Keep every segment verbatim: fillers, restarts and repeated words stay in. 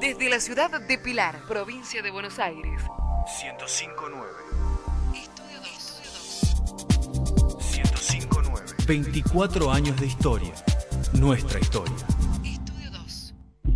Desde la ciudad de Pilar, provincia de Buenos Aires. ciento cinco punto nueve. Estudio dos. ciento cinco punto nueve. veinticuatro años de historia. Nuestra historia. Estudio dos.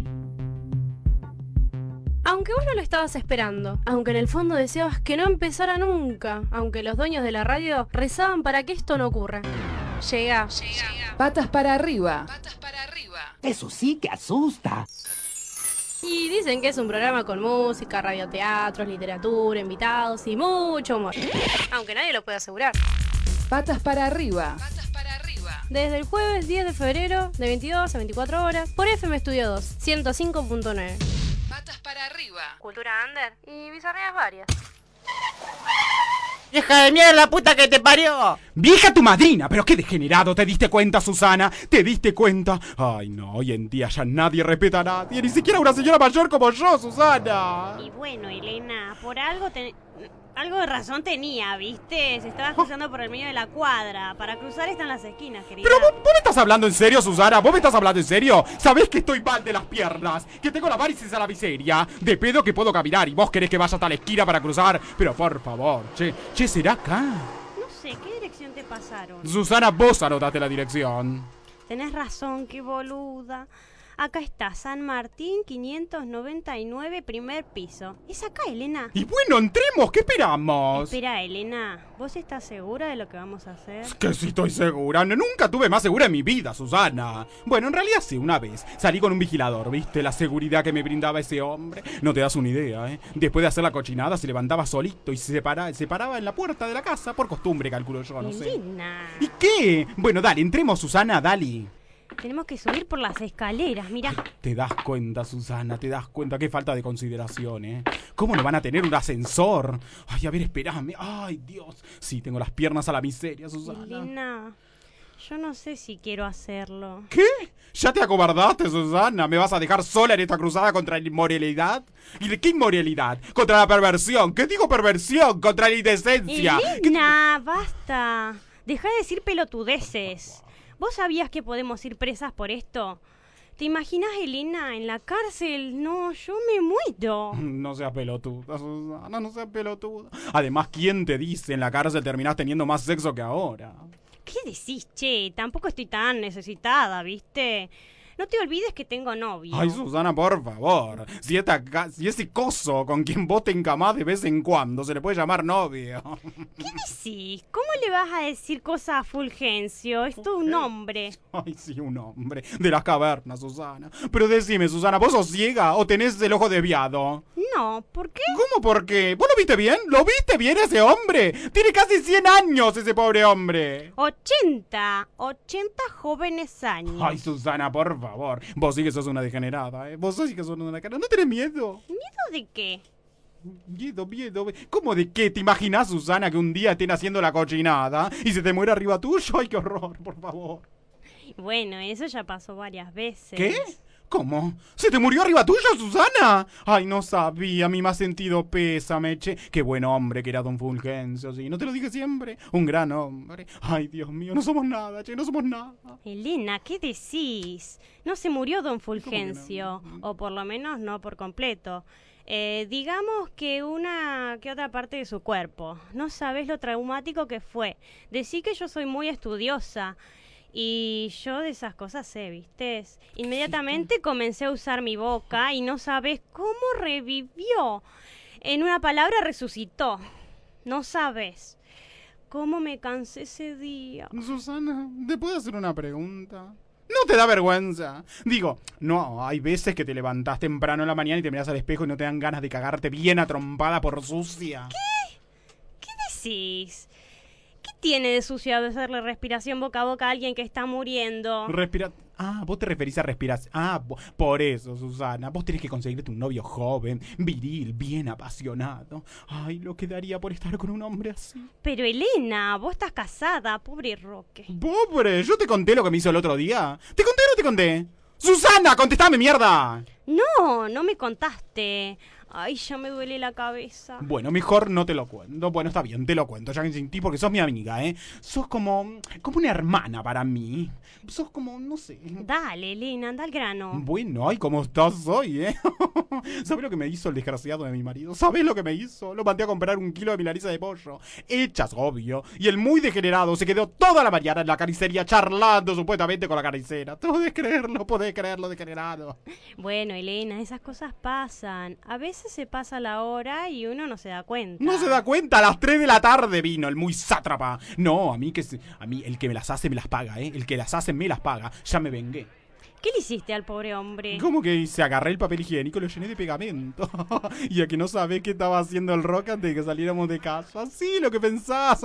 Aunque vos no lo estabas esperando, aunque en el fondo deseabas que no empezara nunca, aunque los dueños de la radio rezaban para que esto no ocurra. Llega. Llega. Patas para arriba. Patas para arriba. Eso sí que asusta. Y dicen que es un programa con música, radioteatros, literatura, invitados y mucho humor. Aunque nadie lo puede asegurar. Patas para arriba. Patas para arriba. Desde el jueves diez de febrero, de veintidós a veinticuatro horas, por F M Estudio dos, ciento cinco punto nueve. Patas para arriba. Cultura under y bizarreas varias. ¡Vieja de mierda, la puta que te parió! ¡Vieja tu madrina! ¿Pero qué degenerado! ¿Te diste cuenta, Susana? ¿Te diste cuenta? Ay, no, hoy en día ya nadie respeta a nadie, ni siquiera una señora mayor como yo, Susana. Y bueno, Elena, por algo te... algo de razón tenía, ¿viste? Se estaba cruzando por el medio de la cuadra. Para cruzar están las esquinas, querida. ¿Pero vos, vos me estás hablando en serio, Susana? ¿Vos me estás hablando en serio? ¿Sabés que estoy mal de las piernas? ¿Que tengo la varices a la miseria? De pedo que puedo caminar y vos querés que vaya hasta la esquina para cruzar. Pero por favor, che, che, ¿será acá? No sé, ¿qué dirección te pasaron? Susana, vos anotaste la dirección. Tenés razón, qué boluda. Acá está, San Martín quinientos noventa y nueve, primer piso. Es acá, Elena. Y bueno, entremos, ¿qué esperamos? Espera, Elena, ¿vos estás segura de lo que vamos a hacer? Es que sí estoy segura, no, nunca tuve más segura en mi vida, Susana. Bueno, en realidad sí, una vez. Salí con un vigilador, ¿viste? La seguridad que me brindaba ese hombre. No te das una idea, ¿eh? Después de hacer la cochinada se levantaba solito y se, para, se paraba en la puerta de la casa, por costumbre, calculo yo, no sé. Elena. ¿Y qué? Bueno, dale, entremos, Susana, dale. Tenemos que subir por las escaleras, mira. Te das cuenta, Susana, te das cuenta, qué falta de consideración, ¿eh? ¿Cómo no van a tener un ascensor? Ay, a ver, espérame. Ay, Dios. Sí, tengo las piernas a la miseria, Susana. Elena, yo no sé si quiero hacerlo. ¿Qué? ¿Ya te acobardaste, Susana? ¿Me vas a dejar sola en esta cruzada contra la inmoralidad? ¿Y de qué inmoralidad? Contra la perversión. ¿Qué digo perversión? Contra la indecencia. Elena, basta. Deja de decir pelotudeces. ¿Vos sabías que podemos ir presas por esto? ¿Te imaginas, Elena, en la cárcel? No, yo me muero. No seas pelotuda, Susana, no seas pelotuda. Además, ¿quién te dice en la cárcel terminás teniendo más sexo que ahora? ¿Qué decís, che? Tampoco estoy tan necesitada, ¿viste? No te olvides que tengo novio. Ay, Susana, por favor. Si, esta, si ese coso con quien vos te encamás de vez en cuando se le puede llamar novio. ¿Qué decís? ¿Cómo le vas a decir cosas a Fulgencio? Es todo un hombre. Ay, sí, un hombre. De las cavernas, Susana. Pero decime, Susana, ¿vos sos ciega o tenés el ojo desviado? No, ¿por qué? ¿Cómo por qué? ¿Vos lo viste bien? ¿Lo viste bien ese hombre? Tiene casi cien años ese pobre hombre. ochenta. ochenta jóvenes años. Ay, Susana, por favor. Por favor, vos sí que sos una degenerada, ¿eh? Vos sí que sos una degenerada. ¿No tenés miedo? ¿Miedo de qué? Miedo, miedo. ¿Cómo de qué? ¿Te imaginás, Susana, que un día estén haciendo la cochinada y se te muere arriba tuyo? Ay, qué horror, por favor. Bueno, eso ya pasó varias veces. ¿Qué? ¿Cómo? ¿Se te murió arriba tuyo, Susana? Ay, no sabía, a mí me ha sentido pésame, che. Qué buen hombre que era don Fulgencio, sí. ¿No te lo dije siempre? Un gran hombre. Ay, Dios mío, no somos nada, che, no somos nada. Elena, ¿qué decís? No se murió don Fulgencio, no? o por lo menos no por completo. Eh, digamos que una que otra parte de su cuerpo. No sabés lo traumático que fue. Decí que yo soy muy estudiosa. Y yo de esas cosas sé, ¿viste? Inmediatamente comencé a usar mi boca y no sabes cómo revivió. En una palabra, resucitó. No sabes cómo me cansé ese día. Susana, ¿te puedo hacer una pregunta? ¿No te da vergüenza? Digo, no, hay veces que te levantás temprano en la mañana y te mirás al espejo y no te dan ganas de cagarte bien atrompada por sucia. ¿Qué? ¿Qué decís? ¿Qué tiene de sucio hacerle respiración boca a boca a alguien que está muriendo? Respira... Ah, vos te referís a respiración. Ah, por eso, Susana. Vos tenés que conseguirte un novio joven, viril, bien apasionado. Ay, lo que daría por estar con un hombre así. Pero Elena, vos estás casada, pobre Roque. Pobre, yo te conté lo que me hizo el otro día. ¿Te conté o no te conté? ¡Susana, contestame, mierda! No, no me contaste. Ay, ya me duele la cabeza. Bueno, mejor no te lo cuento. Bueno, está bien, te lo cuento, ya que sin ti, porque sos mi amiga, ¿eh? Sos como, como una hermana para mí. Sos como, no sé. Dale, Elena, anda al grano. Bueno, ay, ¿cómo estás hoy, eh? ¿Sabés lo que me hizo el desgraciado de mi marido? ¿Sabés lo que me hizo? Lo mandé a comprar un kilo de milanesa de pollo. Hechas, obvio. Y el muy degenerado se quedó toda la mañana en la carnicería charlando supuestamente con la carnicera. ¿Podés creerlo? ¿Podés creerlo, degenerado? Bueno, Elena, esas cosas pasan. A veces se pasa la hora y uno no se da cuenta. No se da cuenta, a las tres de la tarde vino el muy sátrapa. No, a mí que se, a mí el que me las hace me las paga, ¿eh? El que las hace me las paga. Ya me vengué. ¿Qué le hiciste al pobre hombre? ¿Cómo que hice? Agarré el papel higiénico y lo llené de pegamento. Y a que no sabés qué estaba haciendo el rock antes de que saliéramos de casa. Sí, lo que pensás.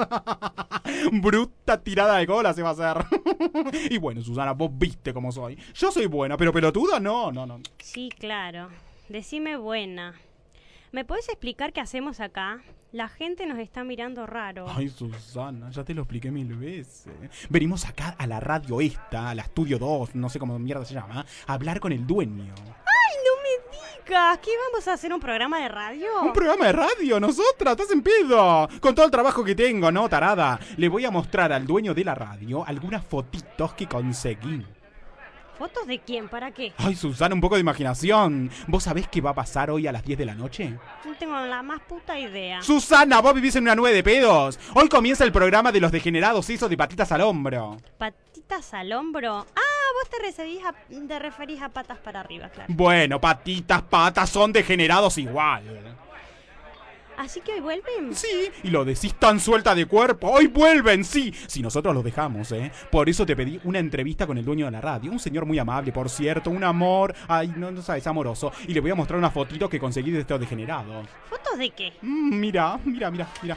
Bruta tirada de cola se va a hacer. Y bueno, Susana, vos viste cómo soy. Yo soy buena, pero pelotuda no, no, no. Sí, claro. Decime buena. ¿Me podés explicar qué hacemos acá? La gente nos está mirando raro. Ay, Susana, ya te lo expliqué mil veces. Venimos acá a la radio esta, a la Estudio dos, no sé cómo mierda se llama, a hablar con el dueño. ¡Ay, no me digas! ¿Qué vamos a hacer, un programa de radio? ¿Un programa de radio? ¿Nosotras? ¿Estás en pedo? Con todo el trabajo que tengo, ¿no, tarada? Le voy a mostrar al dueño de la radio algunas fotitos que conseguí. ¿Fotos de quién? ¿Para qué? Ay, Susana, un poco de imaginación. ¿Vos sabés qué va a pasar hoy a las diez de la noche? No tengo la más puta idea. Susana, vos vivís en una nube de pedos. Hoy comienza el programa de los degenerados esos de patitas al hombro. ¿Patitas al hombro? Ah, vos te referís a, te referís a patas para arriba, claro. Bueno, patitas, patas, son degenerados igual. ¿Así que hoy vuelven? Sí, y lo decís tan suelta de cuerpo. ¡Hoy vuelven, sí! Si nosotros los dejamos, ¿eh? Por eso te pedí una entrevista con el dueño de la radio. Un señor muy amable, por cierto. Un amor. Ay, no, no sabes, amoroso. Y le voy a mostrar unas fotitos que conseguí de estos degenerados. ¿Fotos de qué? Mm, mira, mira, mira, mira.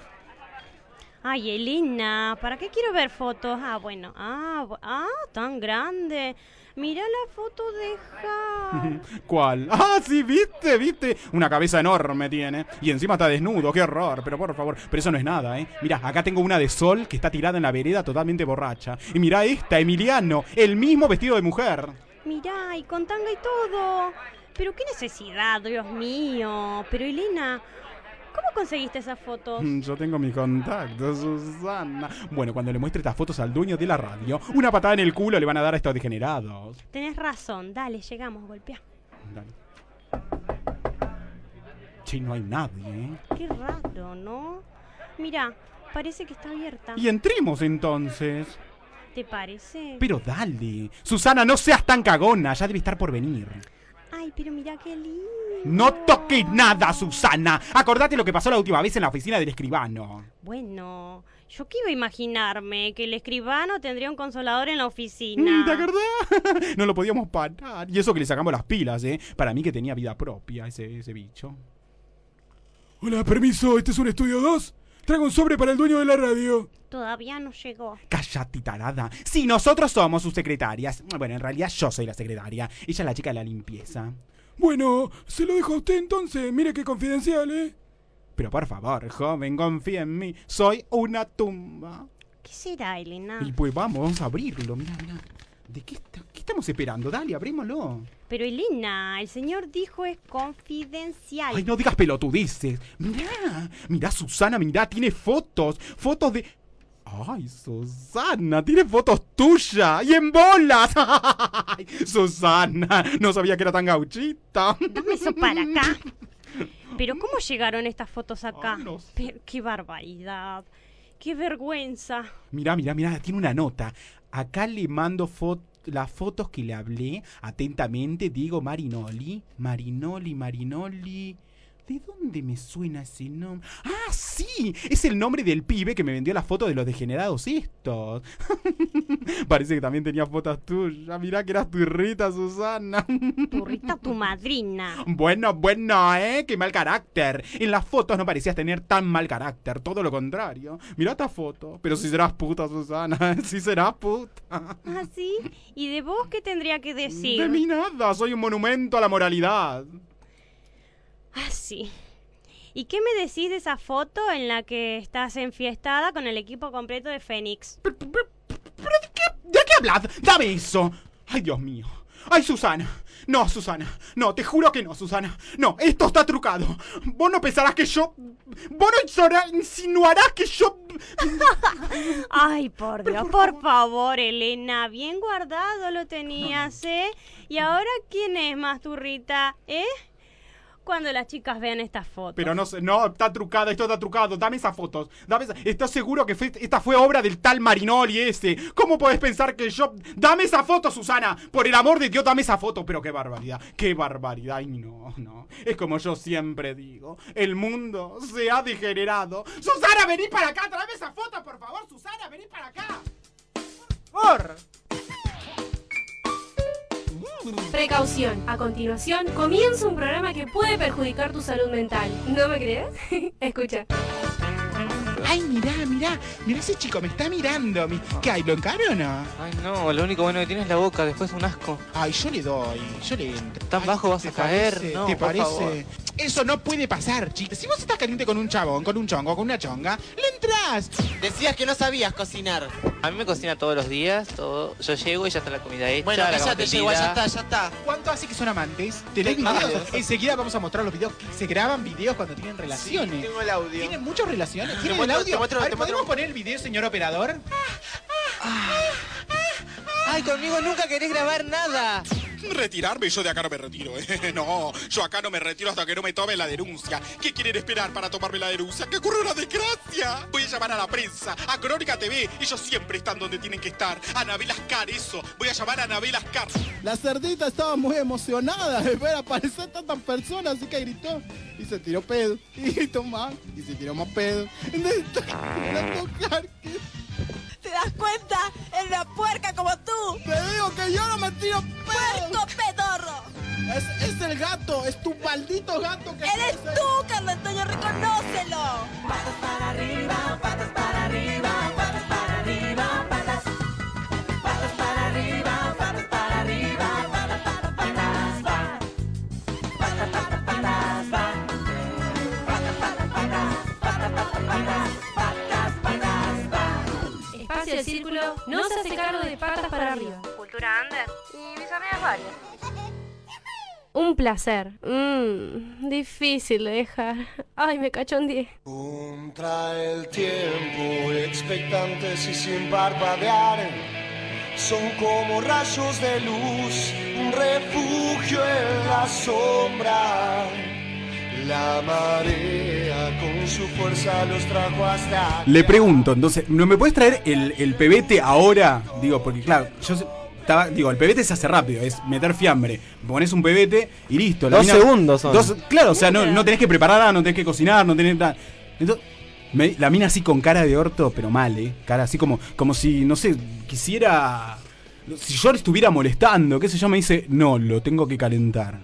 Ay, Elena, ¿para qué quiero ver fotos? Ah, bueno. Ah, ah, tan grande. Mira la foto de Ja. ¿Cuál? Ah, sí, viste, viste. Una cabeza enorme tiene. Y encima está desnudo, qué horror. Pero por favor, pero eso no es nada, ¿eh? Mira, acá tengo una de Sol que está tirada en la vereda totalmente borracha. Y mira esta, Emiliano, el mismo vestido de mujer. Mirá, y con tanga y todo. Pero qué necesidad, Dios mío. Pero Elena, ¿cómo conseguiste esas fotos? Yo tengo mi contacto, Susana. Bueno, cuando le muestre estas fotos al dueño de la radio, una patada en el culo le van a dar a estos degenerados. Tenés razón, dale, llegamos, golpea. Dale. Che, no hay nadie, ¿eh? Qué raro, ¿no? Mirá, parece que está abierta. Y entremos entonces. ¿Te parece? Pero dale. Susana, no seas tan cagona, ya debe estar por venir. Ay, pero mirá qué lindo. No toques nada, Susana. Acordate lo que pasó la última vez en la oficina del escribano. Bueno, yo qué iba a imaginarme, que el escribano tendría un consolador en la oficina. ¿Te acordás? No lo podíamos parar. Y eso que le sacamos las pilas, ¿eh? Para mí que tenía vida propia ese, ese bicho. Hola, permiso, ¿este es un estudio dos? Traigo un sobre para el dueño de la radio. Todavía no llegó. Cállate, tarada. Sí, nosotros somos sus secretarias. Bueno, en realidad yo soy la secretaria. Ella es la chica de la limpieza. Bueno, se lo dejo a usted entonces. Mire qué confidencial, ¿eh? Pero por favor, joven, confía en mí. Soy una tumba. ¿Qué será, Elena? Y pues vamos, vamos a abrirlo. Mira, mira. ¿De qué, está, qué estamos esperando? Dale, abrímoslo. Pero Elena, el señor dijo es confidencial. Ay, no digas pelotudeces. Mirá, mirá, Susana, mirá, tiene fotos. Fotos de... Ay, Susana, tiene fotos tuyas y en bolas. Ay, Susana, no sabía que era tan gauchita. Dame eso para acá. Pero ¿cómo llegaron estas fotos acá? Ay, no sé. Pero, qué barbaridad. Qué vergüenza. Mirá, mirá, mirá, tiene una nota. Acá le mando fo- las fotos que le hablé. Atentamente, Diego Marinoli. Marinoli, Marinoli... ¿De dónde me suena ese nombre? ¡Ah, sí! Es el nombre del pibe que me vendió la foto de los degenerados estos. Parece que también tenía fotos tuyas. Mirá que eras turrita, Susana. Turrita tu madrina. Bueno, bueno, ¿eh? ¡Qué mal carácter! En las fotos no parecías tener tan mal carácter. Todo lo contrario. Mirá esta foto. Pero si serás puta, Susana. Si serás puta. ¿Ah, sí? ¿Y de vos qué tendría que decir? De mí nada. Soy un monumento a la moralidad. Ah, sí. ¿Y qué me decís de esa foto en la que estás enfiestada con el equipo completo de Fénix? ¿Pero, pero, pero de qué, de qué hablas? ¡Dame eso! ¡Ay, Dios mío! Ay, Susana. No, Susana. No, te juro que no, Susana. No, esto está trucado. Vos no pensarás que yo... Vos no insora- insinuarás que yo... Ay, por Dios, por favor, Elena. Bien guardado lo tenías, ¿eh? Y ahora, ¿quién es más turrita, eh? Cuando las chicas vean estas fotos. Pero no sé, no, está trucada, esto está trucado. Dame esas fotos. Dame esa... ¿Estás seguro que fue, esta fue obra del tal Marinoli ese? ¿Cómo podés pensar que yo... Dame esa foto, Susana. Por el amor de Dios, dame esa foto. Pero qué barbaridad, qué barbaridad. Ay, no, no. Es como yo siempre digo. El mundo se ha degenerado. Susana, vení para acá. Tráeme esa foto, por favor. Susana, vení para acá. Por favor. Precaución. A continuación, comienza un programa que puede perjudicar tu salud mental. ¿No me crees? Escucha. Ay, mirá, mirá, mirá ese chico, me está mirando. ¿Qué hay, lo encaro o no? Ay, no, lo único bueno que tiene es la boca, después un asco. Ay, yo le doy, yo le entro. Tan bajo vas a caer, parece, no, ¿te por parece? favor. Eso no puede pasar, chicos. Si vos estás caliente con un chabón, con un chongo, con una chonga, le entrás. Decías que no sabías cocinar. A mí me cocina todos los días, todo. Yo llego y ya está la comida hecha. Bueno, la cállate, llegó, ya está, ya está. ¿Cuánto hace que son amantes? ¿Tenés videos? Enseguida vamos a mostrar los videos. Se graban videos cuando tienen relaciones. Sí, tengo el audio. ¿Tienen muchas relaciones? Te ¿Tienen muestro, el audio? te muestro, a ver, te muestro. ¿podemos poner el video, señor operador? Ay, conmigo nunca querés grabar nada. Retirarme, yo de acá no me retiro, ¿eh? No, yo acá no me retiro hasta que no me tome la denuncia. ¿Qué quieren esperar para tomarme la denuncia? ¡Que ocurre una desgracia! Voy a llamar a la prensa, a Crónica T V. Ellos siempre están donde tienen que estar. A Anabel Ascar, eso. Voy a llamar a Anabel Ascar. La cerdita estaba muy emocionada de ver aparecer tantas personas, así que gritó. Y se tiró pedo. Y gritó más. Y se tiró más pedo. Entonces, tocar que... ¿Te das cuenta? Es una puerca como tú. Te digo que yo no me tiro pedo. ¡Puerco pedorro! Es, es el gato, es tu maldito gato que... ¡Eres crece. tú, Carlos Antonio! ¡Reconócelo! Patas para arriba, patas para arriba, patas para arriba, patas. Patas para arriba, patas para arriba, patas, patas, patas, va. Patas, patas, patas, va. Patas, patas, patas, patas, patas, patas, patas, patas, va. Espacio del Círculo no se hace cargo de Patas para Arriba. Cultura under. Y mis amigas varias. Un placer. Mmm, difícil de dejar. Ay, me cachondeé. Contra el tiempo, expectantes y sin parpadear, son como rayos de luz, un refugio en la sombra. La marea con su fuerza los trajo hasta... Le pregunto, entonces, ¿no me puedes traer el, el pebete ahora? Digo, porque claro, yo estaba, digo, el pebete se hace rápido, es meter fiambre. Pones un pebete y listo. La Dos mina- segundos son. Dos, claro, o sea, no, no tenés que preparar nada, no tenés que cocinar, no tenés nada. Entonces, me- la mina así con cara de orto, pero mal, ¿eh? Cara así como, como si, no sé, quisiera... Si yo le estuviera molestando, qué sé yo, me dice, no, lo tengo que calentar.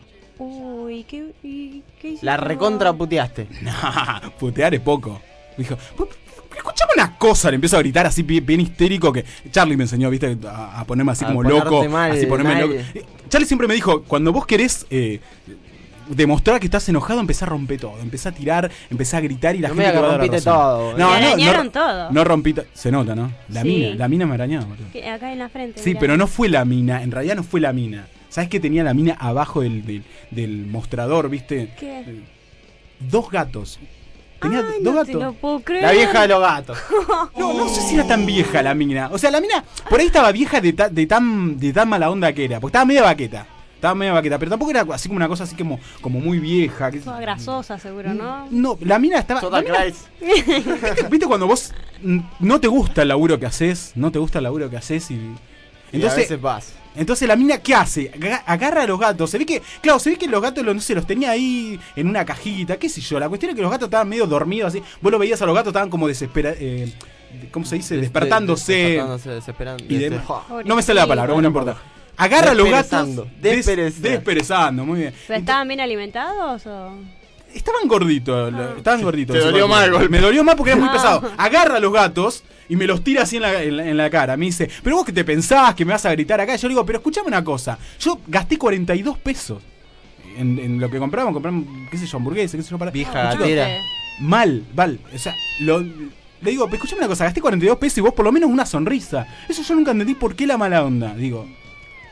Uy, ¿qué, y, qué hiciste? La recontra puteaste. Nah, putear es poco. Dijo, "Pu- pu- escuchame una cosa", le empiezo a gritar así bien, bien histérico, que Charlie me enseñó, viste, a, a ponerme así A como ponerte loco, mal así en ponerme loco. aire. Charlie siempre me dijo, cuando vos querés eh, demostrar que estás enojado, empezá a romper todo, empezá a tirar, empezá a gritar y la No me gente digas te va a que dar la rompiste razón. todo, No, Me no, arañaron no, todo. no rompí to- se nota, ¿no? La Sí. mina, la mina me arañó, boludo. Que acá en la frente. Sí, mirá. pero no fue la mina, en realidad no fue la mina. ¿Sabes qué tenía la mina abajo del, del, del mostrador, viste? ¿Qué? Dos gatos. Tenía Ay, dos no gatos. te lo puedo creer. La vieja de los gatos. No, no sé si era tan vieja la mina. O sea, la mina por ahí estaba vieja de, ta- de tan de tan mala onda que era. Porque estaba media vaqueta. Estaba media vaqueta. Pero tampoco era así como una cosa así como, como muy vieja. que- Toda grasosa, seguro, ¿no? No, la mina estaba... Soda la mina- Christ. ¿Viste, viste cuando vos mm, no te gusta el laburo que haces? No te gusta el laburo que haces y... Y a Entonces, veces vas. entonces la mina, ¿qué hace? Aga- Agarra a los gatos. Se ve que, claro, se ve que los gatos lo- no sé, los tenía ahí en una cajita, qué sé yo. La cuestión es que los gatos estaban medio dormidos así. Vos lo veías a los gatos, estaban como desesperados. Eh, ¿Cómo se dice? Des- Despertándose. Despertándose, desesperando. y demás. Des- No me sale la palabra, bueno, no importa. Agarra a los gatos. Desperezando. des- Desperezando. Desperezando, muy bien. ¿Pero estaban bien alimentados o...? Estaban gorditos, lo- estaban gorditos. te dolió mal el golpe. Me dolió mal porque era muy Ah. pesado. Agarra a los gatos y me los tira así en la, en, la, en la cara. Me dice, pero vos que te pensabas que me vas a gritar acá. Yo le digo, pero escuchame una cosa. Yo gasté cuarenta y dos pesos en, en lo que compramos. Compramos, qué sé yo, hamburguesas, qué sé yo, para... Vieja Chicos, gatera. Mal, mal. O sea, lo, le digo, pero escuchame una cosa. Gasté cuarenta y dos pesos y vos por lo menos una sonrisa. Eso yo nunca entendí por qué la mala onda. Digo,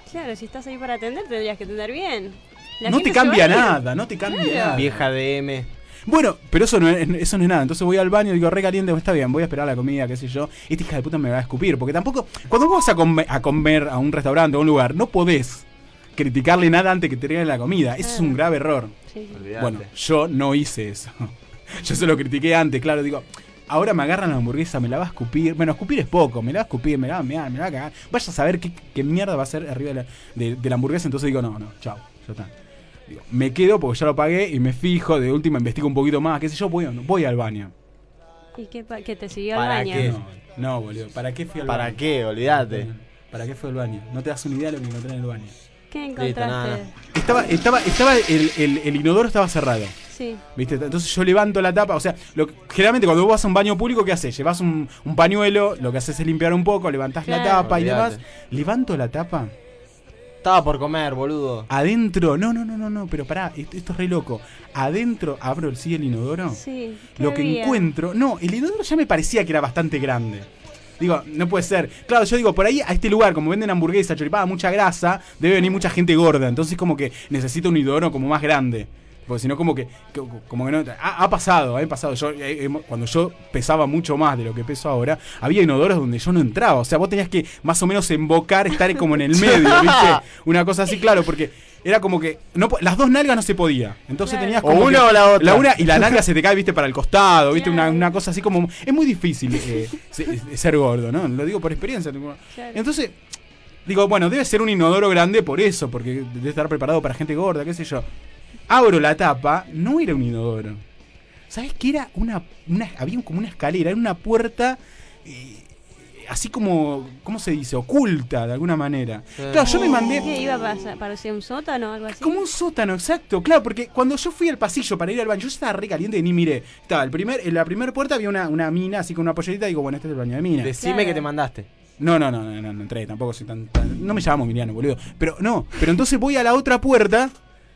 Claro, si estás ahí para atender, tendrías que atender bien. La No gente te se cambia va a ir. nada, no te cambia Claro. nada. Vieja D M. Bueno, pero eso no, es, eso no es nada. Entonces voy al baño y digo, re caliente, está bien, voy a esperar la comida, qué sé yo. Esta hija de puta me va a escupir. Porque tampoco, cuando vos vas a comer, a comer a un restaurante o a un lugar, no podés criticarle nada antes que te traigan la comida. Eso es un grave error. Sí. Olvidate. Bueno, yo no hice eso. Yo se lo critiqué antes, claro, digo, ahora me agarran la hamburguesa, me la va a escupir. Bueno, escupir es poco, me la va a escupir, me la va a mear, me la va a cagar. Vaya a saber qué, qué mierda va a ser arriba de la, de, de la hamburguesa. Entonces digo, no, no, chao, ya está. Digo, me quedo porque ya lo pagué y me fijo, de última investigo un poquito más, qué sé yo, voy, voy al baño. ¿Y qué, pa- que te siguió al ¿Para baño? qué? No, no, boludo, ¿para qué fui al ¿Para baño? qué? Olvídate. ¿Para qué fue al baño? No te das una idea de lo que encontré en el baño. ¿Qué Listo, encontraste? nada. Estaba, estaba, estaba, el, el, el inodoro estaba cerrado. Sí. ¿Viste? Entonces yo levanto la tapa, o sea, lo, generalmente cuando vos vas a un baño público, ¿qué haces? Llevas un, un pañuelo, lo que haces es limpiar un poco, levantás la Claro. tapa y Olvídate. demás. Levanto la tapa, Estaba por comer, boludo. adentro, no, no, no, no, no, pero pará, esto, esto es re loco. Adentro abro el sí el inodoro. Sí. ¿qué Lo que había? encuentro, no, el inodoro ya me parecía que era bastante grande. Digo, no puede ser. Claro, yo digo, por ahí a este lugar, como venden hamburguesa, choripada, mucha grasa, debe venir mucha gente gorda. Entonces como que necesito un inodoro como más grande. Porque si no, como que, que- como que no. Ha, ha pasado, ha pasado. Yo, eh, eh, cuando yo pesaba mucho más de lo que peso ahora, había inodoros donde yo no entraba. O sea, vos tenías que más o menos embocar, estar como en el medio, ¿viste? Una cosa así, claro, porque era como que. No, po- las dos nalgas no se podía. Entonces Claro. tenías O como. una que- o la otra. La una y la nalga se te cae, viste, para el costado, viste, una, Claro. una cosa así como. Es muy difícil eh, se- ser gordo, ¿no? Lo digo por experiencia. tipo. Claro. Entonces. Digo, bueno, debe ser un inodoro grande por eso, porque debe estar preparado para gente gorda, qué sé yo. Abro la tapa, no era un inodoro. ¿Sabes qué era? Una, una había como una escalera, era una puerta eh, así como, ¿cómo se dice? Oculta, de alguna manera. Claro, yo me mandé ¿Qué iba a pasar? ¿Parecía un sótano o algo así? como un sótano, exacto. Claro, porque cuando yo fui al pasillo para ir al baño, yo estaba re caliente y ni miré. Estaba el primer, en la primera puerta había una, una mina, así con una pollerita, y digo, bueno, este es el baño de mina. Decime Claro. que te mandaste. No, no, no, no, no, no entré, tampoco soy tan, tan- no me llamo Emiliano, boludo. Pero no, pero entonces voy a la otra puerta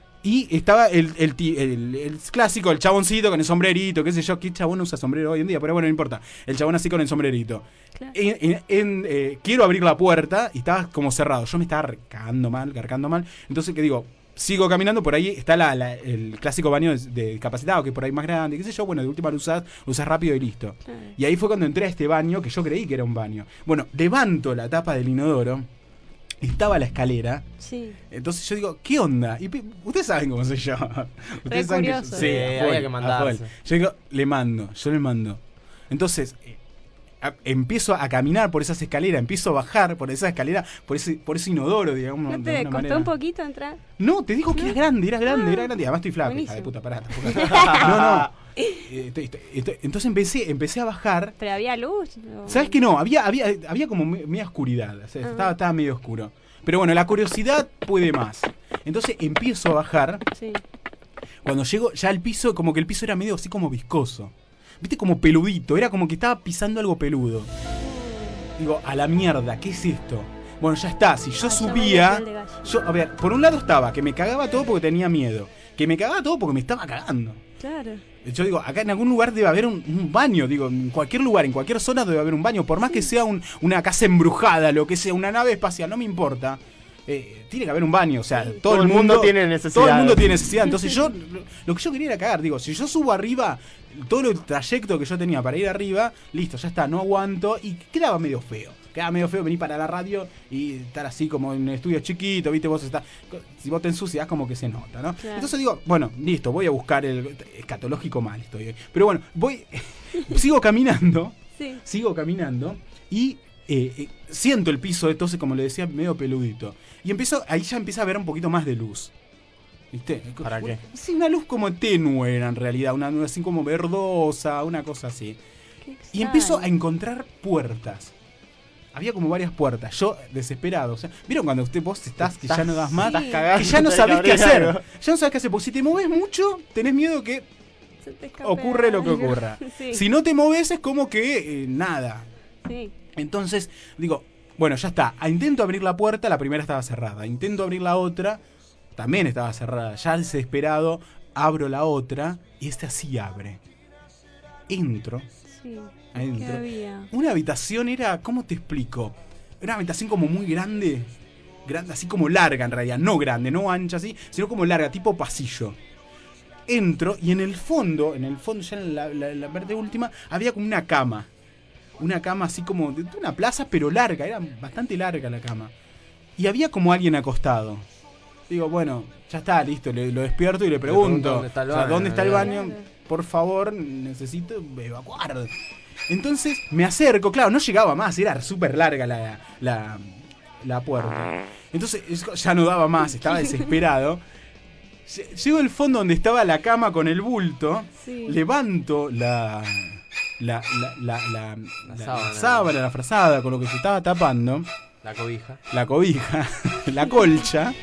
y estaba el, el, ti- el- el clásico, el chaboncito con el sombrerito, qué sé yo, qué chabón usa sombrero hoy en día, pero bueno, no importa. El chabón así con el sombrerito. Claro. En- en- en, eh, quiero abrir la puerta y estaba como cerrado. Yo me estaba cagando mal, cargando mal. Entonces, ¿qué digo? Sigo caminando, por ahí está la, la- el clásico baño de, de discapacitado, que es por ahí más grande, qué sé yo. Bueno, de última lo usás, lo usás rápido y listo. Claro. Y ahí fue cuando entré a este baño, que yo creí que era un baño. Bueno, levanto la tapa del inodoro, estaba la escalera. Sí. Entonces yo digo, ¿qué onda? Y pi- ustedes saben cómo soy yo. Ustedes saben que yo- curioso. sí, Sí, a había full, que a mandarse. full. Yo digo, le mando, yo le mando. Entonces, eh, a- empiezo a caminar por esas escaleras, empiezo a bajar por esa escalera, por ese, por ese inodoro, digamos. ¿No de te alguna costó manera. un poquito entrar? No, te digo que era grande, era grande, Ah, era grande. Y además estoy flaco, hija de buenísimo. puta, pará. tampoco- no, no. Eh, estoy- estoy- estoy- Entonces empecé, empecé a bajar. ¿Pero había luz? ¿O- ¿Sabes qué? No, había, había, había como me- media oscuridad. O sea, Ah. estaba, estaba medio oscuro. Pero bueno, la curiosidad puede más. Entonces empiezo a bajar. Sí. Cuando llego ya al piso, como que el piso era medio así como viscoso. Viste, como peludito. Era como que estaba pisando algo peludo. Digo, a la mierda, ¿qué es esto? Bueno, ya está. Si yo Ah, ya subía. me dio piel de gallo. Yo, a ver, por un lado estaba que me cagaba todo porque tenía miedo. Que me cagaba todo porque me estaba cagando. Claro. Yo digo, acá en algún lugar debe haber un, un baño, digo, en cualquier lugar, en cualquier zona debe haber un baño, por más que sea un- una casa embrujada, lo que sea, una nave espacial, no me importa. Eh, tiene que haber un baño, o sea, todo, el mundo, tiene necesidad. Todo el mundo tiene necesidad. Entonces yo, lo, lo que yo quería era cagar, digo, si yo subo arriba, todo el trayecto que yo tenía para ir arriba, listo, ya está, no aguanto, y quedaba medio feo. Quedaba medio feo venir para la radio y estar así como en un estudio chiquito, viste, vos estás, si vos te ensucias como que se nota, ¿no? Claro. Entonces digo, bueno, listo, voy a buscar el escatológico mal estoy hoy. Pero bueno, voy, sigo caminando, Sí. sigo caminando y eh, eh, siento el piso, entonces como le decía, medio peludito. Y empiezo, ahí ya empieza a ver un poquito más de luz. ¿Viste? ¿Para qué? Sí, una luz como tenue era en realidad, una luz así como verdosa, una cosa así. Qué Y empiezo a extraño. encontrar puertas. Había como varias puertas. Yo, desesperado. O sea, ¿vieron cuando usted vos estás que ya no das más? Estás cagando. Que ya no tenés sabés que qué abrir hacer. algo. Ya no sabés qué hacer. Porque si te moves mucho, tenés miedo que Se te escape ocurre lo que algo. ocurra. Sí. Si no te moves es como que eh, nada. Sí. Entonces, digo, bueno, ya está. Ah, Intento abrir la puerta, la primera estaba cerrada. Intento abrir la otra, también estaba cerrada. Ya desesperado, abro la otra y esta sí abre. Entro. Sí. ¿Qué Adentro. había? Una habitación era, ¿cómo te explico? Era una habitación como muy grande. grande, así como larga en realidad, no grande, no ancha así, sino como larga, tipo pasillo. Entro y en el fondo, en el fondo ya en la, la, la parte última, había como una cama. Una cama así como de una plaza, pero larga, era bastante larga la cama. Y había como alguien acostado. Digo, bueno, ya está, listo, le, lo despierto y le pregunto, ¿dónde está el o sea, baño? ¿dónde está el baño? Por favor, necesito evacuar. Entonces me acerco, claro, no llegaba más, era súper larga la, la, la puerta. Entonces ya no daba más, estaba desesperado. Llego al fondo donde estaba la cama con el bulto, sí. Levanto la... La, la, la, la, la, la, sábana, la sábana, la frazada con lo que se estaba tapando. La cobija. La cobija, la colcha.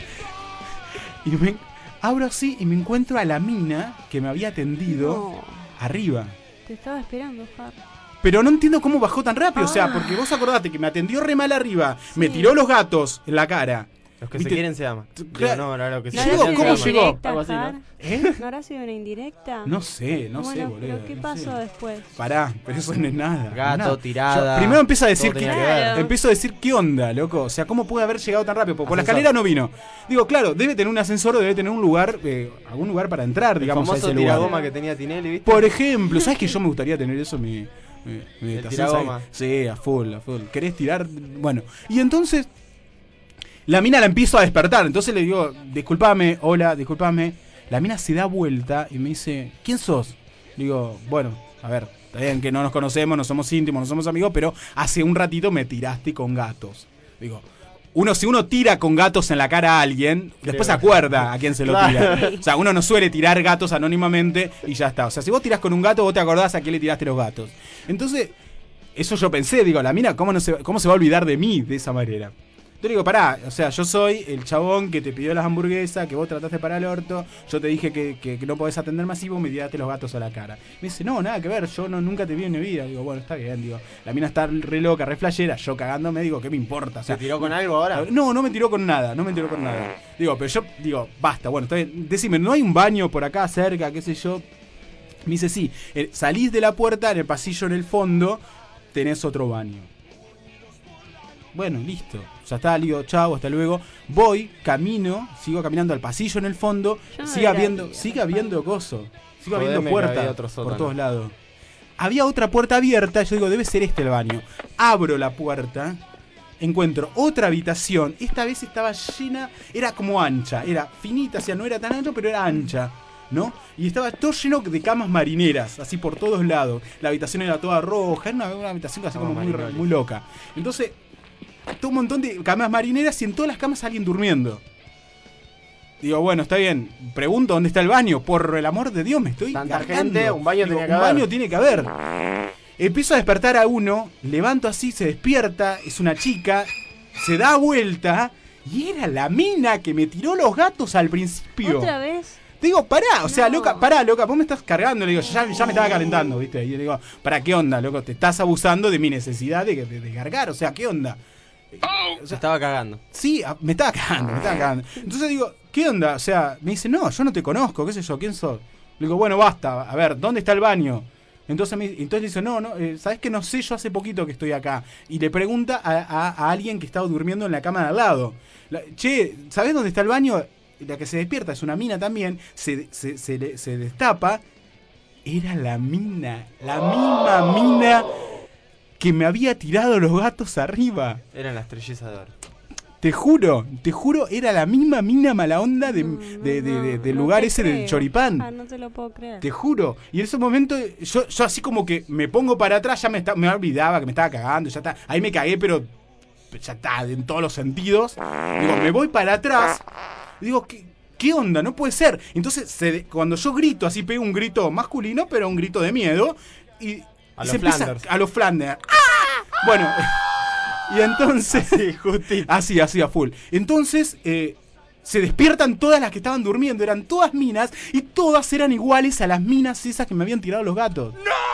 Y me abro así y me encuentro a la mina que me había atendido no. arriba. Te estaba esperando, Jar. Pero no entiendo cómo bajó tan rápido. Ah. O sea, porque vos acordate que me atendió re mal arriba. Sí. Me tiró los gatos en la cara. Los que ¿Viste? se quieren se aman. Claro. No, no, lo que se ¿No llegó? ¿Cómo llegó? Algo así, ¿no? ¿Eh? ¿No habrá sido una indirecta? No sé, no bueno, sé, boludo. ¿Pero qué no pasó sé. después? Pará, pero eso no es nada. Gato, nada. tirada. Yo primero empieza a decir que, que ver. empiezo a decir qué onda, loco. O sea, ¿cómo puede haber llegado tan rápido? Porque por la escalera no vino. Digo, claro, debe tener un ascensor, debe tener un lugar, eh, algún lugar para entrar, el digamos, a ese lugar. tiragoma que tenía Tinelli, ¿viste? Por ejemplo, ¿sabes que yo me gustaría tener eso en mi, mi, mi el tiragoma? Sí, a full, a full. ¿Querés tirar? Bueno, y entonces la mina la empiezo a despertar. Entonces le digo, disculpame, hola, disculpame. La mina se da vuelta y me dice, ¿quién sos? Le digo, bueno, a ver, está bien que no nos conocemos, no somos íntimos, no somos amigos, pero hace un ratito me tiraste con gatos. Digo, uno si uno tira con gatos en la cara a alguien, Creo. después se acuerda a quién se lo claro. tira. O sea, uno no suele tirar gatos anónimamente y ya está. O sea, si vos tirás con un gato, vos te acordás a quién le tiraste los gatos. Entonces, eso yo pensé, digo, la mina, ¿cómo, no se, cómo se va a olvidar de mí de esa manera? Yo le digo, pará, o sea, yo soy el chabón que te pidió las hamburguesas, que vos trataste para el orto, yo te dije que, que, que no podés atender más y vos me tiraste los gatos a la cara. Me dice, no, nada que ver, yo no, nunca te vi en mi vida. Digo, bueno, está bien, digo, la mina está re loca, re flashera, yo cagándome, digo, ¿qué me importa? O sea, ¿te tiró con algo ahora? No, no me tiró con nada, no me tiró con nada. Digo, pero yo, digo, basta, bueno, está bien, decime, ¿no hay un baño por acá cerca, qué sé yo? Me dice, sí, eh, salís de la puerta, en el pasillo en el fondo, tenés otro baño. Bueno, listo. Ya está, le digo, chao, hasta luego. Voy, camino, sigo caminando al pasillo en el fondo. No sigue habiendo, ahí, sigue habiendo coso. Sigue Jodeme habiendo puerta por todos lados. Había otra puerta abierta. Yo digo, debe ser este el baño. Abro la puerta. Encuentro otra habitación. Esta vez estaba llena. Era como ancha. Era finita, o sea, no era tan ancho, pero era ancha, ¿no? Y estaba todo lleno de camas marineras, así por todos lados. La habitación era toda roja. Era una, una habitación así como muy, muy loca. Entonces, todo un montón de camas marineras y en todas las camas alguien durmiendo. Digo, bueno, está bien. Pregunto dónde está el baño. Por el amor de Dios, me estoy Tanta gargando. gente, un baño Digo, tenía que un haber. baño tiene que haber. Empiezo a despertar a uno, levanto así, se despierta, es una chica, se da vuelta y era la mina que me tiró los gatos al principio. ¿Otra vez? Digo, pará, o sea, No. loca, pará, loca, vos me estás cargando, le digo, ya, ya me estaba calentando, ¿viste? Y le digo, pará, ¿qué onda, loco? Te estás abusando de mi necesidad de, de, de cargar, o sea, ¿qué onda? O sea, estaba cagando. Sí, a- me estaba cagando, me estaba cagando. Entonces digo, ¿qué onda? O sea, me dice, no, yo no te conozco, qué sé yo, ¿quién sos? Le digo, bueno, basta, a ver, ¿dónde está el baño? Entonces, me, entonces dice, no, no, eh, ¿sabes que no sé? Yo hace poquito que estoy acá. Y le pregunta a, a- a alguien que estaba durmiendo en la cama de al lado. La- che, ¿sabés dónde está el baño? La que se despierta es una mina también, se, se, se, le- se destapa. Era la mina, la misma mina que me había tirado los gatos arriba. Eran las trellezas de oro. Te juro, te juro, era la misma mina mala onda de, de, de- de- del No lugar te ese creo. del choripán. Ah, no te lo puedo creer. Te juro. Y en ese momento yo, yo así como que me pongo para atrás, ya me, está, me olvidaba que me estaba cagando, ya está. Ahí me cagué, pero ya está, en todos los sentidos. Digo, me voy para atrás. Digo, ¿qué, qué onda? No puede ser. Entonces, se, cuando yo grito, así pego un grito masculino, pero un grito de miedo. Y, A y los se empieza- Flanders. A los Flanders. Bueno, y entonces... Sí, justito. Así, así, a full. Entonces, eh, se despiertan todas las que estaban durmiendo. Eran todas minas y todas eran iguales a las minas esas que me habían tirado los gatos.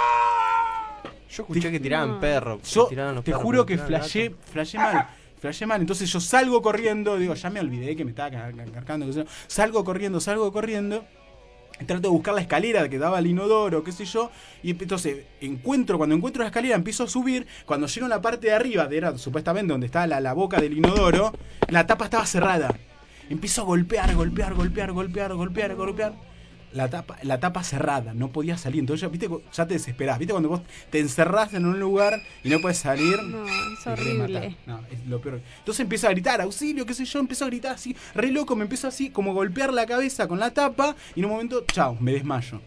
Yo escuché que tiraban No. perros. que Yo tiraban los te perros, juro pero que tiraban flashé, gatos. flashé mal. Flashé mal. Entonces yo salgo corriendo. Digo, ya me olvidé que me estaba car- car- cargando. qué sé yo. Salgo corriendo, salgo corriendo. trato de buscar la escalera que daba al inodoro, qué sé yo, y entonces encuentro, cuando encuentro la escalera empiezo a subir, cuando llego a la parte de arriba, de era supuestamente donde estaba la, la boca del inodoro, la tapa estaba cerrada. Empiezo a golpear, golpear, golpear, golpear, golpear, golpear. La tapa, la tapa cerrada, no podía salir. Entonces ya, ¿viste? Ya te desesperás. ¿Viste? Cuando vos te encerrás en un lugar y no puedes salir. No, es te querés matar. horrible. No, es lo peor. Entonces empiezo a gritar, auxilio, qué sé yo. Empiezo a gritar así, re loco. Me empiezo así, como a golpear la cabeza con la tapa. Y en un momento, chao, me desmayo.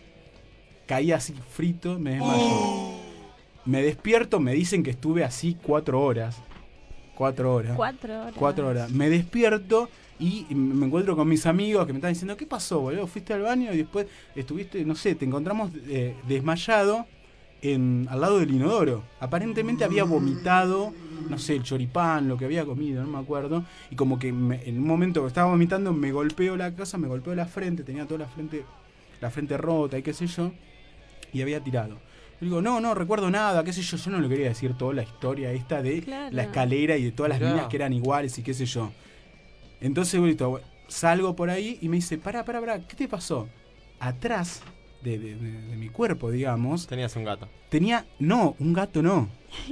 Caí así frito, me desmayo. Oh. Me despierto, me dicen que estuve así cuatro horas. Cuatro horas. Cuatro horas. Cuatro horas. Me despierto. Y me encuentro con mis amigos que me están diciendo, ¿qué pasó, boludo? Fuiste al baño y después estuviste, no sé, te encontramos eh, desmayado en, al lado del inodoro. Aparentemente había vomitado, no sé, el choripán, lo que había comido, no me acuerdo. Y como que me, en un momento que estaba vomitando me golpeó la cosa, me golpeó la frente, tenía toda la frente, la frente rota y qué sé yo. Y había tirado. Yo digo, no, no recuerdo nada, qué sé yo. Yo no le quería decir toda la historia esta de claro. la escalera y de todas las Mirá. minas que eran iguales y qué sé yo. Entonces, bonito, salgo por ahí y me dice, pará, pará, pará, ¿qué te pasó? Atrás de, de, de, de mi cuerpo, digamos. Tenías un gato. Tenía, no, un gato no.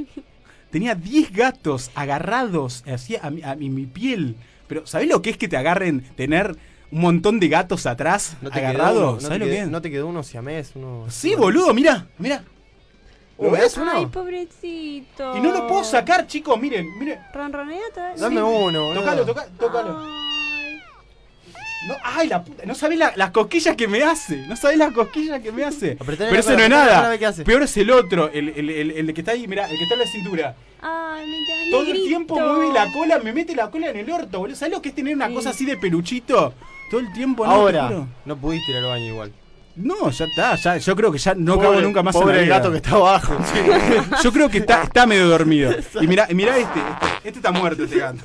Tenía diez gatos agarrados así a, mi, a mi, mi piel. Pero, ¿sabés lo que es que te agarren, tener un montón de gatos atrás ¿No te agarrados? Quedó, ¿Sabés no lo te que es? ¿No te quedó uno siamés? Uno... Sí, boludo, mirá, mirá. ¿Lo ves uno? Ay, pobrecito. Y no lo puedo sacar, chicos, miren, miren. Ronronea todavía. Dame sí. uno. Tócalo, toca, tócalo. Ay. No, ay, la puta, no sabés la, las cosquillas que me hace. No sabés las cosquillas que me hace. Apretale Pero ese cola, no es nada. Hace. Peor es el otro, el, el, el, el que está ahí, mirá, el que está en la cintura. Ay, me Todo el tiempo mueve la cola, me mete la cola en el orto, boludo. ¿Sabés lo que es tener una sí. cosa así de peluchito? Todo el tiempo, ¿no? Ahora, no pudiste ir al baño igual. No, ya está, ya, yo creo que ya no pobre, cago nunca más en la vida. Pobre el gato que está abajo. Sí. Yo creo que está, está medio dormido. Y mirá, mirá este, este, este está muerto, este gato.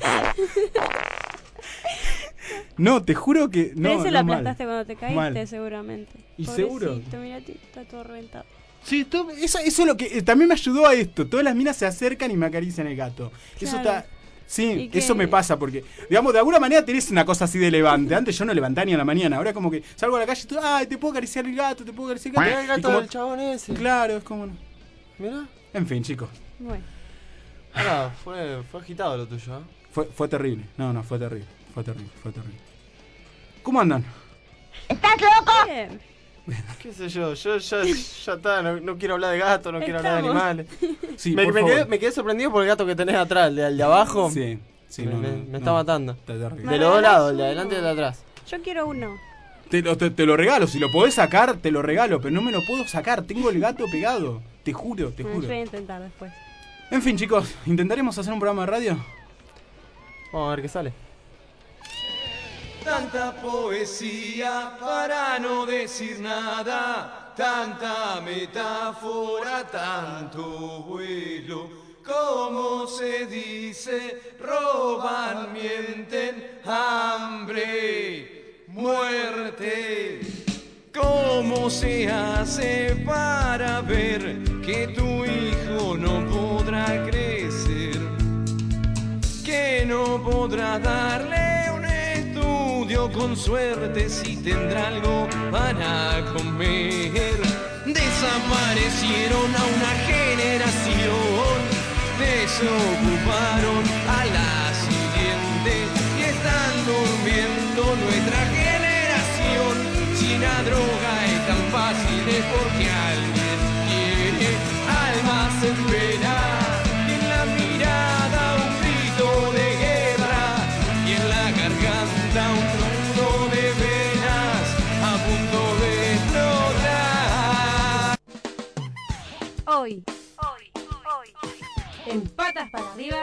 No, te juro que no. Pero ese no lo aplastaste mal. Cuando te caíste, mal. seguramente. ¿Y Pobrecito, seguro? Mirá, está todo reventado. Sí, todo, eso, eso es lo que eh, también me ayudó a esto. Todas las minas se acercan y me acarician el gato. Claro. Eso está. Sí, eso me pasa porque, digamos, de alguna manera tenés una cosa así de levante. Antes yo no levantaba ni a la mañana. Ahora como que salgo a la calle y tú, ay, te puedo acariciar el gato, te puedo acariciar el gato. Mirá el gato como, del chabón ese. Claro, es como... Mirá. En fin, chicos. Bueno. Ahora, fue, fue agitado lo tuyo, ¿eh? Fue, fue terrible. No, no, fue terrible. Fue terrible, fue terrible. ¿Cómo andan? ¿Estás loco? Bien. ¿Qué sé yo? Yo ya, ya está, no, no quiero hablar de gatos, no quiero hablar de animales. Sí, me, por me, favor. quedé, me quedé sorprendido por el gato que tenés atrás, el de, el de abajo. Sí, sí, me, no, me, no, me no, está matando. Está terrible. De los dos lados, el de adelante y el de atrás. Yo quiero uno. Te lo, te, te lo regalo, si lo podés sacar, te lo regalo, pero no me lo puedo sacar, tengo el gato pegado. Te juro, te juro. Yo voy a intentar después. En fin, chicos, ¿intentaremos hacer un programa de radio? Vamos a ver qué sale. Tanta poesía para no decir nada, tanta metáfora, tanto vuelo. Como se dice, roban, mienten, hambre, muerte. ¿Cómo se hace para ver que tu hijo no podrá crecer? Que no podrá darle con suerte si tendrá algo para comer. Desaparecieron a una generación, desocuparon a la siguiente y están durmiendo nuestra generación. Si la droga es tan fácil es porque alguien quiere almas en pena. En la mirada un grito de guerra y en la garganta un Hoy, hoy, hoy, en Patas para Arriba.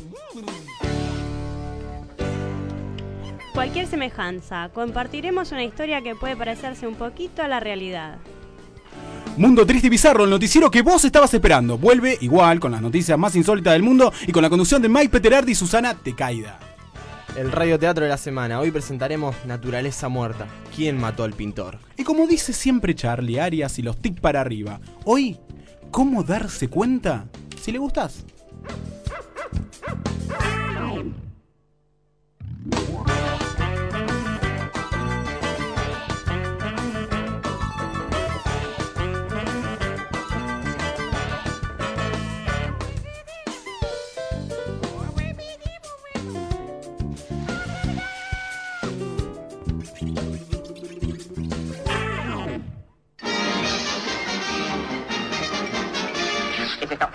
Cualquier semejanza. Compartiremos una historia que puede parecerse un poquito a la realidad. Mundo Triste y Bizarro, el noticiero que vos estabas esperando. Vuelve igual con las noticias más insólitas del mundo y con la conducción de Mike Peterardi y Susana Tecaida. El radioteatro de la semana. Hoy presentaremos Naturaleza Muerta. ¿Quién mató al pintor? Y como dice siempre Charlie Arias y los tic para arriba, hoy... ¿Cómo darse cuenta si le gustás?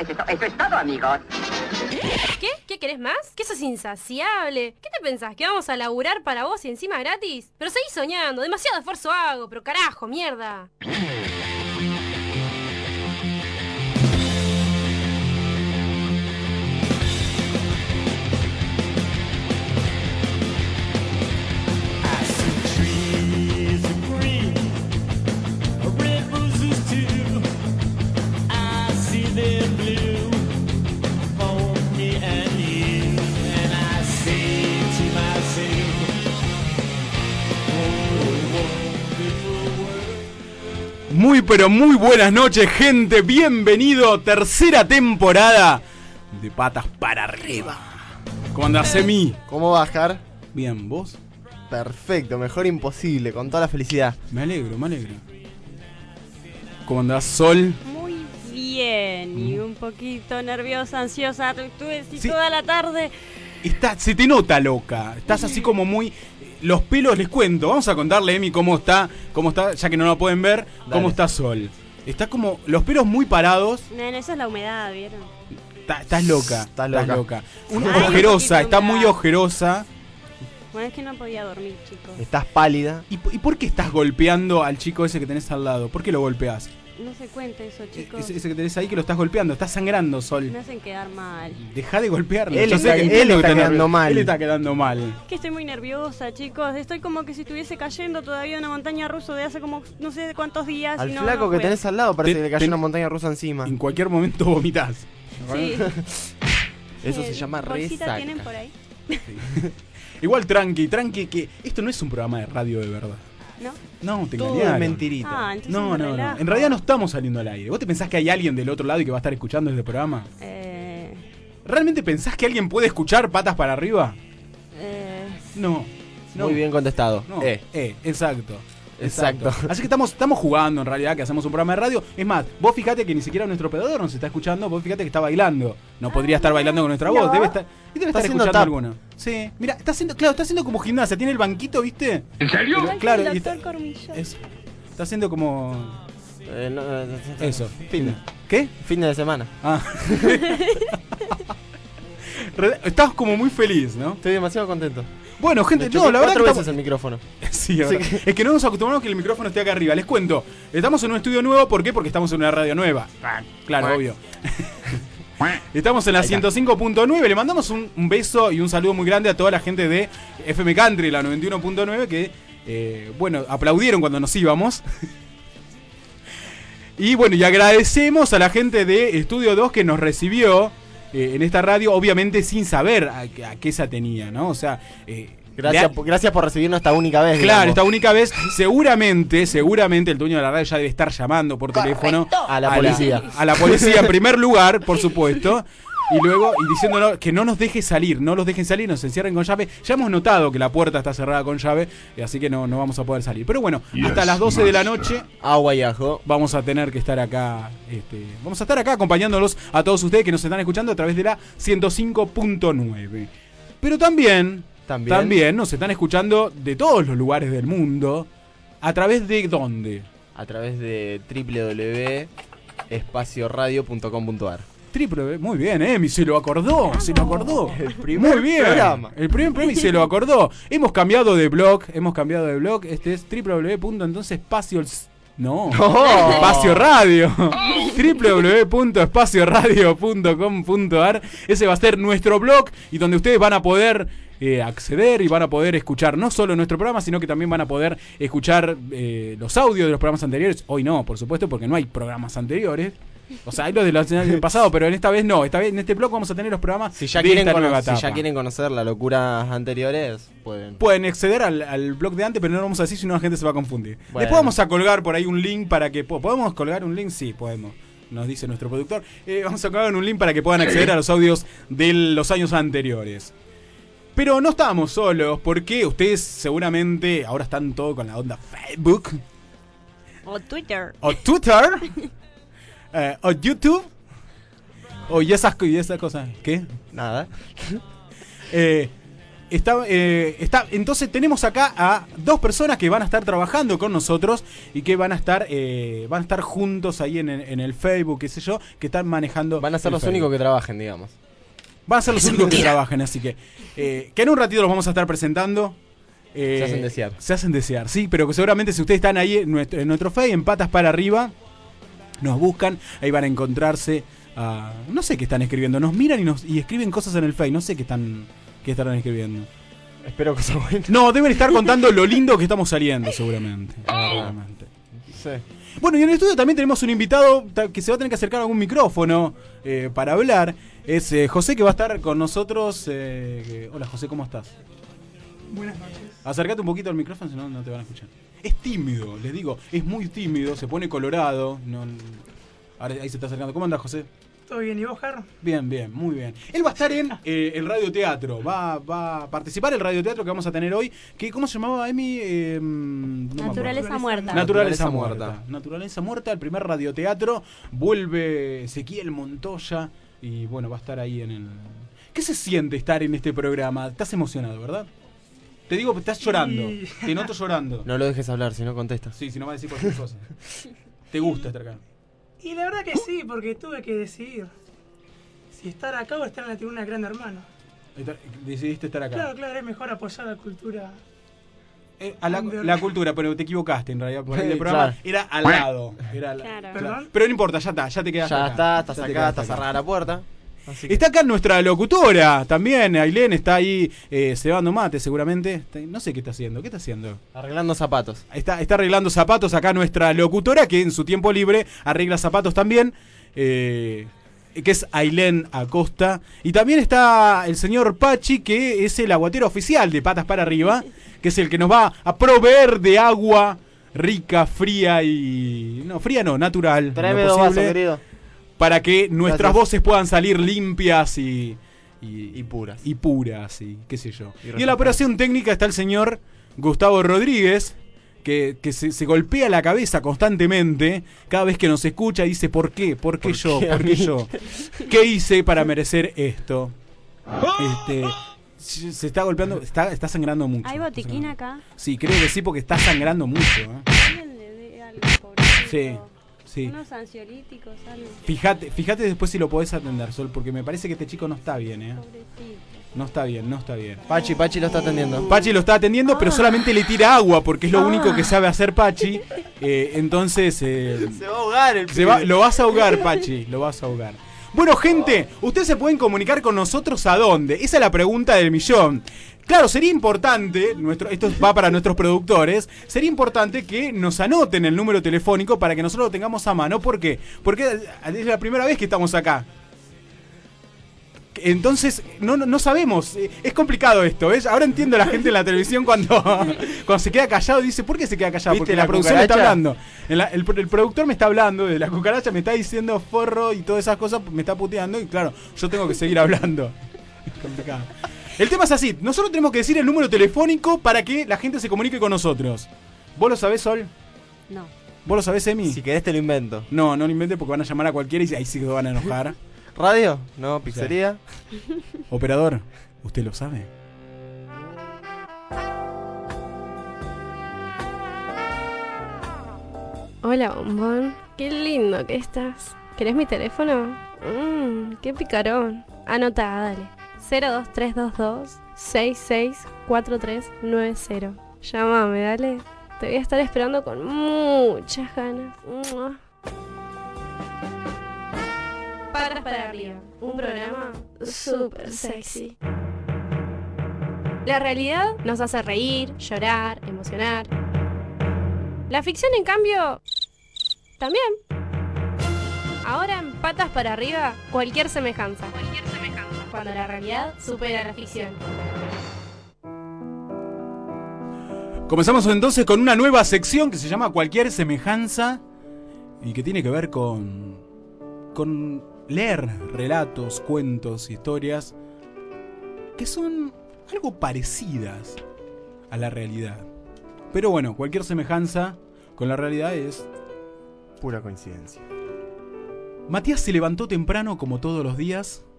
Eso es, to- eso es todo, amigos. ¿Qué? ¿Qué querés más? ¿Que sos insaciable? ¿Qué te pensás? ¿Que vamos a laburar para vos y encima gratis? Pero seguís soñando, demasiado esfuerzo hago, pero carajo, mierda. Muy pero muy buenas noches, gente. Bienvenido, tercera temporada de Patas para Arriba. ¿Cómo andás, Emi? ¿Cómo va, Jar? Bien, ¿vos? Perfecto, mejor imposible, con toda la felicidad. Me alegro, me alegro. ¿Cómo andás, Sol? Muy bien, y un poquito nerviosa, ansiosa. Estuve así Sí. toda la tarde. Está, se te nota loca. Estás así como muy... Los pelos, les cuento. Vamos a contarle, Emi, cómo está, cómo está, ya que no lo pueden ver, Dale. cómo está Sol. Está como... Los pelos muy parados. Nena, eso es la humedad, ¿vieron? Está- Estás loca. Estás Estás loca. loca. Una Ay, un ojerosa, poquito está muy humedad. ojerosa. Bueno, es que no podía dormir, chicos. Estás pálida. ¿Y, p- ¿Y por qué estás golpeando al chico ese que tenés al lado? ¿Por qué lo golpeás? No se cuenta eso, chicos. Ese, ese que tenés ahí que lo estás golpeando, estás sangrando, Sol. Me hacen quedar mal. Deja de golpearlo. Él Yo está- sé que él entiendo que está tenés- quedando mal. Él está quedando mal. Que estoy muy nerviosa, chicos. Estoy como que si estuviese cayendo todavía en una montaña rusa de hace como no sé cuántos días. Al y no, flaco no que puedo. tenés al lado parece Te- que le cayó te- una montaña rusa encima. En cualquier momento vomitas. Sí. Eso Sí, se llama bolsita resaca. tienen por ahí? Igual tranqui, tranqui, que esto no es un programa de radio de verdad. ¿No? No, te Todo engañaron. es mentirita. Ah, entonces No, me no, no. relajo. En realidad no estamos saliendo al aire. ¿Vos te pensás que hay alguien del otro lado y que va a estar escuchando este programa? Eh, ¿Realmente pensás que alguien puede escuchar Patas para Arriba? eh, No. no. Muy bien contestado. No, Eh. eh, exacto. Exacto. Así que estamos, estamos jugando en realidad, que hacemos un programa de radio. Es más, vos fíjate que ni siquiera nuestro operador nos está escuchando, vos fíjate que está bailando. No podría estar bailando con nuestra voz, no. debe estar, y debe Está estar haciendo escuchando tap. alguno. Sí, mira, está haciendo, claro, está haciendo como gimnasia, tiene el banquito, ¿viste? ¿En serio? igual que Claro, el y doctor está- Cormillot. Eso. Está haciendo como... Eh, no, eh, Eso. Fin. ¿Qué? Fin de semana. Ah. Re- Estás como muy feliz, ¿no? Estoy demasiado contento. Bueno, gente, Me no, choqué la verdad que cuatro estamos... veces el micrófono. Sí, la verdad. Es que no nos acostumbramos que el micrófono esté acá arriba. Les cuento, estamos en un estudio nuevo, ¿por qué? Porque estamos en una radio nueva. Ah, claro, obvio. Estamos en la Ahí está. ciento cinco punto nueve. Le mandamos un, un beso y un saludo muy grande a toda la gente de F M Country, la noventa y uno punto nueve, que, eh, bueno, aplaudieron cuando nos íbamos. Y bueno, y agradecemos a la gente de Estudio dos que nos recibió eh, en esta radio, obviamente sin saber a, a qué se atenía, ¿no? O sea... Eh, Gracias, le- por- gracias por recibirnos esta única vez. Claro, digamos. esta única vez, seguramente, seguramente el dueño de la radio ya debe estar llamando por teléfono A la policía. a la policía en primer lugar, por supuesto. Y luego, y diciéndonos que no nos deje salir, no los dejen salir, nos encierren con llave. Ya hemos notado que la puerta está cerrada con llave, y así que no, no vamos a poder salir. Pero bueno, hasta las doce de la noche Agua y ajo. vamos a tener que estar acá. Este, vamos a estar acá acompañándolos a todos ustedes que nos están escuchando a través de la ciento cinco punto nueve. Pero también, También. también nos están escuchando de todos los lugares del mundo. ¿A través de dónde? A través de doble u doble u doble u punto espacio radio punto com punto a r. Triple, muy bien, Emi, se lo acordó, se lo acordó. El primer muy bien. programa. El primer programa y se lo acordó. Hemos cambiado de blog, hemos cambiado de blog. Este es doble u doble u doble u punto entonces espacio no, No. Espacio Radio. doble u doble u doble u punto espacio radio punto com punto a r. Ese va a ser nuestro blog y donde ustedes van a poder eh, acceder y van a poder escuchar no solo nuestro programa, sino que también van a poder escuchar eh, los audios de los programas anteriores. Hoy no, por supuesto, porque no hay programas anteriores. O sea, hay los de los años pasado, pero en esta vez no. Esta vez en este blog vamos a tener los programas Si ya, de quieren esta cono- nueva si etapa. ya quieren conocer las locuras anteriores, pueden. Pueden acceder al, al blog de antes, pero no lo vamos a decir, si no la gente se va a confundir. Bueno. Después vamos a colgar por ahí un link para que... ¿Podemos colgar un link? Sí, podemos. Nos dice nuestro productor. Eh, vamos a colgar un link para que puedan acceder a los audios de los años anteriores. Pero no estábamos solos, porque ustedes seguramente ahora están todo con la onda Facebook, O Twitter. o Twitter, eh, o YouTube, o y esas, y esas cosas. ¿Qué? Nada. Eh, Está, eh, está, entonces tenemos acá a dos personas que van a estar trabajando con nosotros y que van a estar eh, van a estar juntos ahí en, en el Facebook, qué sé yo, que están manejando. Van a ser el los Facebook. únicos que trabajen, digamos. Van a ser los únicos que trabajen, así que eh, que en un ratito los vamos a estar presentando. Eh, Se hacen desear. Se hacen desear, sí, pero que seguramente si ustedes están ahí en nuestro, en nuestro Face, en Patas para Arriba, nos buscan, ahí van a encontrarse. A, no sé qué están escribiendo, nos miran y, nos, y escriben cosas en el Face, no sé qué están, qué estarán escribiendo. Espero que sea bueno. No, deben estar contando lo lindo que estamos saliendo, seguramente. seguramente. Sí. Bueno, y en el estudio también tenemos un invitado que se va a tener que acercar a algún micrófono eh, para hablar. Es eh, José, que va a estar con nosotros. Eh, que... Hola, José, ¿cómo estás? Buenas noches. Acércate un poquito al micrófono, si no, no te van a escuchar. Es tímido, les digo, es muy tímido, se pone colorado. No... Ahora ahí se está acercando. ¿Cómo andás, José? ¿Todo bien? ¿Y vos, Jar? Bien, bien, muy bien. Él va a estar en eh, el radioteatro, va, va a participar en el radioteatro que vamos a tener hoy. Que, ¿cómo se llamaba, Emi? Eh, no Naturaleza muerta. Naturaleza, Naturaleza muerta. muerta. Naturaleza muerta, el primer radioteatro. Vuelve Ezequiel Montoya y bueno, va a estar ahí en el... ¿Qué se siente estar en este programa? Estás emocionado, ¿verdad? Te digo, estás llorando. Y- Te noto llorando. No lo dejes hablar, si no contestas. Sí, si no va a decir cualquier cosa. ¿Te gusta estar acá? Y la verdad que sí, porque tuve que decidir si estar acá o estar en la tribuna de Gran Hermano. Estar- Decidiste estar acá. Claro, claro, es mejor apoyar la cultura. Eh, a la, Under- la cultura, pero te equivocaste en realidad. Porque el Sí, programa claro. era al lado. Era al- Claro. ¿Perdón? Pero no importa, ya está, ya te quedaste Ya acá. está, estás Ya te acá, quedaste está acá. cerrada la puerta. Así que- Está acá nuestra locutora también, Ailén, está ahí eh, cebando mate seguramente. Está- No sé qué está haciendo, ¿qué está haciendo? Arreglando zapatos. Está, está arreglando zapatos acá nuestra locutora, que en su tiempo libre arregla zapatos también, eh, que es Ailén Acosta. Y también está el señor Pachi, que es el aguatero oficial de Patas para Arriba, que es el que nos va a proveer de agua rica, fría y... No, fría no, natural. en Tráeme lo dos vasos, posible, querido. para que nuestras Gracias. voces puedan salir limpias y... Y, Y puras. y puras, y qué sé yo. Y Y, en la resultados. operación técnica está el señor Gustavo Rodríguez, que, que se, se golpea la cabeza constantemente cada vez que nos escucha y dice, ¿por qué? ¿Por qué ¿Por yo? qué a ¿Por qué mí? yo? ¿Qué hice para merecer esto? Este, se se está golpeando, está, está sangrando mucho. ¿Hay está botiquín sangrando. acá? Sí, creo que sí, porque está sangrando mucho. ¿eh? ¿Alguien le dé algo, pobrecito? Sí, sí. Unos ansiolíticos, algo. Fíjate, fíjate después si lo podés atender, Sol, porque me parece que este chico no está bien, ¿eh? Pobrecito. No está bien, no está bien. Pachi, Pachi lo está atendiendo. Pachi lo está atendiendo, pero solamente le tira agua, porque es lo único que sabe hacer Pachi. Eh, entonces, eh, Se va a ahogar el se va- pibe. lo vas a ahogar, Pachi, lo vas a ahogar. Bueno, gente, ustedes se pueden comunicar con nosotros ¿a dónde? Esa es la pregunta del millón. Claro, sería importante, nuestro, esto va para nuestros productores, sería importante que nos anoten el número telefónico para que nosotros lo tengamos a mano. ¿Por qué? Porque es la primera vez que estamos acá. Entonces, no, no, no sabemos, eh, es complicado esto, ¿ves? Ahora entiendo a la gente en la televisión cuando, cuando se queda callado y dice, ¿por qué se queda callado? ¿Viste Porque la la, producción me está cucaracha? hablando. El, el- el productor me está hablando de la cucaracha, me está diciendo forro y todas esas cosas, me está puteando y claro, yo tengo que seguir hablando. Es complicado. El tema es así, nosotros tenemos que decir el número telefónico para que la gente se comunique con nosotros. ¿Vos lo sabés, Sol? No. ¿Vos lo sabés, Emi? Si querés te lo invento. No, no lo inventes porque van a llamar a cualquiera y ahí sí que se van a enojar. ¿Radio? No, pizzería. Operador, ¿usted lo sabe? Hola, bombón. Qué lindo que estás. ¿Querés mi teléfono? Mmm, qué picarón. Anota, dale. cero dos tres dos dos seis seis cuatro tres nueve cero. Llámame, dale. Te voy a estar esperando con muchas ganas. ¡Mua! Patas para arriba. Un programa súper sexy. La realidad nos hace reír, llorar, emocionar. La ficción, en cambio, también. Ahora en Patas para arriba, cualquier semejanza. Cualquier semejanza. Cuando la realidad supera la ficción. Comenzamos entonces con una nueva sección que se llama Cualquier Semejanza y que tiene que ver con, con leer relatos, cuentos, historias que son algo parecidas a la realidad. Pero bueno, cualquier semejanza con la realidad es pura coincidencia. Matías se levantó temprano como todos los días.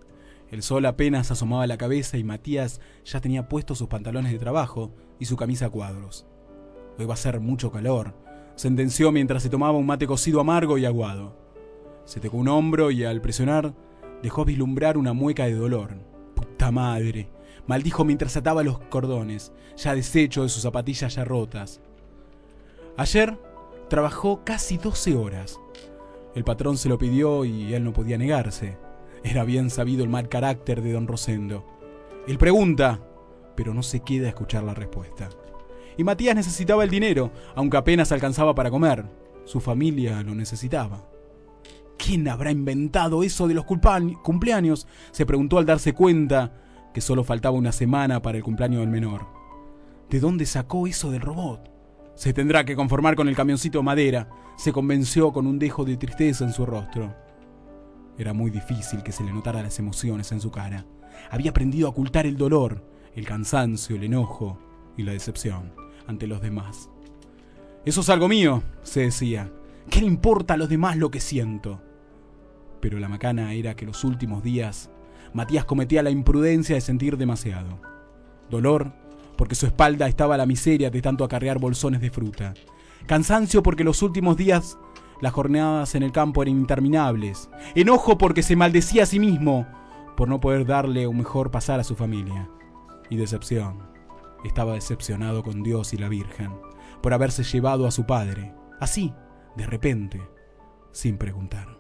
El sol apenas asomaba la cabeza y Matías ya tenía puestos sus pantalones de trabajo y su camisa a cuadros. Hoy va a ser mucho calor, sentenció mientras se tomaba un mate cocido amargo y aguado. Se tocó un hombro y al presionar dejó vislumbrar una mueca de dolor. ¡Puta madre!, maldijo mientras ataba los cordones, ya deshecho de sus zapatillas ya rotas. Ayer trabajó casi doce horas. El patrón se lo pidió y él no podía negarse. Era bien sabido el mal carácter de don Rosendo. Él pregunta, pero no se queda a escuchar la respuesta. Y Matías necesitaba el dinero, aunque apenas alcanzaba para comer. Su familia lo necesitaba. ¿Quién habrá inventado eso de los culpa- cumpleaños?, se preguntó al darse cuenta que solo faltaba una semana para el cumpleaños del menor. ¿De dónde sacó eso del robot? Se tendrá que conformar con el camioncito de madera, se convenció con un dejo de tristeza en su rostro. Era muy difícil que se le notara las emociones en su cara. Había aprendido a ocultar el dolor, el cansancio, el enojo y la decepción ante los demás. Eso es algo mío, se decía. ¿Qué le importa a los demás lo que siento? Pero la macana era que los últimos días Matías cometía la imprudencia de sentir demasiado. Dolor, porque su espalda estaba a la miseria de tanto acarrear bolsones de fruta. Cansancio, porque los últimos días las jornadas en el campo eran interminables. Enojo, porque se maldecía a sí mismo por no poder darle un mejor pasar a su familia. Y decepción. Estaba decepcionado con Dios y la Virgen por haberse llevado a su padre, así, de repente, sin preguntar.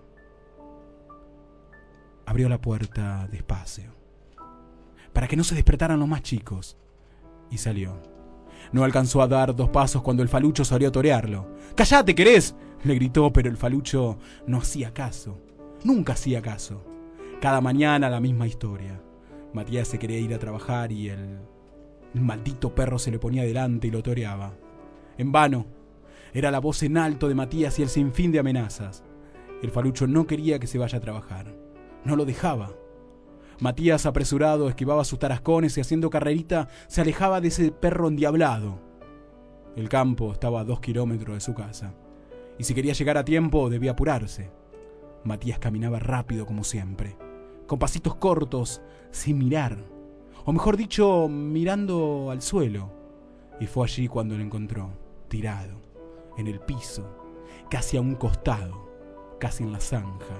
Abrió la puerta despacio, para que no se despertaran los más chicos, y salió. No alcanzó a dar dos pasos cuando el falucho salió a torearlo. ¡Cállate, querés!, le gritó, pero el falucho no hacía caso. Nunca hacía caso. Cada mañana la misma historia. Matías se quería ir a trabajar y el, el maldito perro se le ponía delante y lo toreaba. En vano. Era la voz en alto de Matías y el sinfín de amenazas. El falucho no quería que se vaya a trabajar. No lo dejaba. Matías, apresurado, esquivaba sus tarascones y haciendo carrerita se alejaba de ese perro endiablado. El campo estaba a dos kilómetros de su casa, y si quería llegar a tiempo debía apurarse. Matías caminaba rápido como siempre, con pasitos cortos, sin mirar, o mejor dicho, mirando al suelo, y fue allí cuando lo encontró, tirado, en el piso, casi a un costado, casi en la zanja.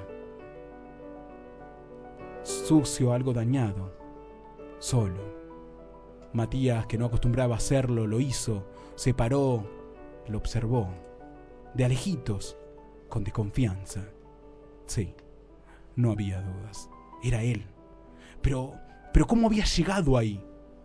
Sucio, algo dañado, solo. Matías, que no acostumbraba a hacerlo, lo hizo, se paró, lo observó, de alejitos, con desconfianza. Sí, no había dudas, era él. Pero, pero ¿cómo había llegado ahí?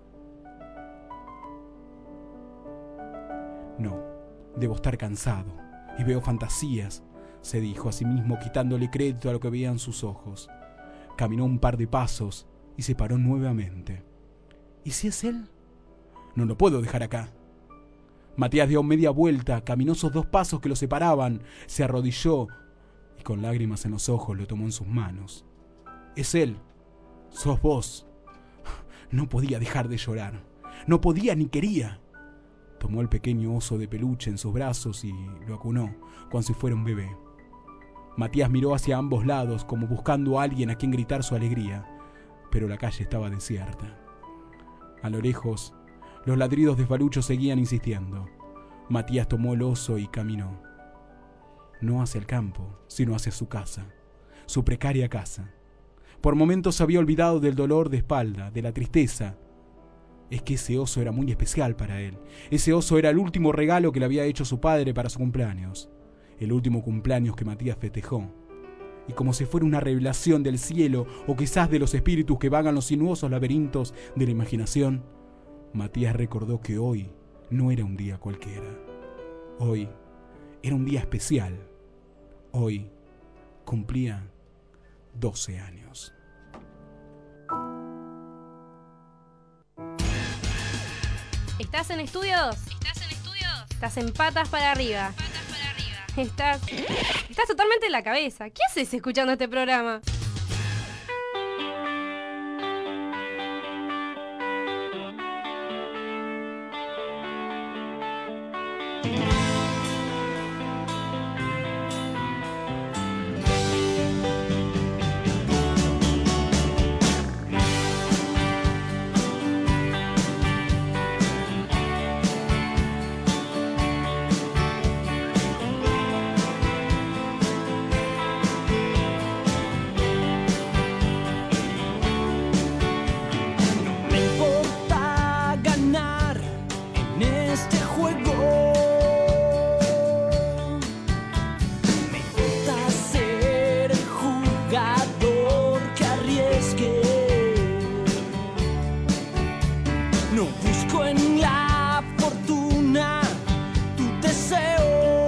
No, debo estar cansado, y veo fantasías, se dijo a sí mismo, quitándole crédito a lo que veían sus ojos. Caminó un par de pasos y se paró nuevamente. ¿Y si es él? No lo puedo dejar acá. Matías dio media vuelta, caminó esos dos pasos que lo separaban, se arrodilló y con lágrimas en los ojos lo tomó en sus manos. Es él. Sos vos. No podía dejar de llorar. No podía ni quería. Tomó el pequeño oso de peluche en sus brazos y lo acunó, cuando si fuera un bebé. Matías miró hacia ambos lados como buscando a alguien a quien gritar su alegría, pero la calle estaba desierta. A lo lejos, los ladridos de falucho seguían insistiendo. Matías tomó el oso y caminó. No hacia el campo, sino hacia su casa, su precaria casa. Por momentos se había olvidado del dolor de espalda, de la tristeza. Es que ese oso era muy especial para él. Ese oso era el último regalo que le había hecho su padre para su cumpleaños. El último cumpleaños que Matías festejó. Y como si fuera una revelación del cielo o quizás de los espíritus que vagan los sinuosos laberintos de la imaginación, Matías recordó que hoy no era un día cualquiera. Hoy era un día especial. Hoy cumplía doce años. ¿Estás en estudios? ¿Estás en estudios? Estás en patas para arriba. Patas para arriba. Estás. Estás totalmente en la cabeza. ¿Qué haces escuchando este programa? jugador que arriesgue. No busco en la fortuna tu deseo.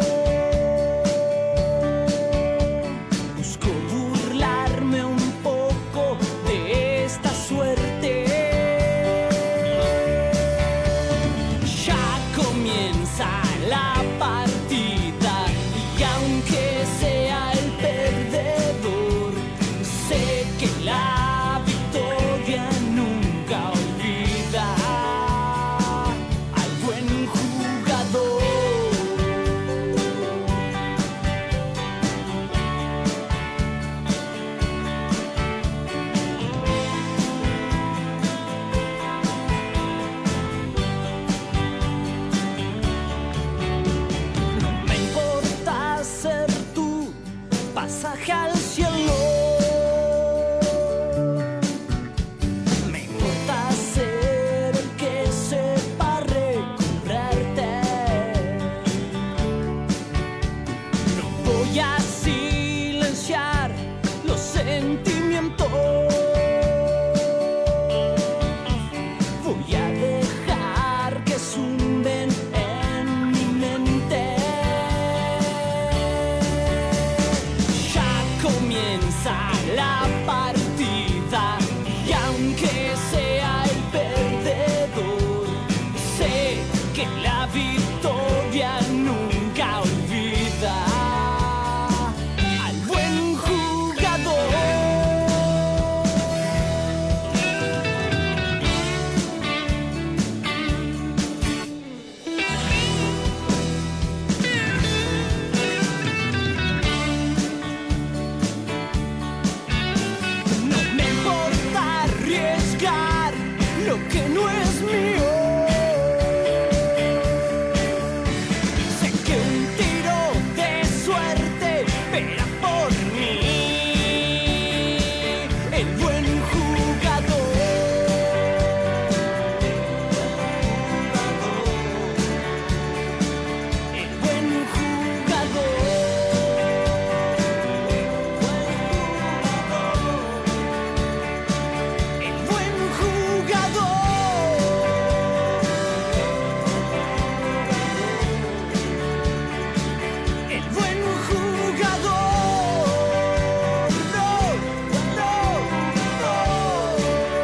Busco burlarme un poco de esta suerte. Ya comienza la partida y aunque sea el perdedor, sé que la victoria nunca olvida al buen jugador. No me importa ser tu pasaje al cielo. Me importa ser el que sepa recorrerte. No voy a silenciar los sentimientos. Voy a dejar que zumben en mi mente. Ya comienza la partida y aunque sea el perdedor, sé que la victoria nunca olvida al buen jugador. No me importa arriesgar lo que no es mío. Sé que un tiro de suerte espera por mí. El buen jugador. El buen jugador. El buen jugador. El buen jugador. No, no, no.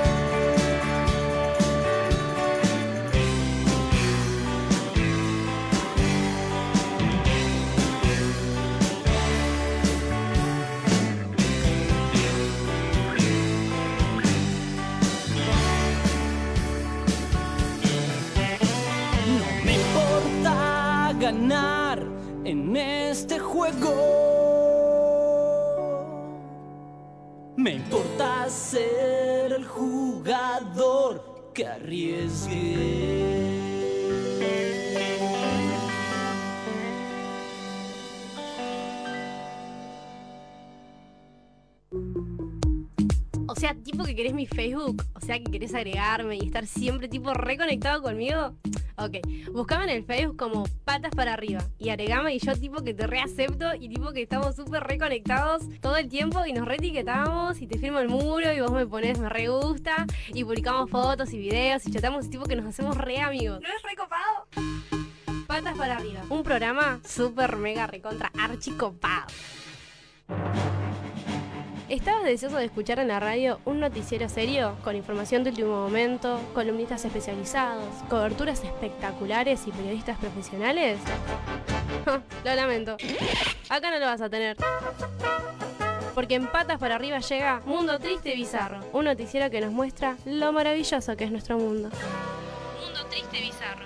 No me importa ganar en este juego. Me importa ser el jugador que arriesgue. O sea, tipo que querés mi Facebook, o sea que querés agregarme y estar siempre tipo reconectado conmigo. Ok, buscame en el Facebook como Patas para Arriba y agregame y yo tipo que te reacepto y tipo que estamos súper reconectados todo el tiempo y nos reetiquetamos y te firmo el muro y vos me pones me re gusta y publicamos fotos y videos y chatamos y tipo que nos hacemos re amigos. ¿No es recopado? Patas para Arriba, un programa súper mega recontra archicopado. ¿Estabas deseoso de escuchar en la radio un noticiero serio con información de último momento, columnistas especializados, coberturas espectaculares y periodistas profesionales? Lo lamento. Acá no lo vas a tener. Porque en Patas para Arriba llega Mundo Triste y Bizarro, un noticiero que nos muestra lo maravilloso que es nuestro mundo. Mundo Triste y Bizarro.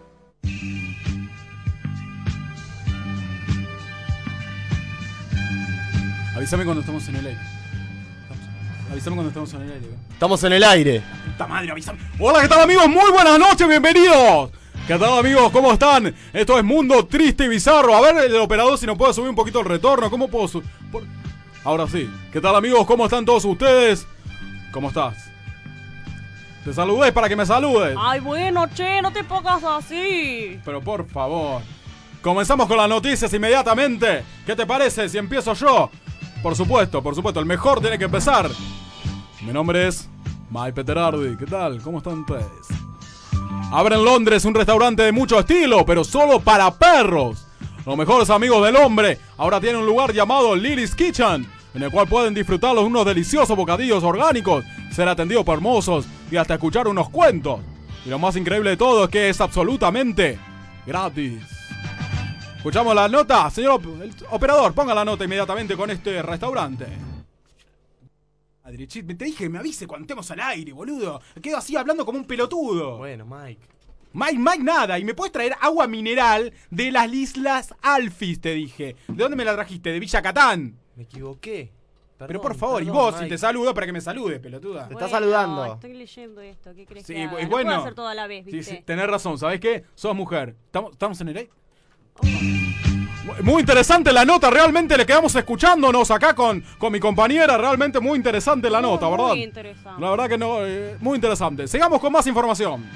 Avísame cuando estamos en el aire. Avísame cuando estamos en el aire. Estamos en el aire. Puta madre, avísame. Hola, ¿qué tal, amigos? Muy buenas noches, bienvenidos. ¿Qué tal, amigos? ¿Cómo están? Esto es Mundo Triste y Bizarro. A ver, el operador, si nos puede subir un poquito el retorno. ¿Cómo puedo subir? Por... Ahora sí. ¿Qué tal, amigos? ¿Cómo están todos ustedes? ¿Cómo estás? Te saludé para que me saludes. Ay, bueno, che, no te pongas así. Pero por favor. Comenzamos con las noticias inmediatamente. ¿Qué te parece si empiezo yo? Por supuesto, por supuesto, el mejor tiene que empezar. Mi nombre es Mike Peterardi. ¿Qué tal? ¿Cómo están ustedes? Abre en Londres un restaurante de mucho estilo, pero solo para perros. Los mejores amigos del hombre ahora tienen un lugar llamado Lily's Kitchen, en el cual pueden disfrutar de unos deliciosos bocadillos orgánicos, ser atendidos por mozos y hasta escuchar unos cuentos. Y lo más increíble de todo es que es absolutamente gratis. Escuchamos la nota, señor op- el operador, ponga la nota inmediatamente con este restaurante. Adrichit, te dije que me avise cuando estemos al aire, boludo. Quedo así hablando como un pelotudo. Bueno, Mike. Mike, Mike, nada. Y me puedes traer agua mineral de las Islas Alfis, te dije. ¿De dónde me la trajiste? De Villa Catán. Me equivoqué. Perdón, Pero por favor, perdón, y vos, Mike. si te saludo para que me saludes, pelotuda. Te está saludando. Estoy leyendo esto, ¿qué crees Sí, que haga? y No bueno. puedo hacer todo a la vez, Sí, ¿viste? sí, tenés razón, ¿sabés qué? Sos mujer. ¿Estamos, estamos en el aire? Muy interesante la nota, realmente le quedamos escuchándonos acá con, con mi compañera, realmente muy interesante la nota, ¿verdad? Muy interesante. La verdad que no, eh, muy interesante. Sigamos con más información.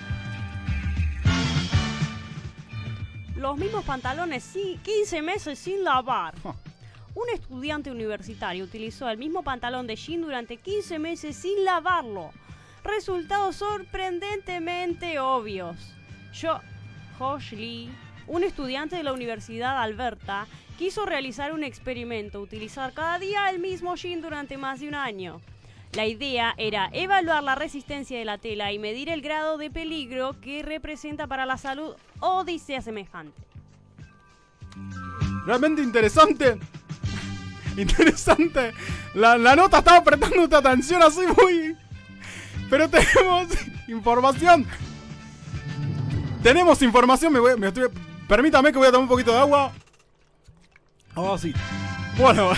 Los mismos pantalones, sí, quince meses sin lavar. Un estudiante universitario utilizó el mismo pantalón de jean durante quince meses sin lavarlo. Resultados sorprendentemente obvios. Yo, Josh Lee, un estudiante de la Universidad Alberta, quiso realizar un experimento, utilizar cada día el mismo jean durante más de un año. La idea era evaluar la resistencia de la tela y medir el grado de peligro que representa para la salud odisea semejante. Realmente interesante. Interesante. La, la nota estaba prestando esta atención así muy... Pero tenemos información. Tenemos información. Me voy, me estoy, permítame que voy a tomar un poquito de agua. Ahora sí. Bueno.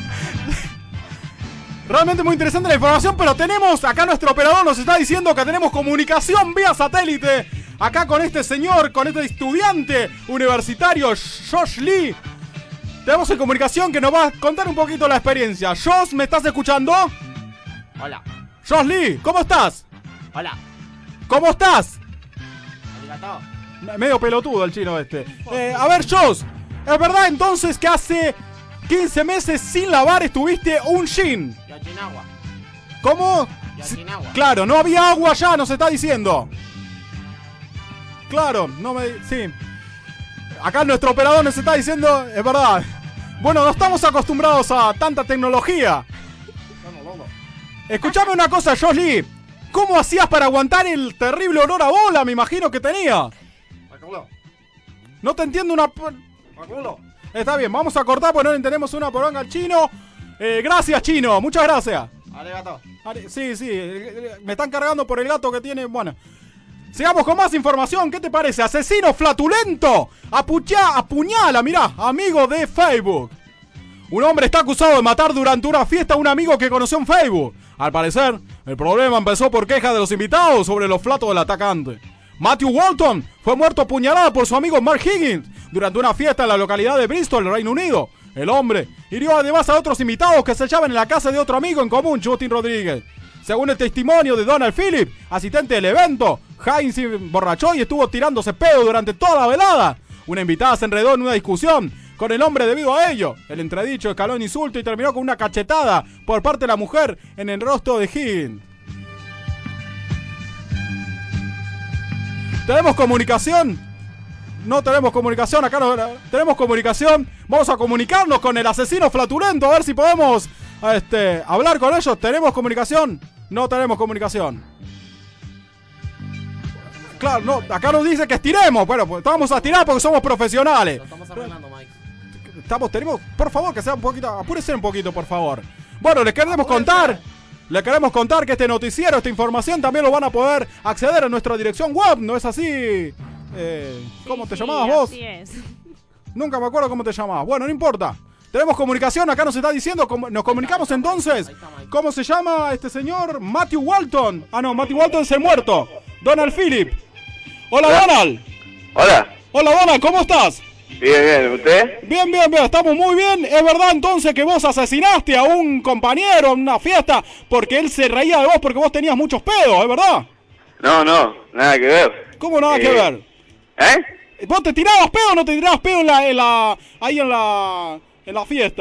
Realmente muy interesante la información, pero tenemos, acá nuestro operador nos está diciendo que tenemos comunicación vía satélite. Acá con este señor, con este estudiante universitario, Josh Lee. Tenemos en comunicación que nos va a contar un poquito la experiencia. Josh, ¿me estás escuchando? Hola. Josh Lee, ¿cómo estás? Hola. ¿Cómo estás? Arigato. Medio pelotudo el chino este. Eh, a ver, Josh, ¿es verdad entonces que hace quince meses sin lavar estuviste un jean? Ya sin agua. ¿Cómo? Ya Sí, sin agua. claro, no había agua ya, nos está diciendo. Claro, no me... Sí. Acá nuestro operador nos está diciendo, es verdad. Bueno, no estamos acostumbrados a tanta tecnología. Escuchame una cosa, Josh Lee. ¿Cómo hacías para aguantar el terrible olor a bola? Me imagino que tenía. No te entiendo una... Está bien, vamos a cortar porque no le entendemos una poronga al chino. Eh, gracias, chino. Muchas gracias. Arigato. Ari- Sí, sí. eh, Me están cargando por el gato que tiene... Bueno. Sigamos con más información. ¿Qué te parece? Asesino flatulento. Apuña, apuñala, mirá. Amigo de Facebook. Un hombre está acusado de matar durante una fiesta a un amigo que conoció en Facebook. Al parecer, el problema empezó por quejas de los invitados sobre los flatos del atacante. Matthew Walton fue muerto apuñalado por su amigo Mark Higgins durante una fiesta en la localidad de Bristol, Reino Unido. El hombre hirió además a otros invitados que se hallaban en la casa de otro amigo en común, Justin Rodríguez. Según el testimonio de Donald Phillips, asistente del evento, Higgins se emborrachó y estuvo tirándose pedo durante toda la velada. Una invitada se enredó en una discusión con el hombre debido a ello. El entredicho escaló en insulto y terminó con una cachetada por parte de la mujer en el rostro de Higgins. ¿Tenemos comunicación? No tenemos comunicación, acá no tenemos comunicación. Vamos a comunicarnos con el asesino flatulento, a ver si podemos este, hablar con ellos. ¿Tenemos comunicación? No tenemos comunicación. Claro, no, acá nos dice que estiremos. Bueno, pues vamos a estirar porque somos profesionales. Lo estamos arreglando, Mike. Estamos, tenemos, por favor, que sea un poquito, apúrese un poquito, por favor. Bueno, les queremos contar, les queremos contar que este noticiero, esta información también lo van a poder acceder a nuestra dirección web, ¿no es así? Eh, ¿Cómo Sí, te sí, llamabas vos? así es. Nunca me acuerdo cómo te llamabas. Bueno, no importa. Tenemos comunicación, acá nos está diciendo, com- nos comunicamos entonces. ¿Cómo se llama este señor? Matthew Walton. Ah, no, Matthew Walton se ha muerto. Donald Phillips. Hola, Donald. Hola. Hola, Donald, ¿cómo estás? Bien, bien, ¿usted? Bien, bien, bien, estamos muy bien. ¿Es verdad entonces que vos asesinaste a un compañero en una fiesta porque él se reía de vos porque vos tenías muchos pedos, es verdad? No, no, nada que ver. ¿Cómo nada Eh, que ver? ¿Eh? ¿Vos te tirabas pedo o no te tirabas pedo en la, en la, ahí en la, en la fiesta?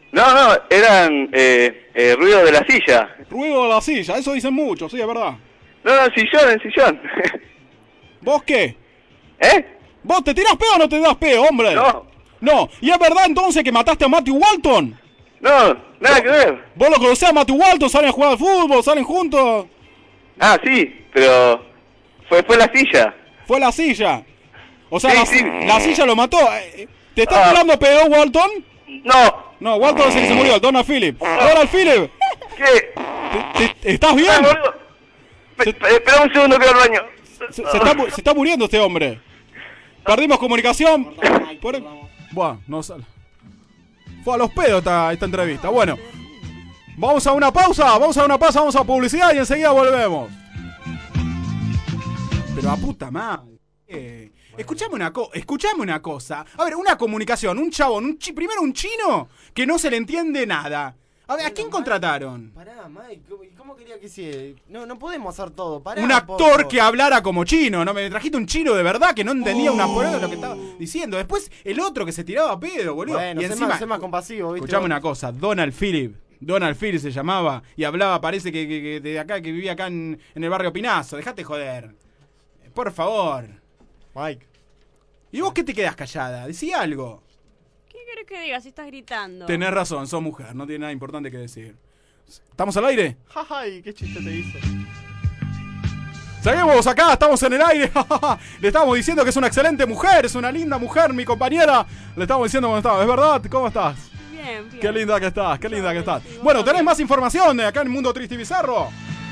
No, no, eran eh, eh, ruidos de la silla. Ruido de la silla, eso dicen muchos, sí, es verdad. No, no, sillón, en sillón. ¿Vos qué? ¿Eh? ¿Vos te tirás pedo o no te das pedo, hombre? No. No, ¿y es verdad entonces que mataste a Matthew Walton? No, nada que ver. ¿Vos lo conocés a Matthew Walton? ¿Salen a jugar al fútbol? ¿Salen juntos? Ah, sí, pero fue, fue la silla. Fue la silla. O sea, Sí, la, sí. la silla lo mató. Eh, ¿Te estás Ah. tirando pedo, Walton? No. No, Walton es el que se murió, Donald Phillips. Donald Phillips, ¿Qué? ¿te- te- ¿estás bien? Ah, boludo. Pe- pe- Espera un segundo que voy al baño. Se, se está, mu- se está muriendo este hombre. Perdimos comunicación. Por... Buah, no sale. Fue a los pedos esta, esta entrevista. Bueno, vamos a una pausa. Vamos a una pausa, vamos a publicidad y enseguida volvemos. Pero a puta madre. Eh, escuchame una co escuchame una cosa. A ver, una comunicación, un chabón, un chi primero un chino que no se le entiende nada. A ver, ¿a quién contrataron? Pará, Mike, ¿cómo, cómo quería que hiciera? No, no podemos hacer todo. Pará Un actor poco. que hablara como chino, ¿no? Me trajiste un chino de verdad que no entendía una porra de lo que estaba diciendo. Después el otro que se tiraba a pedo, boludo. Bueno, y sé encima, más, sé más compasivo, ¿viste? escuchame una cosa, Donald Phillips. Donald Phillips se llamaba y hablaba, parece que, que- que de acá, que vivía acá en, en el barrio Pinazo. Dejate joder. Por favor. Mike. ¿Y vos qué te quedás callada? Decí algo. ¿Qué querés que diga si estás gritando? Tenés razón, sos mujer, no tiene nada importante que decir. ¿Estamos al aire? Ay, qué chiste te hizo. Seguimos acá, estamos en el aire. Le estamos diciendo que es una excelente mujer, es una linda mujer, mi compañera. Le estamos diciendo cómo está. ¿Es verdad? ¿Cómo estás? Bien, bien. Qué linda que estás, qué linda que estás. Bueno, ¿tenés más información de acá en el Mundo Triste y Bizarro?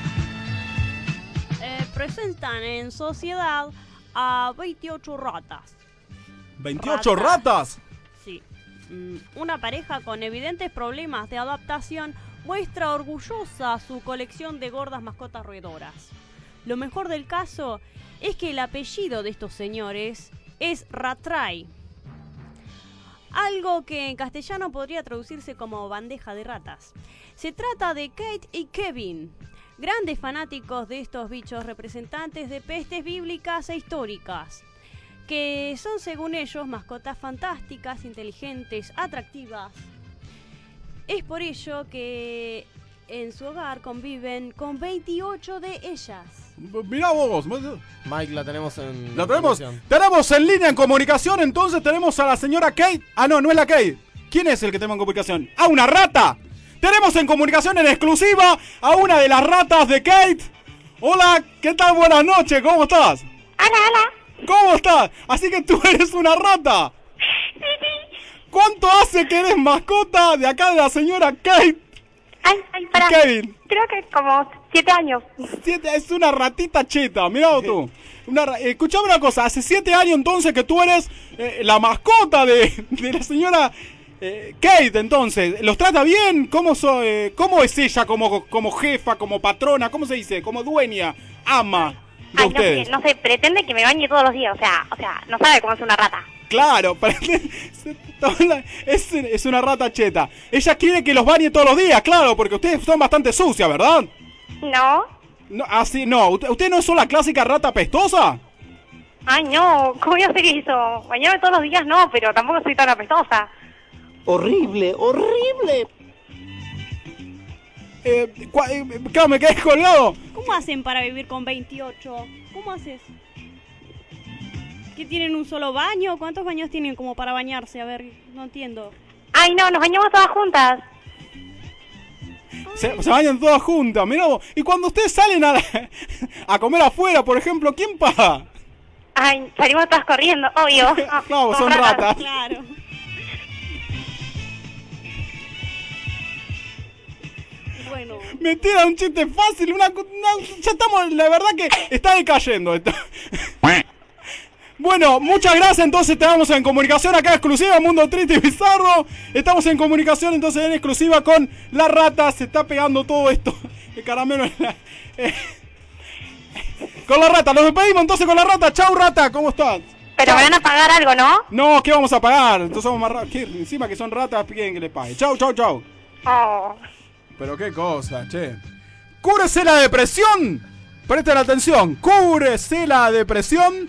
Eh, presentan en sociedad a veintiocho ratas. ¿veintiocho ratas? Sí. Mm, Una pareja con evidentes problemas de adaptación muestra orgullosa su colección de gordas mascotas roedoras. Lo mejor del caso es que el apellido de estos señores es Rattray. Algo que en castellano podría traducirse como bandeja de ratas. Se trata de Kate y Kevin, grandes fanáticos de estos bichos representantes de pestes bíblicas e históricas, que son según ellos mascotas fantásticas, inteligentes, atractivas. Es por ello que en su hogar conviven con veintiocho de ellas. Mirá vos. Mike, la tenemos en... La tenemos, comunicación. tenemos en línea en comunicación, entonces tenemos a la señora Kate. Ah, no, no es la Kate. ¿Quién es el que tenemos en comunicación? ¡Ah, una rata! Tenemos en comunicación en exclusiva a una de las ratas de Kate. Hola, ¿qué tal? Buenas noches, ¿cómo estás? Hola, hola. ¿Cómo estás? Así que tú eres una rata. Sí, sí. ¿Cuánto hace que eres mascota de acá de la señora Kate? Ay, ay, pará. Kevin. Creo que como siete años. Siete, es una ratita cheta, mirá vos tú. Una, ra- eh, escuchame una cosa, hace siete años entonces que tú eres eh, la mascota de, de la señora eh, Kate, entonces. ¿Los trata bien? ¿Cómo, so- eh, ¿Cómo es ella como, como jefa, como patrona? ¿Cómo se dice? Como dueña, ama de Ay, no sé, ustedes. no sé, pretende que me bañe todos los días, o sea, o sea, no sabe cómo es una rata. Claro, parece- es, es una rata cheta. Ella quiere que los bañe todos los días, claro, porque ustedes son bastante sucias, ¿verdad? No. No, así no. ¿Usted, ¿Usted no son la clásica rata pestosa? Ay, no, ¿cómo voy a hacer eso? Bañarme todos los días no, pero tampoco soy tan apestosa. Horrible, horrible. Eh, cua- eh, claro, me quedé colgado. ¿Cómo hacen para vivir con veintiocho? ¿Cómo haces? ¿Que tienen un solo baño? ¿Cuántos baños tienen como para bañarse? A ver, no entiendo. Ay, no, nos bañamos todas juntas. Se, se bañan todas juntas, mirá vos. Y cuando ustedes salen a, la- a comer afuera, por ejemplo, ¿quién paga? Ay, salimos todas corriendo, obvio. Claro, son ratas. Claro. Bueno. Me tira un chiste fácil, una, co- una- ya estamos, la verdad que está decayendo esto. Bueno, muchas gracias, entonces estamos en comunicación acá exclusiva, Mundo Triste y Bizarro. Estamos en comunicación entonces en exclusiva con la rata, se está pegando todo esto. El caramelo en la... eh. Con la rata, nos despedimos entonces con la rata. Chau rata, ¿cómo estás? Pero me van a pagar algo, ¿no? No, ¿qué vamos a pagar? Entonces somos más ratas. Encima que son ratas, piden que les pague. Chau, chau, chau. Oh. Pero qué cosa, che. ¡Cúrese la depresión! Presten atención. ¡Cúrese la depresión!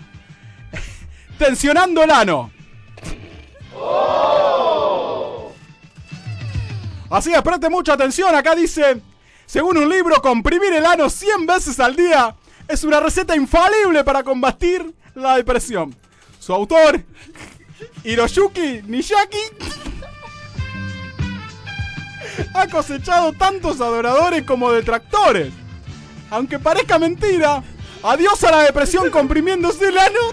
Tensionando el ano. Así que preste mucha atención. Acá dice, según un libro, comprimir el ano cien veces al día es una receta infalible para combatir la depresión. Su autor, Hiroyuki Nishiki, ha cosechado tantos adoradores como detractores. Aunque parezca mentira, adiós a la depresión comprimiéndose el ano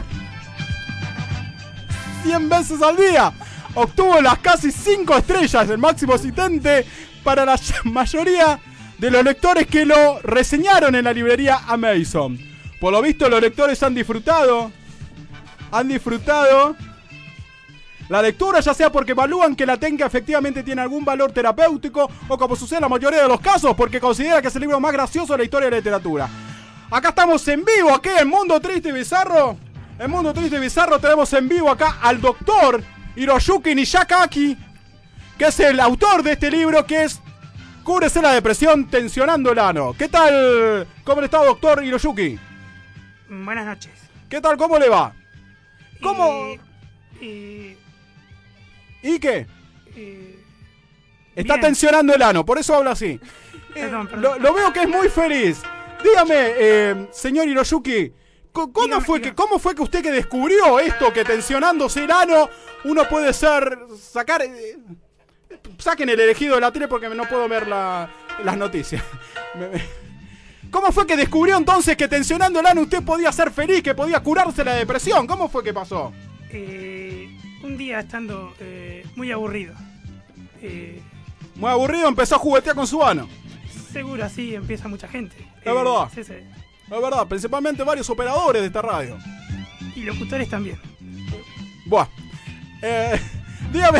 cien veces al día. Obtuvo las casi cinco estrellas, el máximo asistente para la mayoría de los lectores que lo reseñaron en la librería Amazon. Por lo visto, los lectores han disfrutado, han disfrutado la lectura, ya sea porque evalúan que la técnica efectivamente tiene algún valor terapéutico, o como sucede en la mayoría de los casos, porque considera que es el libro más gracioso de la historia de la literatura. Acá estamos en vivo, aquí en Mundo Triste y Bizarro. En Mundo Triste y Bizarro tenemos en vivo acá al doctor Hiroyuki Nishiki, que es el autor de este libro, que es Cúrese la depresión tensionando el ano. ¿Qué tal? ¿Cómo está, doctor Hiroyuki? Buenas noches. ¿Qué tal? ¿Cómo le va? ¿Cómo? Y... y ¿Y qué? eh, Está bien. tensionando el ano, por eso habla así. Perdón, perdón. Lo, lo veo que es muy feliz. Dígame, eh, señor Hiroyuki, ¿cómo, cómo Dígame, fue dígame. que, ¿cómo fue que usted que descubrió esto, que tensionándose el ano uno puede ser, sacar... eh, saquen el elegido de la tele porque no puedo ver la, las noticias. Me- me- ¿Cómo fue que descubrió entonces que tensionando el ano usted podía ser feliz, que podía curarse la depresión? ¿Cómo fue que pasó? Eh, un día estando eh, muy aburrido. Eh, Muy aburrido, empezó a juguetear con su ano. seguro así empieza mucha gente. Es verdad. Sí, sí. Es verdad, principalmente varios operadores de esta radio. Y locutores también. Buah. Eh, dígame.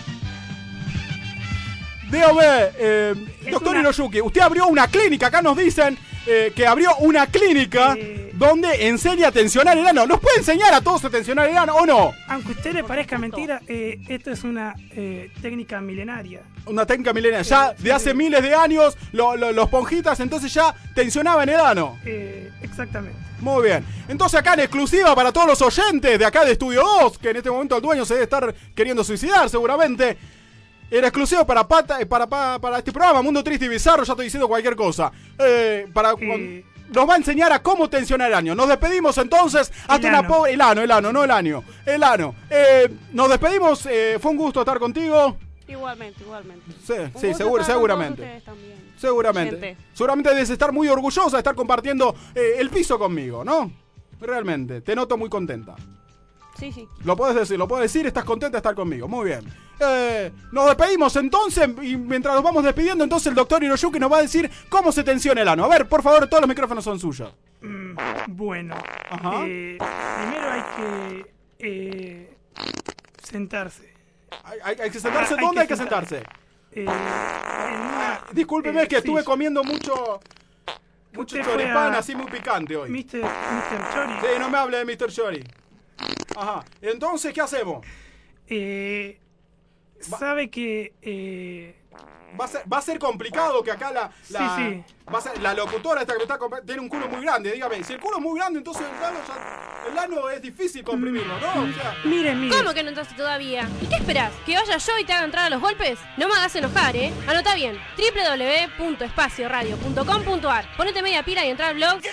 Dígame, eh, doctor una- Hiroyuki, usted abrió una clínica, acá nos dicen eh, que abrió una clínica donde enseña a tensionar el ano. ¿Nos puede enseñar a todos a tensionar el ano o no? Aunque a usted le parezca mentira, eh, esto es una eh, técnica milenaria. Una técnica milenaria. Ya de hace miles de años, lo- lo- los ponjitas entonces ya tensionaban el ano. Eh, exactamente. Muy bien. Entonces acá en exclusiva para todos los oyentes de acá de Estudio dos, que en este momento el dueño se debe estar queriendo suicidar seguramente. Era exclusivo para, pata, para, para, para este programa, Mundo Triste y Bizarro, ya estoy diciendo cualquier cosa. Eh, para, Eh. Nos va a enseñar a cómo tensionar el ano. Nos despedimos entonces hasta El una ano. pobre... El ano, el ano, no el año. El ano. Eh, nos despedimos, eh, fue un gusto estar contigo. Igualmente, igualmente. Sí, Un sí, gusto seguro, estar con seguramente. todos ustedes también. Seguramente. Gente. Seguramente debes estar muy orgullosa de estar compartiendo eh, el piso conmigo, ¿no? Realmente, te noto muy contenta. Sí, sí. Lo puedes decir, lo puedes decir, estás contenta de estar conmigo. Muy bien. Eh, nos despedimos entonces, y mientras nos vamos despidiendo, entonces el doctor Hiroyuki nos va a decir cómo se tensiona el ano. A ver, por favor, todos los micrófonos son suyos. Mm, bueno, Ajá. eh, primero hay que eh, sentarse. ¿Hay, hay- hay que sentarse? Hay ¿Dónde que hay que sentarse. sentarse? Eh, en una, Discúlpeme, eh, es que estuve sí. comiendo mucho... Mucho Usted fue choripán a- así muy picante hoy. mister mister Chori. Sí, no me hable de mister Chori. Ajá. Entonces, ¿qué hacemos? Eh, sabe que eh, Va a, ser, va a ser complicado que acá la, la, Sí, sí. va a ser- la locutora esta que me está compa- tiene un culo muy grande, dígame. Si el culo es muy grande, entonces el ano, ya- el ano es difícil comprimirlo, ¿no? O sea, Miren, miren. ¿Cómo que no entraste todavía? ¿Y qué esperás? ¿Que vaya yo y te haga entrar a los golpes? No me hagas enojar, ¿eh? Anota bien, doble u doble u doble u punto espacio radio punto com punto a r. Ponete media pila y entra al blog.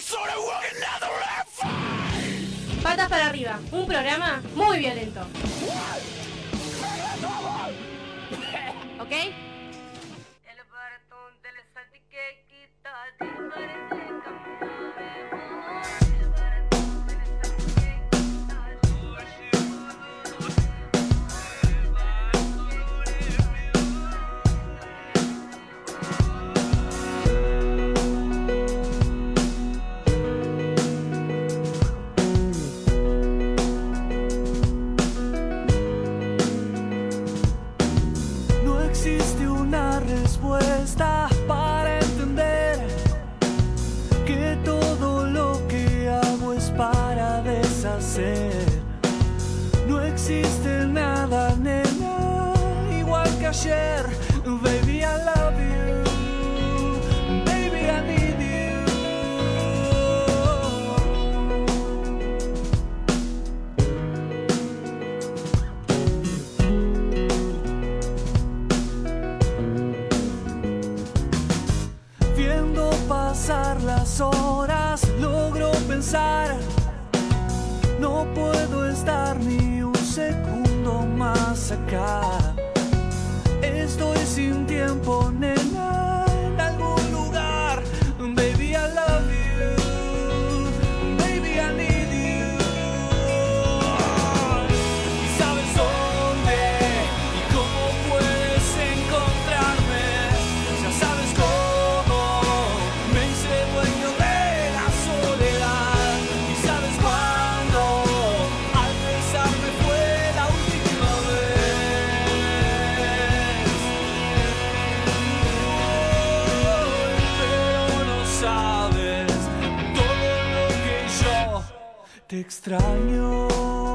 Patas para arriba, un programa muy violento. ¿Ok? No existe una respuesta para entender que todo lo que hago es para deshacer. No existe nada, nena, igual que ayer. Baby, I love you. Baby, I need you. pasar las horas logro pensar, no puedo estar ni un segundo más acá. Estoy sin tiempo, nena, en algún lugar. Baby, I love you. Baby, I need you. ¿Y sabes dónde y cómo puedes encontrarme? Ya sabes cómo me hice dueño de la soledad. ¿Y sabes cuándo? Al besarme fue la última vez. Pero no sabes todo lo que yo te extraño.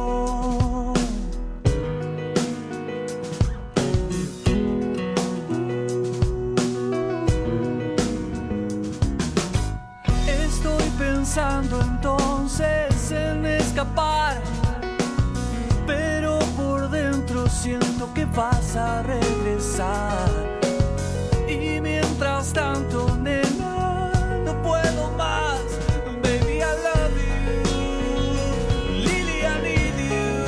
Estoy pensando entonces en escapar, pero por dentro siento que vas a regresar. Y mientras tanto, nena, no puedo más. Baby, I love you. Lily, I need you.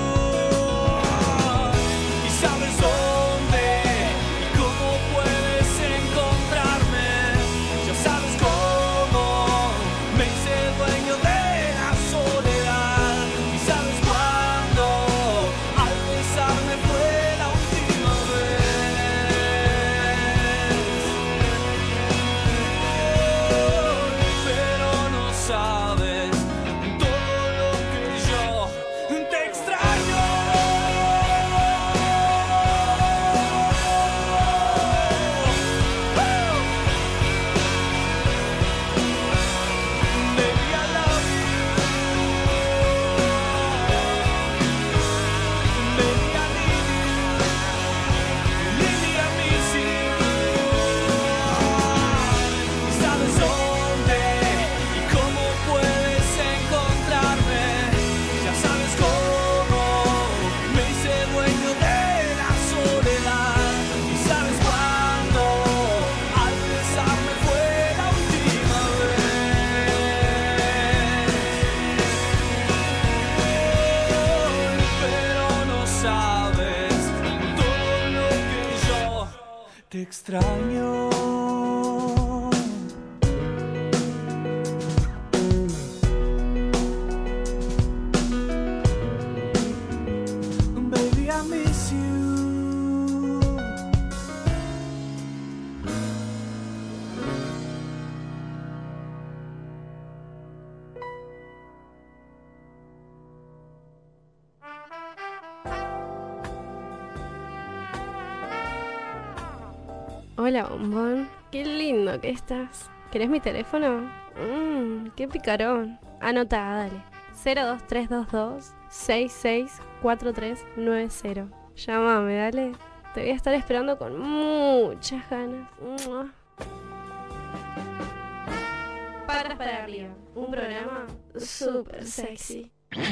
¿Y sabes dónde y cómo puedes encontrarme? Ya sabes cómo me hice dueño de la soledad. ¿Y sabes cuándo? Al besarme fue la última vez. Pero no sabes todo lo que yo te extraño. Baby, I love you. Baby, I need you. Lily, I miss you. ¿Y sabes dónde y cómo puedes encontrarme? Ya sabes cómo me hice dueño de la soledad. ¿Y sabes cuándo? Al besarme fue la última vez. Pero no sabes todo lo que yo te extraño. Baby, I miss you. Hola, bombón. Qué lindo que estás. ¿Querés mi teléfono? Mmm, qué picarón. Anota, dale. cero dos tres dos dos seis seis cuatro tres nueve cero. Llámame, dale. Te voy a estar esperando con muchas ganas. ¡Mua! Patas para arriba. Un programa súper sexy.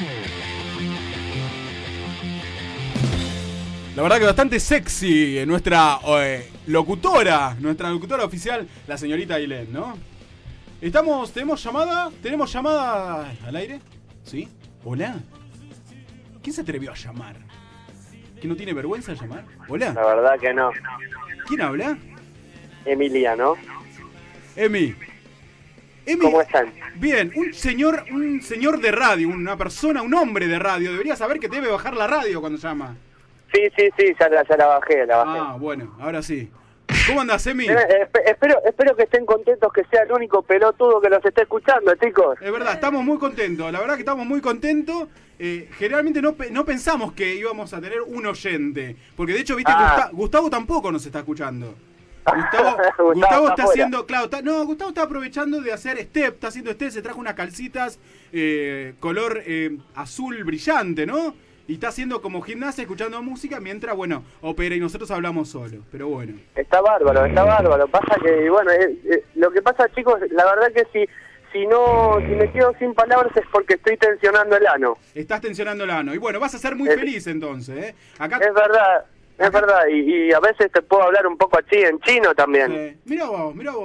La verdad que bastante sexy eh, nuestra eh, locutora, nuestra locutora oficial, la señorita Ailén, ¿no? Estamos, tenemos llamada, tenemos llamada al aire, ¿sí? Hola. ¿Quién se atrevió a llamar? ¿Que no tiene vergüenza de llamar? Hola. La verdad que no. ¿Quién habla? Emiliano. Emi. Emi. ¿Cómo están? Bien, un señor, un señor de radio, una persona, un hombre de radio, debería saber que debe bajar la radio cuando llama. Sí, sí, sí, ya la, ya la bajé, la bajé. Ah, bueno, ahora sí. ¿Cómo andás, Emi? Eh, eh, espero, espero que estén contentos, que sea el único pelotudo que los esté escuchando, chicos. Es verdad, estamos muy contentos, la verdad que estamos muy contentos. Eh, generalmente no, pe- no pensamos que íbamos a tener un oyente, porque de hecho, viste, Ah. Gusta- Gustavo tampoco nos está escuchando. Gustavo, Gustavo Gustavo está está afuera. haciendo, claro, está- no, Gustavo está aprovechando de hacer step, está haciendo step, se trajo unas calcitas eh, color eh, azul brillante, ¿no? Y está haciendo como gimnasia, escuchando música, mientras, bueno, opera y nosotros hablamos solos, pero bueno. Está bárbaro, está bárbaro. Pasa que, bueno, eh, eh, lo que pasa, chicos, la verdad que si, si no, si me quedo sin palabras es porque estoy tensionando el ano. Estás tensionando el ano. Y bueno, vas a ser muy Es- feliz entonces, ¿eh? Acá Es verdad, es verdad. Y, y a veces te puedo hablar un poco así en chino también. Sí. Mirá vos, mirá vos.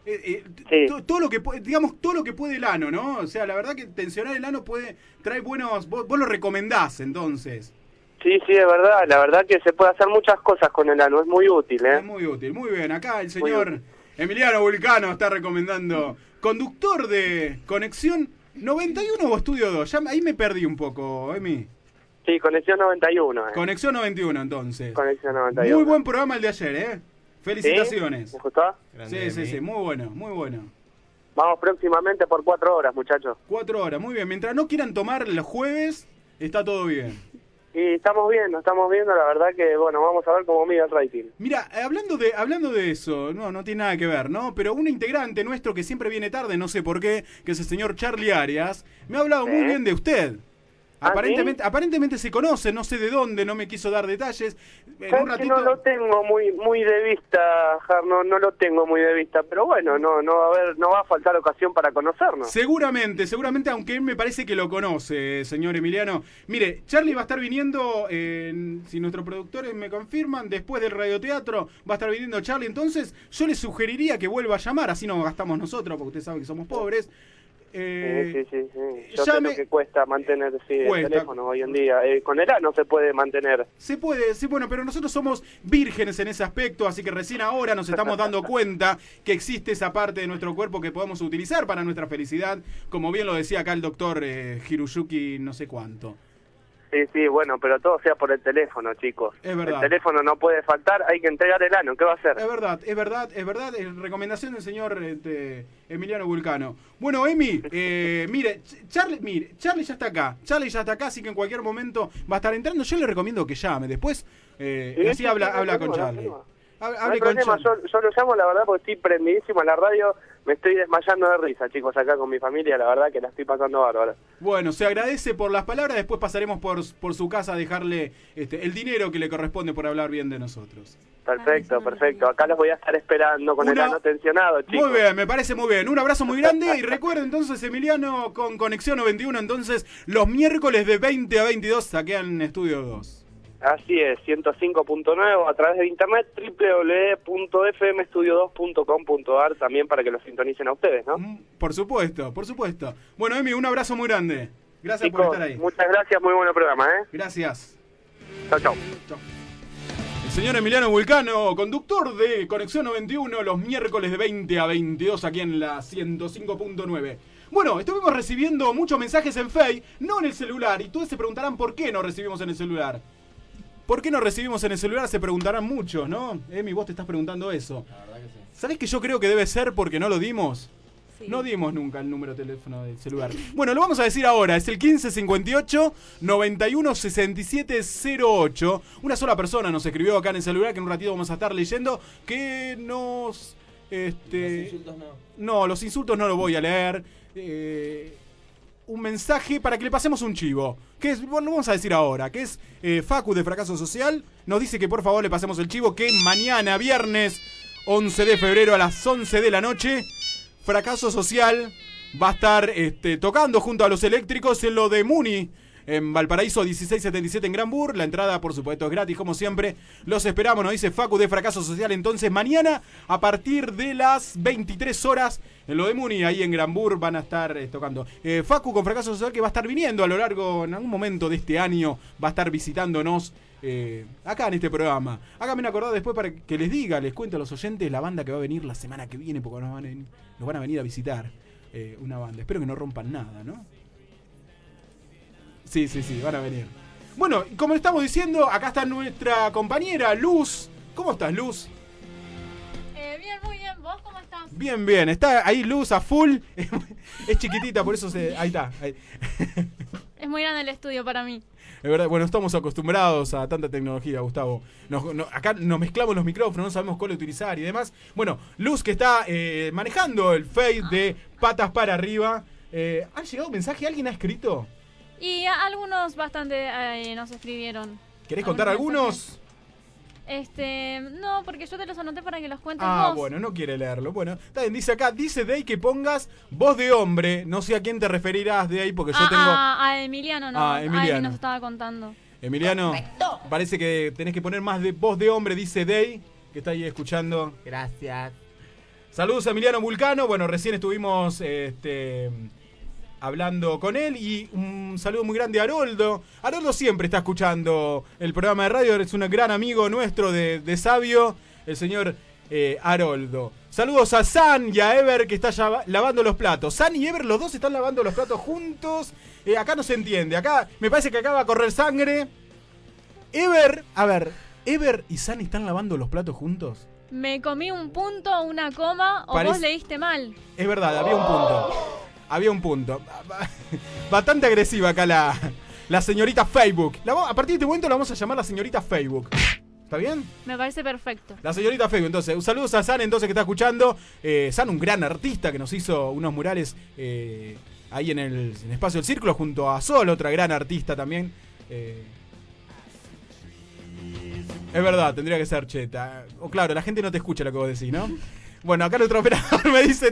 Eh, eh, to- todo lo que puede, digamos, todo lo que puede el ano, ¿no? O sea, la verdad que tensionar el ano puede traer buenos... Vos, vos lo recomendás, entonces. Sí, sí, es verdad. La verdad que se puede hacer muchas cosas con el ano. Es muy útil, ¿eh? Es muy útil. Muy bien, acá el señor Emiliano Vulcano está recomendando. Conductor de Conexión noventa y uno o Estudio dos. Ya, ahí me perdí un poco, Emi. Sí, Conexión noventa y uno. ¿eh? Conexión noventa y uno, entonces. Conexión noventa y uno. Muy buen programa el de ayer, ¿eh? Felicitaciones. ¿Sí? ¿Me gustó? Sí, sí, sí, muy bueno, muy bueno. Vamos próximamente por cuatro horas, muchachos. Cuatro horas, muy bien. Mientras no quieran tomar los jueves, está todo bien. Y estamos viendo, estamos viendo, la verdad que, bueno, vamos a ver cómo mide el rating. Mira, eh, hablando de hablando de eso, no, no tiene nada que ver, ¿no? Pero un integrante nuestro que siempre viene tarde, no sé por qué, que es el señor Charlie Arias, me ha hablado muy ¿Eh? bien de usted. ¿Ah, Aparentemente, aparentemente se conoce, no sé de dónde, no me quiso dar detalles. En un ¿Sabes que ratito... no lo tengo muy muy de vista, Jar? No, no lo tengo muy de vista, pero bueno, no no va a haber, no va a faltar ocasión para conocernos. Seguramente, seguramente, aunque él me parece que lo conoce, señor Emiliano. Mire, Charlie va a estar viniendo, eh, si nuestros productores me confirman, después del radioteatro va a estar viniendo Charlie. Entonces, yo le sugeriría que vuelva a llamar, así no gastamos nosotros, porque usted sabe que somos pobres. Eh, sí, sí, sí, sí. Yo llame- sé lo que cuesta mantener sí, el Cuesta. teléfono hoy en día. Eh, con el A no se puede mantener. Se puede, sí, bueno, pero nosotros somos vírgenes en ese aspecto, así que recién ahora nos estamos dando cuenta que existe esa parte de nuestro cuerpo que podemos utilizar para nuestra felicidad, como bien lo decía acá el doctor eh, Hiroyuki no sé cuánto. Sí, sí, bueno, pero todo sea por el teléfono, chicos. Es verdad. El teléfono no puede faltar, hay que entregar el ano. ¿Qué va a hacer? Es verdad, es verdad, es verdad. eh, recomendación del señor este, Emiliano Vulcano. Bueno, Emi, eh, mire, Ch- Charlie, mire, Charlie ya está acá. Charlie ya está acá, así que en cualquier momento va a estar entrando. Yo le recomiendo que llame. Después, eh, Sí, así sí, habla, sí, no hay habla con problema, Charlie. no hay problema. Hab- No hay Hable con problema, Charlie. yo, yo lo llamo, la verdad, porque estoy prendidísimo en la radio. Me estoy desmayando de risa, chicos, acá con mi familia. La verdad que la estoy pasando bárbaro. Bueno, se agradece por las palabras. Después pasaremos por, por su casa a dejarle este, el dinero que le corresponde por hablar bien de nosotros. Perfecto, perfecto. Acá los voy a estar esperando con el Una- ano tensionado, chicos. Muy bien, me parece muy bien. Un abrazo muy grande y recuerda entonces, Emiliano, con Conexión noventa y uno, entonces los miércoles de veinte a veintidós saquean Estudio dos. Así es, ciento cinco punto nueve a través de internet, doble u doble u doble u punto f m estudio dos punto com punto a r también para que los sintonicen a ustedes, ¿no? Por supuesto, por supuesto. Bueno, Emi, un abrazo muy grande. Gracias Chicos, por estar ahí. muchas gracias, muy buen programa, ¿eh? Gracias. Chau, chau. El señor Emiliano Vulcano, conductor de Conexión noventa y uno, los miércoles de veinte a veintidós aquí en la ciento cinco punto nueve. Bueno, estuvimos recibiendo muchos mensajes en Face, no en el celular, y todos se preguntarán por qué no recibimos en el celular. ¿Por qué no recibimos en el celular? Se preguntarán muchos, ¿no? Emi, vos te estás preguntando eso. La verdad que sí. ¿Sabés que yo creo que debe ser porque no lo dimos? No dimos nunca el número de teléfono del celular. Bueno, lo vamos a decir ahora. Es el quince cincuenta y ocho noventa y uno sesenta y siete cero ocho. Una sola persona nos escribió acá en el celular, que en un ratito vamos a estar leyendo, que nos... Este, Los insultos no. No, los insultos no los voy a leer. Eh, un mensaje para que le pasemos un chivo. Que es, bueno, lo vamos a decir ahora. Que es eh, Facu de Fracaso Social. Nos dice que por favor le pasemos el chivo. Que mañana, viernes once de febrero a las once de la noche, Fracaso Social va a estar este, tocando junto a los eléctricos en lo de Muni, en Valparaíso dieciséis setenta y siete en Granbur. La entrada, por supuesto, es gratis, como siempre. Los esperamos, nos dice Facu de Fracaso Social. Entonces, mañana, a partir de las veintitrés horas, en lo de Muni, ahí en Granbur, van a estar eh, tocando. Eh, Facu con Fracaso Social, que va a estar viniendo a lo largo, en algún momento de este año, va a estar visitándonos eh, acá en este programa. Háganme acordar después para que les diga, les cuente a los oyentes la banda que va a venir la semana que viene, porque nos van a, nos van a venir a visitar eh, una banda. Espero que no rompan nada, ¿no? Sí, sí, sí, van a venir. Bueno, como estamos diciendo, acá está nuestra compañera Luz. ¿Cómo estás, Luz? Eh, bien, muy bien. ¿Vos cómo estás? Bien, bien. Está ahí Luz a full. Es chiquitita, por eso se... Ahí está. Ahí. Es muy grande el estudio para mí. Es verdad, bueno, estamos acostumbrados a tanta tecnología, Gustavo. Nos- no- acá nos mezclamos los micrófonos, no sabemos cuál utilizar y demás. Bueno, Luz que está eh, manejando el Face de Patas para Arriba. Eh, ¿Ha llegado un mensaje? ¿Alguien ha escrito? Y a- algunos bastante eh, nos escribieron. ¿Querés contar algunos? mensajes. Este, no, porque yo te los anoté para que los cuentes Ah, vos. bueno, no quiere leerlo. Bueno, está bien, dice acá, dice Day que pongas voz de hombre. No sé a quién te referirás de ahí porque yo Ah, tengo... a, a Emiliano, no. Ah, A Emiliano. él nos estaba contando. Emiliano, parece que tenés que poner más de voz de hombre, dice Day, que está ahí escuchando. Gracias. Saludos a Emiliano Vulcano. Bueno, recién estuvimos este, hablando con él. Y un saludo muy grande a Haroldo. Haroldo siempre está escuchando el programa de radio. Es un gran amigo nuestro de, de Sabio, el señor eh, Haroldo. Saludos a San y a Ever, que está ya lavando los platos. San y Ever, los dos están lavando los platos juntos. Eh, acá no se entiende. Acá me parece que acá va a correr sangre. Ever, a ver, ¿Ever y San están lavando los platos juntos? Me comí un punto, una coma, o Parece- vos leíste mal. Es verdad, había un punto. Había un punto. Bastante agresiva acá la, la señorita Facebook. La va- a partir de este momento la vamos a llamar la señorita Facebook. ¿Está bien? Me parece perfecto. La señorita Facebook. Entonces, un saludo a San, entonces, que está escuchando. Eh, San, un gran artista que nos hizo unos murales eh, ahí en el, en el Espacio del Círculo, junto a Sol, otra gran artista también. Eh, es verdad, tendría que ser Cheta. O claro, la gente no te escucha lo que vos decís, ¿no? Bueno, acá el otro operador me dice...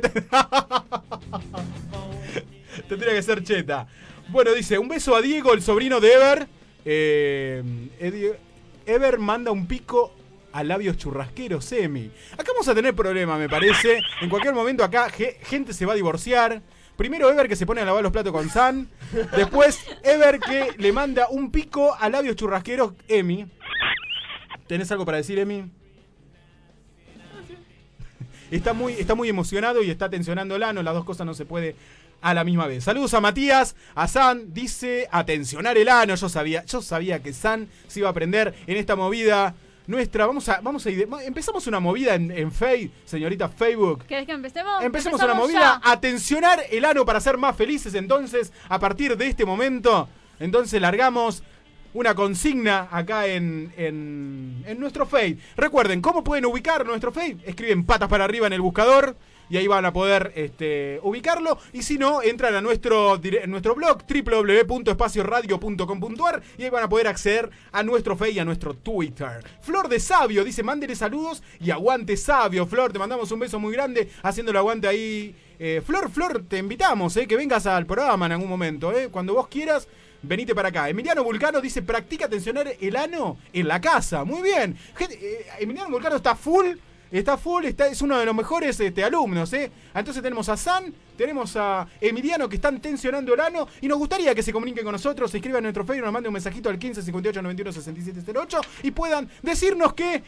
Tendría que ser Cheta. Bueno, dice, un beso a Diego, el sobrino de Ever. Eh, Edi- Ever manda un pico a labios churrasqueros, Semi. Acá vamos a tener problema, me parece. En cualquier momento acá ge- gente se va a divorciar. Primero Ever, que se pone a lavar los platos con San. Después Ever, que le manda un pico a labios churrasqueros, Emi. ¿Tenés algo para decir, Emi? Está muy, está muy emocionado y está tensionando el ano. Las dos cosas no se puede a la misma vez. Saludos a Matías, a San. Dice, a tensionar el ano. Yo sabía, yo sabía que San se iba a aprender en esta movida nuestra. Vamos a, vamos a ir. Empezamos una movida en, en Face, señorita Facebook. ¿Querés que empecemos? Empecemos una movida a tensionar el ano para ser más felices. Entonces, a partir de este momento, entonces largamos una consigna acá en, en, en nuestro Face. Recuerden, ¿cómo pueden ubicar nuestro Face? Escriben patas para arriba en el buscador y ahí van a poder este, ubicarlo. Y si no, entran a nuestro, dire- nuestro blog doble u doble u doble u punto espacio radio punto com punto a r y ahí van a poder acceder a nuestro Face y a nuestro Twitter. Flor de Sabio dice, mándele saludos y aguante Sabio. Flor, te mandamos un beso muy grande haciéndole aguante ahí. Eh, Flor, Flor, te invitamos, eh, que vengas al programa en algún momento, eh, cuando vos quieras. Venite para acá. Emiliano Vulcano dice, practica tensionar el ano en la casa. Muy bien. Gente, eh, Emiliano Vulcano está full. Está full, está, es uno de los mejores este, alumnos, ¿eh? Entonces tenemos a San, tenemos a Emiliano, que están tensionando el ano. Y nos gustaría que se comuniquen con nosotros, se escriban en nuestro Facebook, nos manden un mensajito al quince cincuenta y ocho noventa y uno sesenta y siete cero ocho y puedan decirnos que...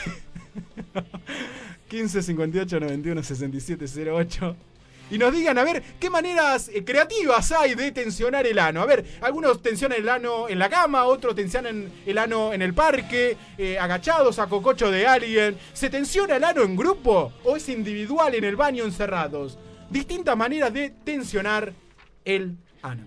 quince cincuenta y ocho noventa y uno sesenta y siete cero ocho y nos digan, a ver, qué maneras eh, creativas hay de tensionar el ano. A ver, algunos tensionan el ano en la cama, otros tensionan el ano en el parque, eh, agachados a cococho de alguien. ¿Se tensiona el ano en grupo o es individual en el baño encerrados? Distintas maneras de tensionar el ano.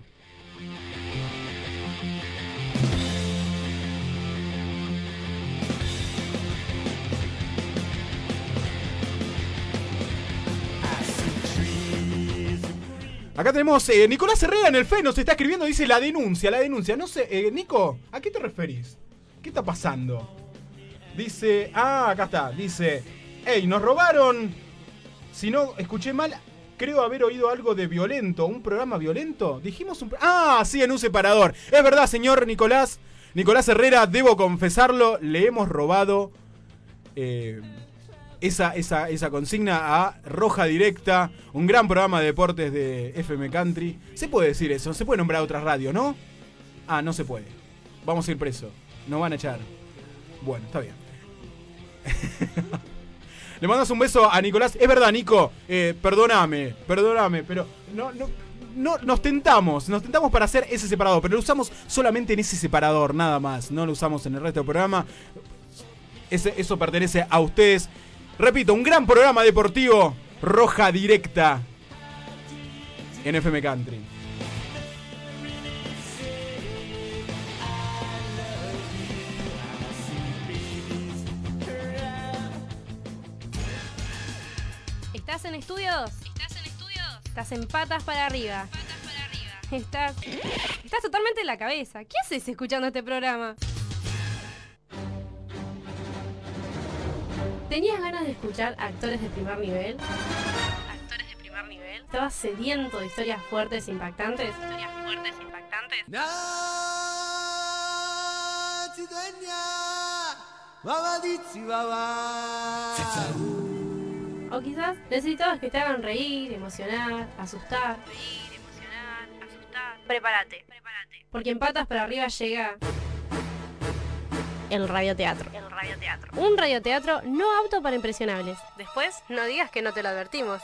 Acá tenemos eh, Nicolás Herrera en el F E, nos está escribiendo, dice la denuncia, la denuncia. No sé, eh, Nico, ¿a qué te referís? ¿Qué está pasando? Dice, ah, acá está, dice, hey, nos robaron, si no escuché mal, creo haber oído algo de violento, un programa violento. Dijimos un... Ah, sí, en un separador. Es verdad, señor Nicolás, Nicolás Herrera, debo confesarlo, le hemos robado... Eh, Esa, esa, esa consigna a Roja Directa, un gran programa de deportes de F M Country. ¿Se puede decir eso? ¿Se puede nombrar otras radios, no? Ah, no se puede. Vamos a ir preso. Nos van a echar. Bueno, está bien. Le mandas un beso a Nicolás. Es verdad, Nico, eh, perdóname, perdóname, pero no, no, no, nos tentamos, nos tentamos para hacer ese separador, pero lo usamos solamente en ese separador, nada más. No lo usamos en el resto del programa. Ese, eso pertenece a ustedes. Repito, un gran programa deportivo, Roja Directa, en F M Country. ¿Estás en estudio dos? ¿Estás en estudio dos? Estás en patas para arriba. Patas para arriba. Estás, estás totalmente en la cabeza. ¿Qué haces escuchando este programa? ¿Tenías ganas de escuchar actores de primer nivel? ¿Actores de primer nivel? ¿Estabas sediento de historias fuertes e impactantes? ¿Historias fuertes e impactantes? O quizás necesitabas que te hagan reír, emocionar, asustar. Reír, emocionar, asustar. Prepárate. Porque en Patas para Arriba llega el radioteatro. El radioteatro. Un radioteatro no apto para impresionables. Después, no digas que no te lo advertimos.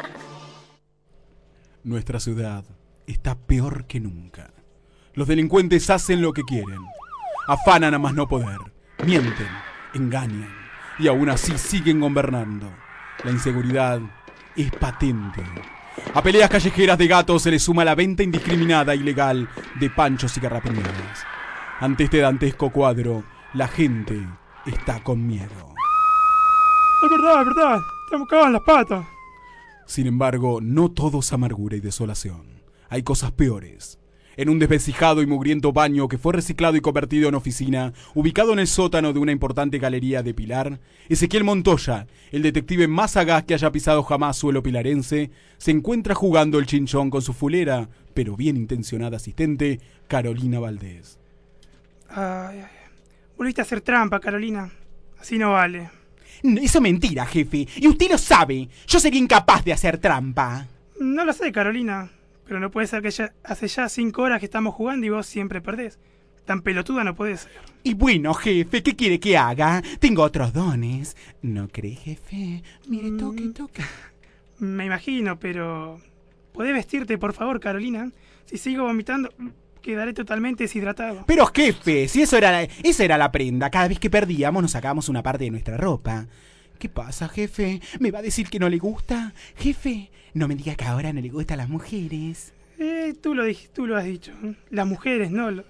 Nuestra ciudad está peor que nunca. Los delincuentes hacen lo que quieren. Afanan a más no poder. Mienten, engañan y aún así siguen gobernando. La inseguridad es patente. A peleas callejeras de gatos se le suma la venta indiscriminada e ilegal de panchos y garrapiñadas. Ante este dantesco cuadro, la gente está con miedo. Es verdad, es verdad. Estamos cagados en las patas. Sin embargo, no todo es amargura y desolación. Hay cosas peores. En un desvencijado y mugriento baño que fue reciclado y convertido en oficina, ubicado en el sótano de una importante galería de Pilar, Ezequiel Montoya, el detective más sagaz que haya pisado jamás suelo pilarense, se encuentra jugando el chinchón con su fulera, pero bien intencionada asistente, Carolina Valdés. Ay, ay. Volviste a hacer trampa, Carolina. Así no vale. Eso es mentira, jefe. Y usted lo sabe. Yo sería incapaz de hacer trampa. No lo sé, Carolina. Pero no puede ser que ya hace ya cinco horas que estamos jugando y vos siempre perdés. Tan pelotuda no podés ser. Y bueno, jefe, ¿qué quiere que haga? Tengo otros dones. ¿No cree, jefe? Mire, toque, toque. Me imagino, pero... ¿Podés vestirte, por favor, Carolina? Si sigo vomitando, quedaré totalmente deshidratado. Pero, jefe, si eso era la, esa era la prenda. Cada vez que perdíamos nos sacábamos una parte de nuestra ropa. ¿Qué pasa, jefe? ¿Me va a decir que no le gusta? Jefe, no me diga que ahora no le gustan las mujeres. Eh, tú lo, dij- tú lo has dicho. Las mujeres, no. Lo...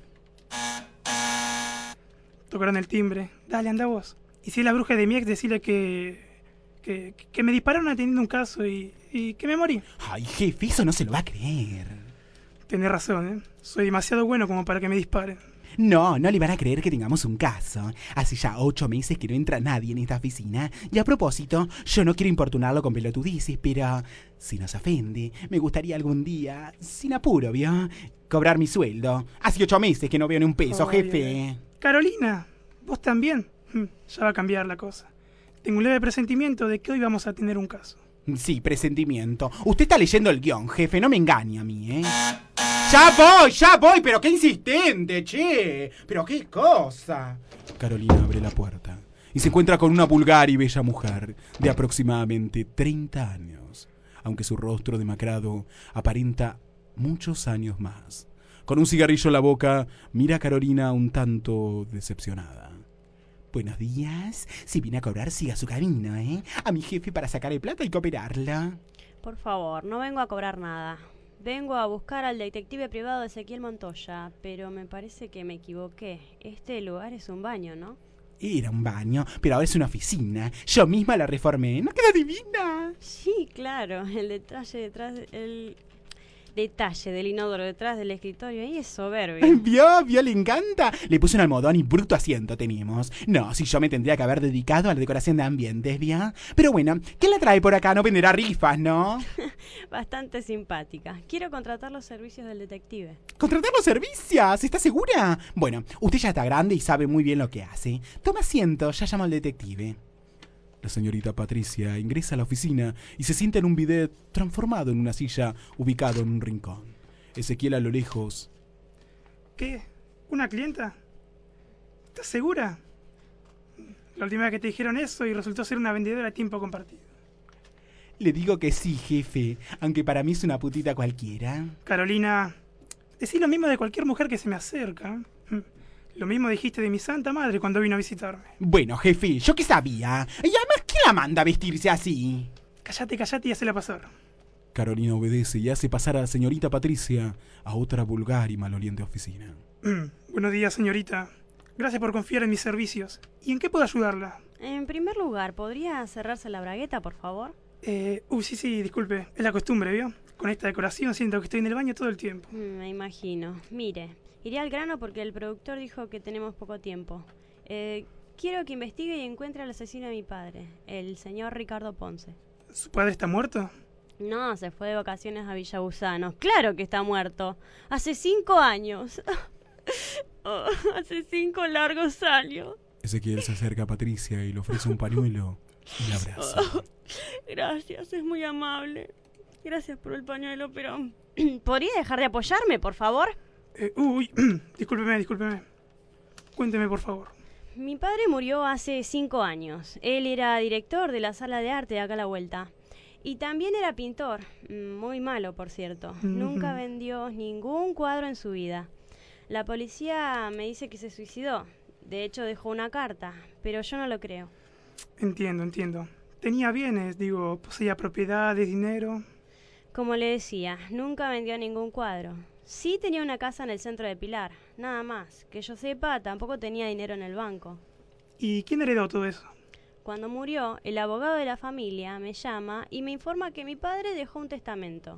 Tocaron el timbre. Dale, anda vos. Y si es la bruja de mi ex, decirle que, que... Que me dispararon atendiendo un caso y... Y que me morí. Ay, jefe, eso no se lo va a creer. Tenés razón, ¿eh? Soy demasiado bueno como para que me disparen. No, no le van a creer que tengamos un caso. Hace ya ocho meses que no entra nadie en esta oficina. Y a propósito, yo no quiero importunarlo con pelotudices, pero si nos ofende, me gustaría algún día, sin apuro, ¿vio? Cobrar mi sueldo. Hace ocho meses que no veo ni un peso, Ay, jefe. ay. Carolina, ¿vos también? Hm, Ya va a cambiar la cosa. Tengo un leve presentimiento de que hoy vamos a tener un caso. Sí, presentimiento. Usted está leyendo el guión, jefe, no me engañe a mí, ¿eh? ¡Ya voy, ya voy! ¡Pero qué insistente, che! ¡Pero qué cosa! Carolina abre la puerta y se encuentra con una vulgar y bella mujer de aproximadamente treinta años, aunque su rostro demacrado aparenta muchos años más. Con un cigarrillo en la boca, mira a Carolina un tanto decepcionada. Buenos días. Si viene a cobrar, siga su camino, ¿eh? A mi jefe para sacarle plata hay que operarla. Por favor, no vengo a cobrar nada. Vengo a buscar al detective privado de Ezequiel Montoya, pero me parece que me equivoqué. Este lugar es un baño, ¿no? Era un baño, pero ahora es una oficina. Yo misma la reformé. ¿No queda divina? Sí, claro. El detalle detrás... de- el detalle del inodoro detrás del escritorio ahí es soberbio. ¿Vio? ¿Vio? ¿Le encanta? Le puse un almohadón y bruto asiento teníamos. No, si yo me tendría que haber dedicado a la decoración de ambientes, ¿vio? Pero bueno, ¿qué la trae por acá? No venderá rifas, ¿no? Bastante simpática. Quiero contratar los servicios del detective. ¿Contratar los servicios? ¿Está segura? Bueno, usted ya está grande y sabe muy bien lo que hace. Toma asiento, ya llamo al detective. La señorita Patricia ingresa a la oficina y se sienta en un bidet transformado en una silla ubicado en un rincón. Ezequiel a lo lejos. ¿Qué? ¿Una clienta? ¿Estás segura? La última vez que te dijeron eso y resultó ser una vendedora a tiempo compartido. Le digo que sí, jefe, aunque para mí es una putita cualquiera. Carolina, decí lo mismo de cualquier mujer que se me acerca. Lo mismo dijiste de mi santa madre cuando vino a visitarme. Bueno, jefe, ¿yo qué sabía? Y además, ¿quién la manda a vestirse así? Cállate, cállate y hacela pasar. Carolina obedece y hace pasar a la señorita Patricia a otra vulgar y maloliente oficina. Buenos días, señorita. Gracias por confiar en mis servicios. ¿Y en qué puedo ayudarla? En primer lugar, ¿podría cerrarse la bragueta, por favor? Eh, uy, sí, sí, disculpe. Es la costumbre, ¿vio? Con esta decoración siento que estoy en el baño todo el tiempo. Mm, Me imagino. Mire, iré al grano porque el productor dijo que tenemos poco tiempo. Eh, quiero que investigue y encuentre al asesino de mi padre, el señor Ricardo Ponce. ¿Su padre está muerto? No, se fue de vacaciones a Villa Gusano. ¡Claro que está muerto! ¡Hace cinco años! Oh, hace cinco largos años. Ezequiel se acerca a Patricia y le ofrece un pañuelo Un abrazo. Gracias, es muy amable. Gracias por el pañuelo, pero... ¿podría dejar de apoyarme, por favor? Eh, uy, discúlpeme, discúlpeme. Cuénteme, por favor. Mi padre murió hace cinco años. Él era director de la sala de arte de acá a la vuelta. Y también era pintor. Muy malo, por cierto. Mm. Nunca vendió ningún cuadro en su vida. La policía me dice que se suicidó. De hecho, dejó una carta, pero yo no lo creo. Entiendo, entiendo. Tenía bienes, digo, poseía propiedades, dinero. Como le decía, nunca vendió ningún cuadro. Sí tenía una casa en el centro de Pilar, nada más. Que yo sepa, tampoco tenía dinero en el banco. ¿Y quién heredó todo eso? Cuando murió, el abogado de la familia me llama y me informa que mi padre dejó un testamento.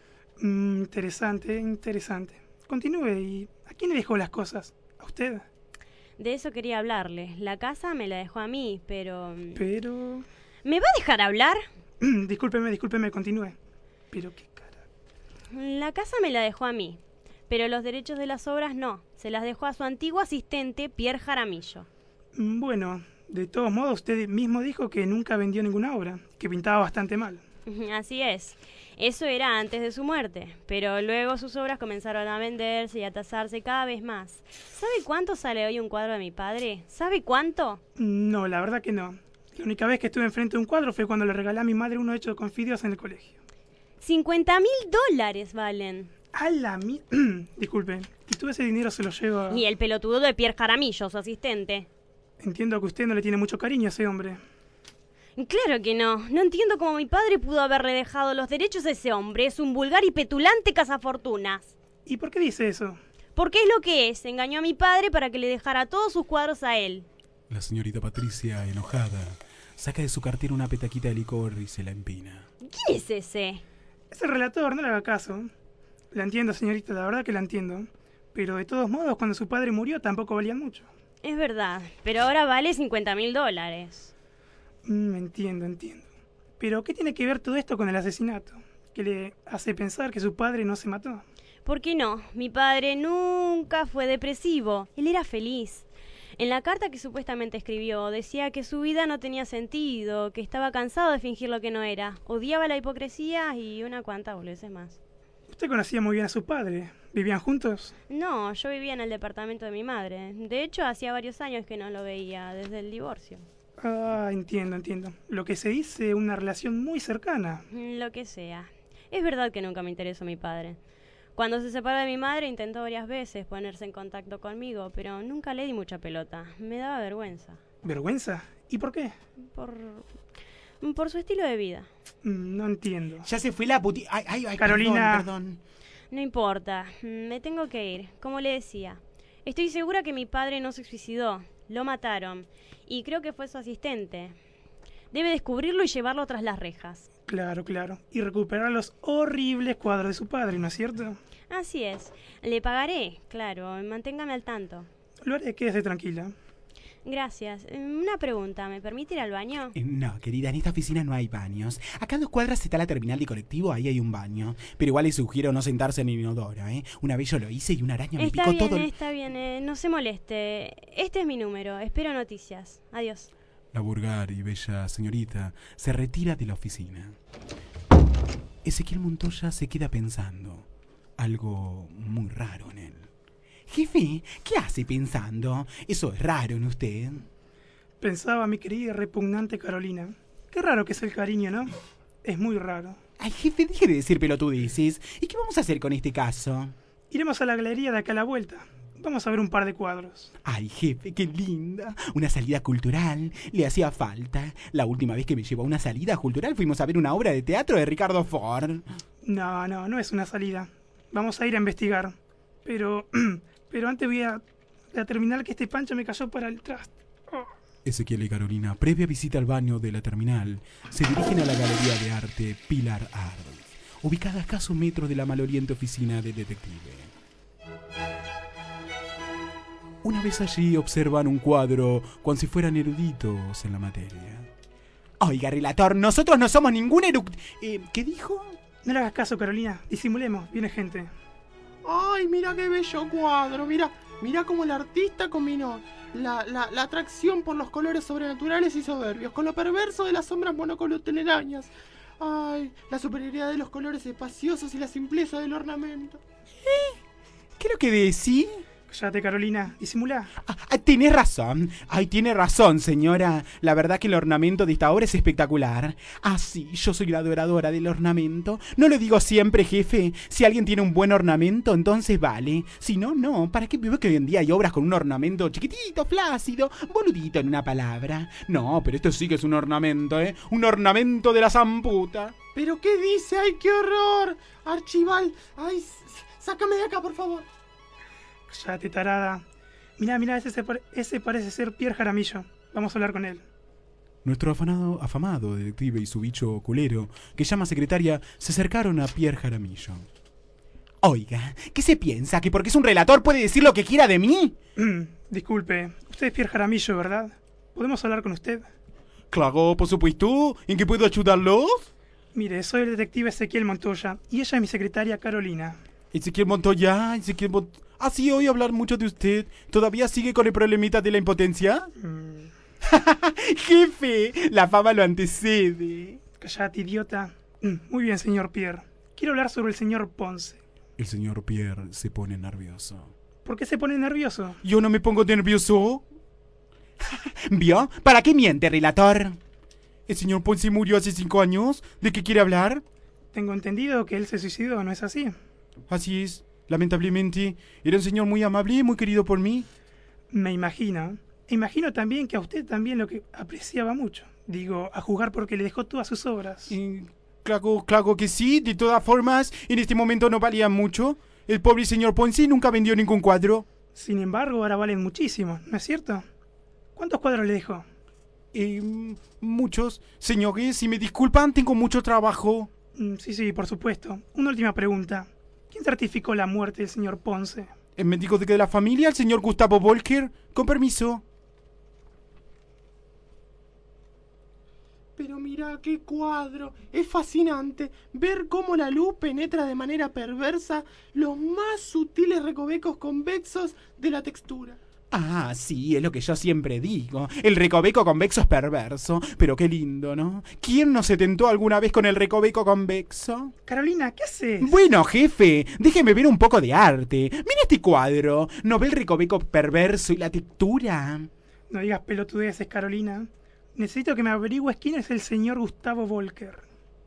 Mm, interesante, interesante. Continúe, ¿y a quién le dejó las cosas? ¿A usted? De eso quería hablarle. La casa me la dejó a mí, pero... Pero... ¿Me va a dejar hablar? discúlpeme, discúlpeme, continúe. Pero qué cara... La casa me la dejó a mí, pero los derechos de las obras no. Se las dejó a su antiguo asistente, Pierre Jaramillo. Mm, Bueno, de todos modos, usted mismo dijo que nunca vendió ninguna obra, que pintaba bastante mal. Así es. Eso era antes de su muerte, pero luego sus obras comenzaron a venderse y a tasarse cada vez más. ¿Sabe cuánto sale hoy un cuadro de mi padre? ¿Sabe cuánto? No, la verdad que no. La única vez que estuve enfrente de un cuadro fue cuando le regalé a mi madre uno hecho con fideos en el colegio. cincuenta mil dólares valen. A la mi... Disculpe, y todo ese dinero se lo llevo a... Y el pelotudo de Pierre Jaramillo, su asistente. Entiendo que usted no le tiene mucho cariño a ese hombre. Claro que no. No entiendo cómo mi padre pudo haberle dejado los derechos a ese hombre. Es un vulgar y petulante cazafortunas. ¿Y por qué dice eso? Porque es lo que es. Engañó a mi padre para que le dejara todos sus cuadros a él. La señorita Patricia, enojada, saca de su cartera una petaquita de licor y se la empina. ¿Quién es ese? Es el relator, no le haga caso. La entiendo, señorita, la verdad que la entiendo. Pero de todos modos, cuando su padre murió tampoco valían mucho. Es verdad, pero ahora vale cincuenta mil dólares. Mm, entiendo, entiendo. Pero ¿qué tiene que ver todo esto con el asesinato? ¿Qué le hace pensar que su padre no se mató? ¿Por qué no? Mi padre nunca fue depresivo. Él era feliz. En la carta que supuestamente escribió, decía que su vida no tenía sentido, que estaba cansado de fingir lo que no era. Odiaba la hipocresía y una cuanta boludeces más. Usted conocía muy bien a su padre. ¿Vivían juntos? No, yo vivía en el departamento de mi madre. De hecho, hacía varios años que no lo veía, desde el divorcio. Ah, entiendo, entiendo. Lo que se dice una relación muy cercana. Lo que sea. Es verdad que nunca me interesó mi padre. Cuando se separó de mi madre intentó varias veces ponerse en contacto conmigo, pero nunca le di mucha pelota. Me daba vergüenza. ¿Vergüenza? ¿Y por qué? Por... por su estilo de vida. Mm, no entiendo. Ya se fue la puti... Ay, ay, ay, Carolina. Perdón, perdón. No importa, me tengo que ir. Como le decía, estoy segura que mi padre no se suicidó. Lo mataron. Y creo que fue su asistente. Debe descubrirlo y llevarlo tras las rejas. Claro, claro. Y recuperar los horribles cuadros de su padre, ¿no es cierto? Así es. Le pagaré, claro. Manténgame al tanto. Lo haré, quédese tranquila. Gracias. Una pregunta, ¿me permite ir al baño? Eh, No, querida, en esta oficina no hay baños. Acá a dos cuadras está la terminal de colectivo, ahí hay un baño. Pero igual les sugiero no sentarse en el inodoro, ¿eh? Una vez yo lo hice y una araña me Está picó bien, todo el... está bien. eh, no se moleste. Este es mi número. Espero noticias. Adiós. La vulgar y bella señorita se retira de la oficina. Ezequiel Montoya se queda pensando. Algo muy raro en él. Jefe, ¿qué hace pensando? Eso es raro en usted. Pensaba mi querida y repugnante Carolina. Qué raro que es el cariño, ¿no? Es muy raro. Ay, jefe, deje de decir pelotudeces. ¿Y qué vamos a hacer con este caso? Iremos a la galería de acá a la vuelta. Vamos a ver un par de cuadros. Ay, jefe, qué linda. Una salida cultural. Le hacía falta. La última vez que me llevó a una salida cultural fuimos a ver una obra de teatro de Ricardo Ford. No, no, no es una salida. Vamos a ir a investigar. Pero... pero antes voy a, a terminar que este pancho me cayó para el traste. Oh. Ezequiel y Carolina, previa visita al baño de la terminal, se dirigen a la Galería de Arte Pilar Art, ubicada a escasos metros de la maloliente oficina de detective. Una vez allí observan un cuadro cual si fueran eruditos en la materia. Oiga, relator, nosotros no somos ningún eruct... Eh, ¿Qué dijo? No le hagas caso, Carolina. Disimulemos. Viene gente. Ay, mira qué bello cuadro, mira. Mirá cómo el artista combinó la, la, la atracción por los colores sobrenaturales y soberbios con lo perverso de las sombras monocolor-telarañas. Ay, la superioridad de los colores espaciosos y la simpleza del ornamento. ¿Eh? ¿Qué es lo que decís? Cállate, Carolina, disimulá. Ah, ah, tenés razón. Ay, tiene razón, señora. La verdad que el ornamento de esta obra es espectacular. Ah, sí, yo soy la adoradora del ornamento. No lo digo siempre, jefe. Si alguien tiene un buen ornamento, entonces vale. Si no, no. ¿Para qué veo que hoy en día hay obras con un ornamento chiquitito, flácido, boludito en una palabra? No, pero esto sí que es un ornamento, ¿eh? Un ornamento de la zamputa. ¿Pero qué dice? ¡Ay, qué horror! Archival, ay, sácame de acá, por favor. Cállate, tarada. Mirá, mirá, ese, ese parece ser Pierre Jaramillo. Vamos a hablar con él. Nuestro afanado, afamado detective y su bicho culero, que llama secretaria, se acercaron a Pierre Jaramillo. Oiga, ¿qué se piensa? ¿Que porque es un relator puede decir lo que quiera de mí? Mm, disculpe, usted es Pierre Jaramillo, ¿verdad? ¿Podemos hablar con usted? Claro, por supuesto. ¿En qué puedo ayudarlos? Mire, soy el detective Ezequiel Montoya y ella es mi secretaria Carolina. Ezequiel Montoya, Ezequiel Montoya... ¿Ah, sí, oí hablar mucho de usted? ¿Todavía sigue con el problemita de la impotencia? Mm. Jefe, la fama lo antecede. Cállate, idiota. Mm, muy bien, señor Pierre. Quiero hablar sobre el señor Ponce. El señor Pierre se pone nervioso. ¿Por qué se pone nervioso? ¿Yo no me pongo nervioso? ¿Vio? ¿Para qué miente, relator? ¿El señor Ponce murió hace cinco años? ¿De qué quiere hablar? Tengo entendido que él se suicidó, ¿no es así? Así es. Lamentablemente, era un señor muy amable y muy querido por mí. Me imagino. E imagino también que a usted también lo que apreciaba mucho. Digo, a jugar porque le dejó todas sus obras. Y, claro, claro que sí. De todas formas, en este momento no valían mucho. El pobre señor Ponce nunca vendió ningún cuadro. Sin embargo, ahora valen muchísimo, ¿no es cierto? ¿Cuántos cuadros le dejó? Eh, muchos. Señores, si me disculpan, tengo mucho trabajo. Mm, sí, sí, por supuesto. Una última pregunta. ¿Quién certificó la muerte del señor Ponce? El médico de la familia, el señor Gustavo Volker. Con permiso. Pero mira qué cuadro. Es fascinante ver cómo la luz penetra de manera perversa los más sutiles recovecos convexos de la textura. Ah, sí, es lo que yo siempre digo. El recoveco convexo es perverso. Pero qué lindo, ¿no? ¿Quién no se tentó alguna vez con el recoveco convexo? Carolina, ¿qué haces? Bueno, jefe, déjeme ver un poco de arte. Mira este cuadro. ¿No ve el recoveco perverso y la textura? No digas pelotudeces, Carolina. Necesito que me averigües quién es el señor Gustavo Volker.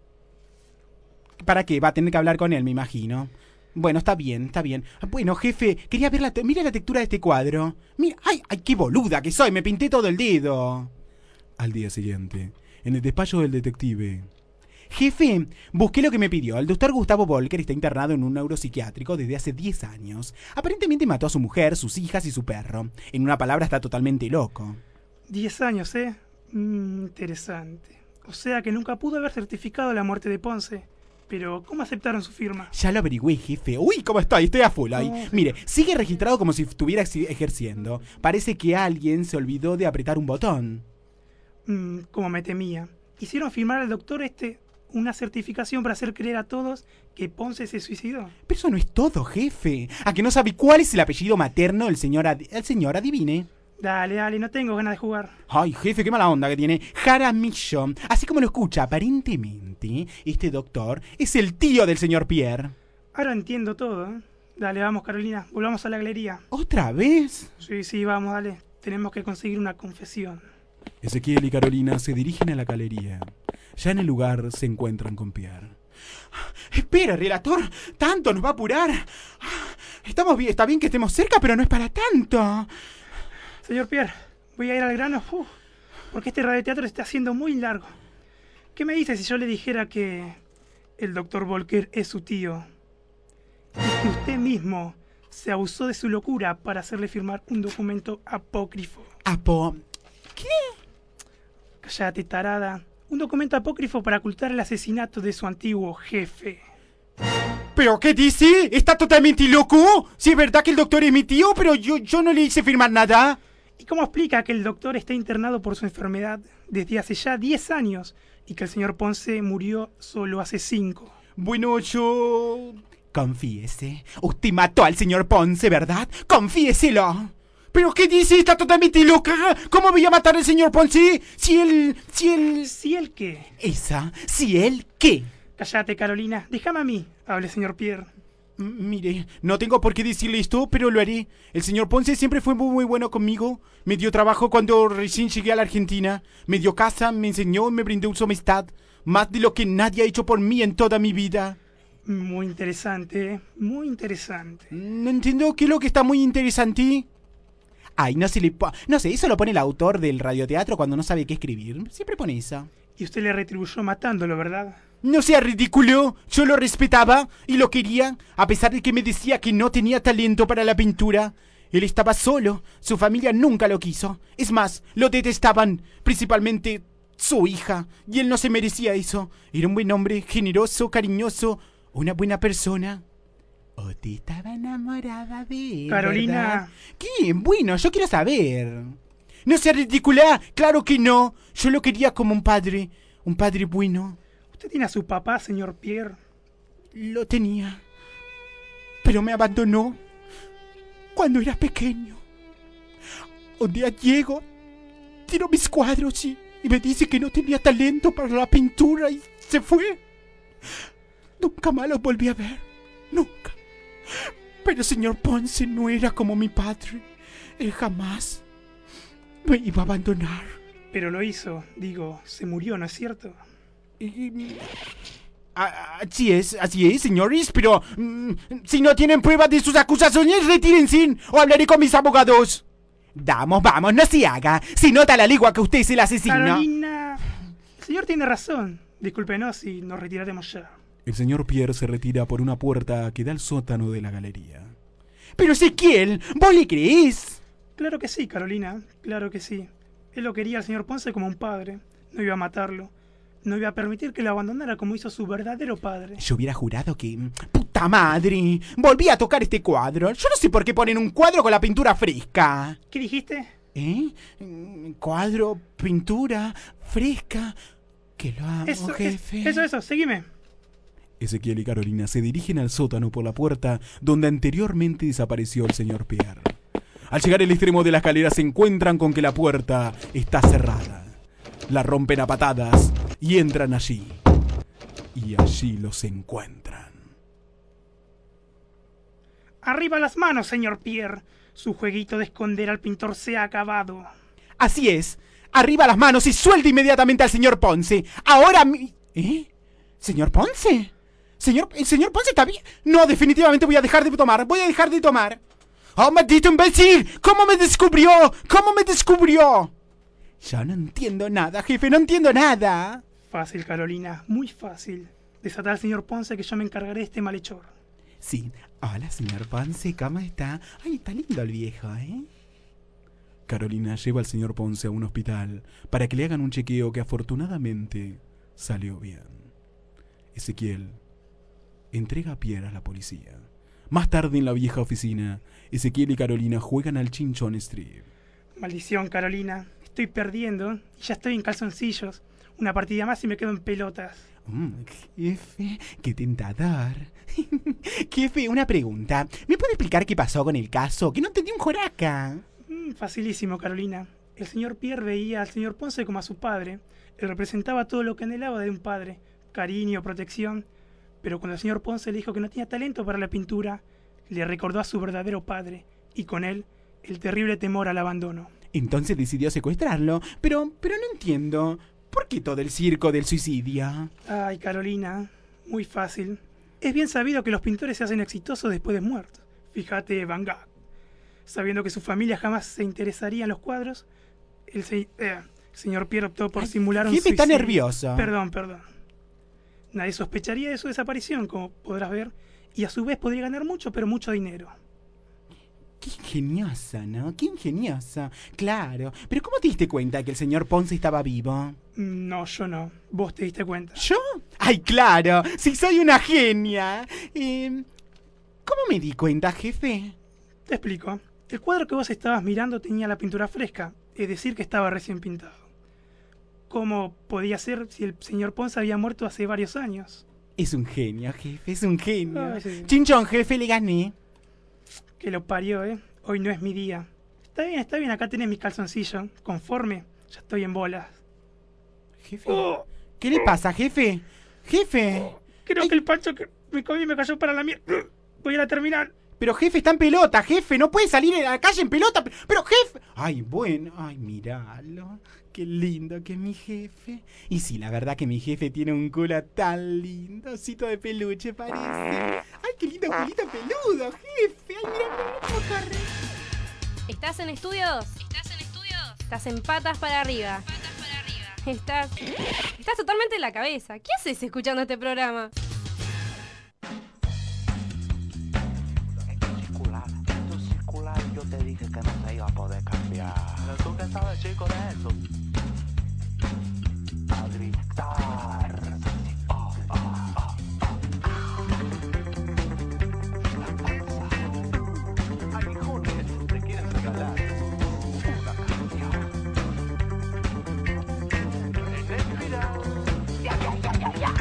¿Para qué? Va a tener que hablar con él, me imagino. Bueno, está bien, está bien. Bueno, jefe, quería ver la... Te- mira la textura de este cuadro. Mira, ay, ay, qué boluda que soy, me pinté todo el dedo. Al día siguiente, en el despacho del detective. Jefe, busqué lo que me pidió. El doctor Gustavo Volker está internado en un neuropsiquiátrico desde hace diez años. Aparentemente mató a su mujer, sus hijas y su perro. En una palabra, está totalmente loco. Diez años, ¿eh? Mm, interesante. O sea que nunca pudo haber certificado la muerte de Ponce. Pero, ¿cómo aceptaron su firma? Ya lo averigüé, jefe. Uy, ¿cómo estoy? Estoy a full ahí. No, sí. Mire, sigue registrado como si estuviera ex- ejerciendo. Parece que alguien se olvidó de apretar un botón. Mm, como me temía. Hicieron firmar al doctor este una certificación para hacer creer a todos que Ponce se suicidó. Pero eso no es todo, jefe. ¿A que no sabe cuál es el apellido materno del señor, ad- el señor adivine? Dale, dale, no tengo ganas de jugar. Ay, jefe, qué mala onda que tiene. Jaramillo. Así como lo escucha, aparentemente, este doctor es el tío del señor Pierre. Ahora entiendo todo, ¿eh? Dale, vamos, Carolina, volvamos a la galería. ¿Otra vez? Sí, sí, vamos, dale. Tenemos que conseguir una confesión. Ezequiel y Carolina se dirigen a la galería. Ya en el lugar se encuentran con Pierre. Espera, relator, tanto nos va a apurar. Estamos bien, está bien que estemos cerca, pero no es para tanto. Señor Pierre, voy a ir al grano, uf, porque este radioteatro está haciendo muy largo. ¿Qué me dice si yo le dijera que el doctor Volker es su tío? Y que usted mismo se abusó de su locura para hacerle firmar un documento apócrifo. ¿Apo? ¿Qué? Cállate, tarada. Un documento apócrifo para ocultar el asesinato de su antiguo jefe. ¿Pero qué dice? ¿Está totalmente loco? Si es verdad que el doctor es mi tío, pero yo, yo no le hice firmar nada. ¿Y cómo explica que el doctor está internado por su enfermedad desde hace ya diez años y que el señor Ponce murió solo hace cinco? Bueno, yo... Confíese. Usted mató al señor Ponce, ¿verdad? Confiéselo. ¿Pero qué dice? ¿Está totalmente loca? ¿Cómo voy a matar al señor Ponce? Si él... Si él... ¿Si él qué? Esa. ¿Si él qué? Cállate, Carolina. Déjame a mí. Hable, señor Pierre. M- mire, no tengo por qué decirle esto, pero lo haré. El señor Ponce siempre fue muy, muy bueno conmigo. Me dio trabajo cuando recién llegué a la Argentina. Me dio casa, me enseñó, me brindó su amistad. Más de lo que nadie ha hecho por mí en toda mi vida. Muy interesante, muy interesante. No entiendo qué es lo que está muy interesante. Ay, no se le po- no sé, eso lo pone el autor del radioteatro cuando no sabe qué escribir. Siempre pone eso. Y usted le retribuyó matándolo, ¿verdad? No sea ridículo. Yo lo respetaba y lo quería, a pesar de que me decía que no tenía talento para la pintura. Él estaba solo. Su familia nunca lo quiso. Es más, lo detestaban, principalmente su hija. Y él no se merecía eso. Era un buen hombre, generoso, cariñoso, una buena persona. ¿O te estaba enamorada de él? Carolina. ¿Verdad? ¿Qué? Bueno, yo quiero saber. No sea ridícula, claro que no. Yo lo quería como un padre, un padre bueno. ¿Usted tiene a su papá, señor Pierre? Lo tenía. Pero me abandonó cuando era pequeño. Un día llego, tiro mis cuadros y, y me dice que no tenía talento para la pintura y se fue. Nunca más lo volví a ver. Nunca. Pero señor Ponce no era como mi padre. Él jamás me iba a abandonar. Pero lo hizo, digo, se murió, ¿no es cierto? Y, a- así es, así es, señores, pero mm, si no tienen pruebas de sus acusaciones, retírense o hablaré con mis abogados. Vamos, vamos, no se haga. Si nota la legua que usted es el asesino. Carolina, el señor tiene razón. Discúlpenos si nos retiraremos ya. El señor Pierre se retira por una puerta que da al sótano de la galería. Pero Ezequiel, ¿vos le creés? Claro que sí, Carolina, claro que sí. Él lo quería al señor Ponce como un padre. No iba a matarlo. No iba a permitir que lo abandonara como hizo su verdadero padre. Yo hubiera jurado que... ¡Puta madre! Volví a tocar este cuadro. Yo no sé por qué ponen un cuadro con la pintura fresca. ¿Qué dijiste? ¿Eh? Mm, Cuadro, pintura, fresca. Que lo amo, Eso, jefe. es- eso, eso, seguime. Ezequiel y Carolina se dirigen al sótano por la puerta donde anteriormente desapareció el señor Pierre. Al llegar al extremo de la escalera se encuentran con que la puerta está cerrada. La rompen a patadas y entran allí. Y allí los encuentran. Arriba las manos, señor Pierre. Su jueguito de esconder al pintor se ha acabado. Así es. Arriba las manos y suelta inmediatamente al señor Ponce. Ahora mi... ¿Eh? ¿Señor Ponce? ¿Señor... ¿El señor Ponce está bien? No, definitivamente voy a dejar de tomar. Voy a dejar de tomar. ¡Oh, maldito imbécil! ¿Cómo me descubrió? ¿Cómo me descubrió? Yo no entiendo nada, jefe. No entiendo nada. Fácil, Carolina, muy fácil. Desatar al señor Ponce que yo me encargaré de este malhechor. Sí. Hola, señor Ponce. ¿Cómo está? Ay, está lindo el viejo, ¿eh? Carolina lleva al señor Ponce a un hospital para que le hagan un chequeo que afortunadamente salió bien. Ezequiel entrega a Pierre a la policía. Más tarde en la vieja oficina, Ezequiel y Carolina juegan al Chinchón Street. Maldición, Carolina. Estoy perdiendo y ya estoy en calzoncillos. Una partida más y me quedo en pelotas. Mm, jefe, qué tentador. Jefe, una pregunta. ¿Me puede explicar qué pasó con el caso? Que no entendí un joraca. Mm, facilísimo, Carolina. El señor Pierre veía al señor Ponce como a su padre. Él representaba todo lo que anhelaba de un padre. Cariño, protección. Pero cuando el señor Ponce le dijo que no tenía talento para la pintura, le recordó a su verdadero padre. Y con él, el terrible temor al abandono. Entonces decidió secuestrarlo. Pero, pero no entiendo. ¿Por qué todo el circo del suicidio? Ay, Carolina, muy fácil. Es bien sabido que los pintores se hacen exitosos después de muertos. Fíjate, Van Gogh. Sabiendo que su familia jamás se interesaría en los cuadros, el, se- eh, señor Pierre optó por Ay, simular un jefe, está suicidio. nervioso. Perdón, perdón. Nadie sospecharía de su desaparición, como podrás ver, y a su vez podría ganar mucho, pero mucho dinero. Qué ingeniosa, ¿no? Qué ingeniosa. Claro. Pero ¿cómo te diste cuenta que el señor Ponce estaba vivo? No, yo no. Vos te diste cuenta. ¿Yo? ¡Ay, claro! ¡Si soy una genia! Eh, ¿Cómo me di cuenta, jefe? Te explico. El cuadro que vos estabas mirando tenía la pintura fresca, es decir, que estaba recién pintado. ¿Cómo podía ser si el señor Ponce había muerto hace varios años? Es un genio, jefe, es un genio. Ay, sí. Chinchón, jefe, le gané. Que lo parió, ¿eh? Hoy no es mi día. Está bien, está bien, acá tenés mis calzoncillos. Conforme, ya estoy en bolas. Jefe, ¿qué le pasa, jefe? Jefe. Creo Ay. que el pancho que me comí me cayó para la mierda. Voy a la terminal. Pero jefe, está en pelota, jefe, no puede salir a la calle en pelota. Pero jefe... Ay, bueno, ay, miralo. Qué lindo que es mi jefe. Y sí, la verdad que mi jefe tiene un culo tan lindo, osito de peluche parece. Ay, qué lindo culito peludo, jefe. Ay, mira cómo corre. ¿Estás en estudios? ¿Estás en estudios? Estás en patas para arriba. Patas para arriba. Estás... Estás totalmente en la cabeza. ¿Qué haces escuchando este programa? Yo te dije que no se iba a poder cambiar. ¿Pero tú qué sabes, chico, de eso? A gritar. Oh, oh, oh, oh. La panza. Aguijones te quieren regalar una canción. En el final. Ya, ya, ya, ya, ya.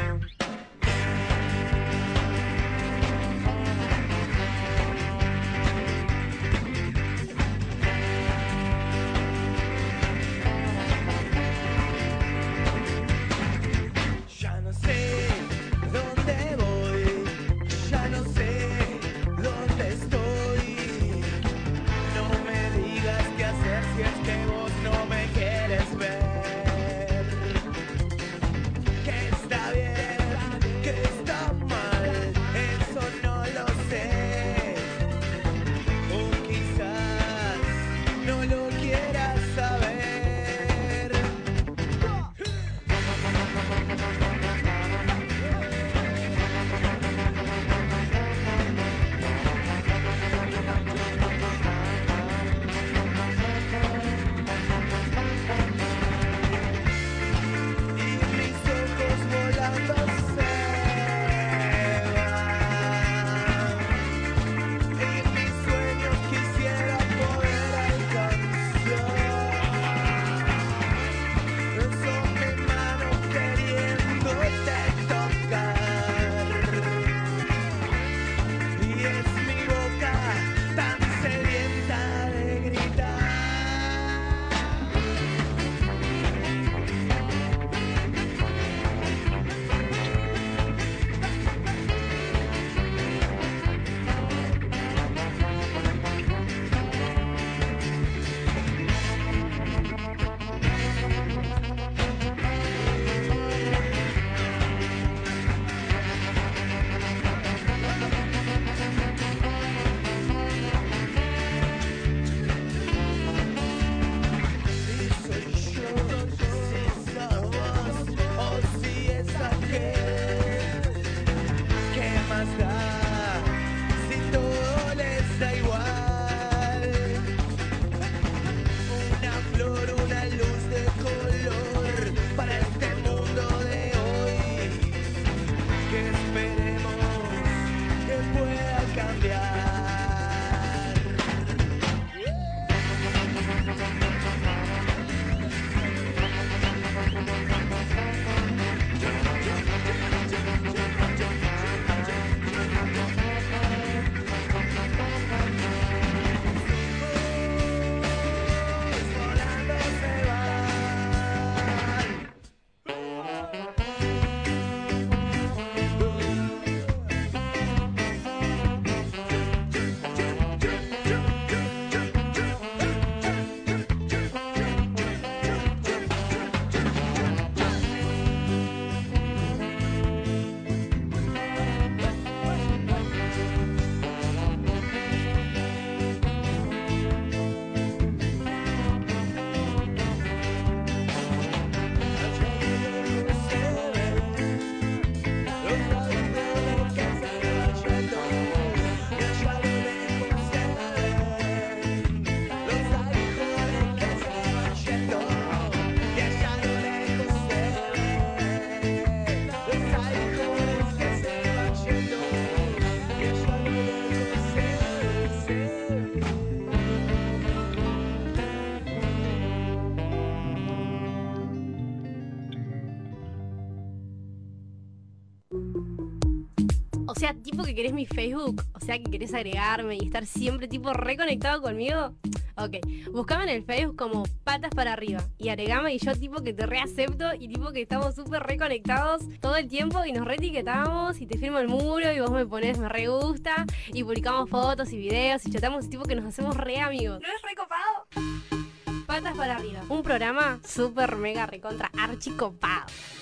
O sea, tipo que querés mi Facebook, o sea, que querés agregarme y estar siempre tipo reconectado conmigo. Ok, buscame en el Facebook como Patas para Arriba y agregame y yo tipo que te reacepto y tipo que estamos súper reconectados todo el tiempo y nos reetiquetamos y te firmo el muro y vos me pones me re gusta y publicamos fotos y videos y chatamos y tipo que nos hacemos re amigos. ¿No es recopado? Patas para Arriba, un programa súper mega recontra archicopado.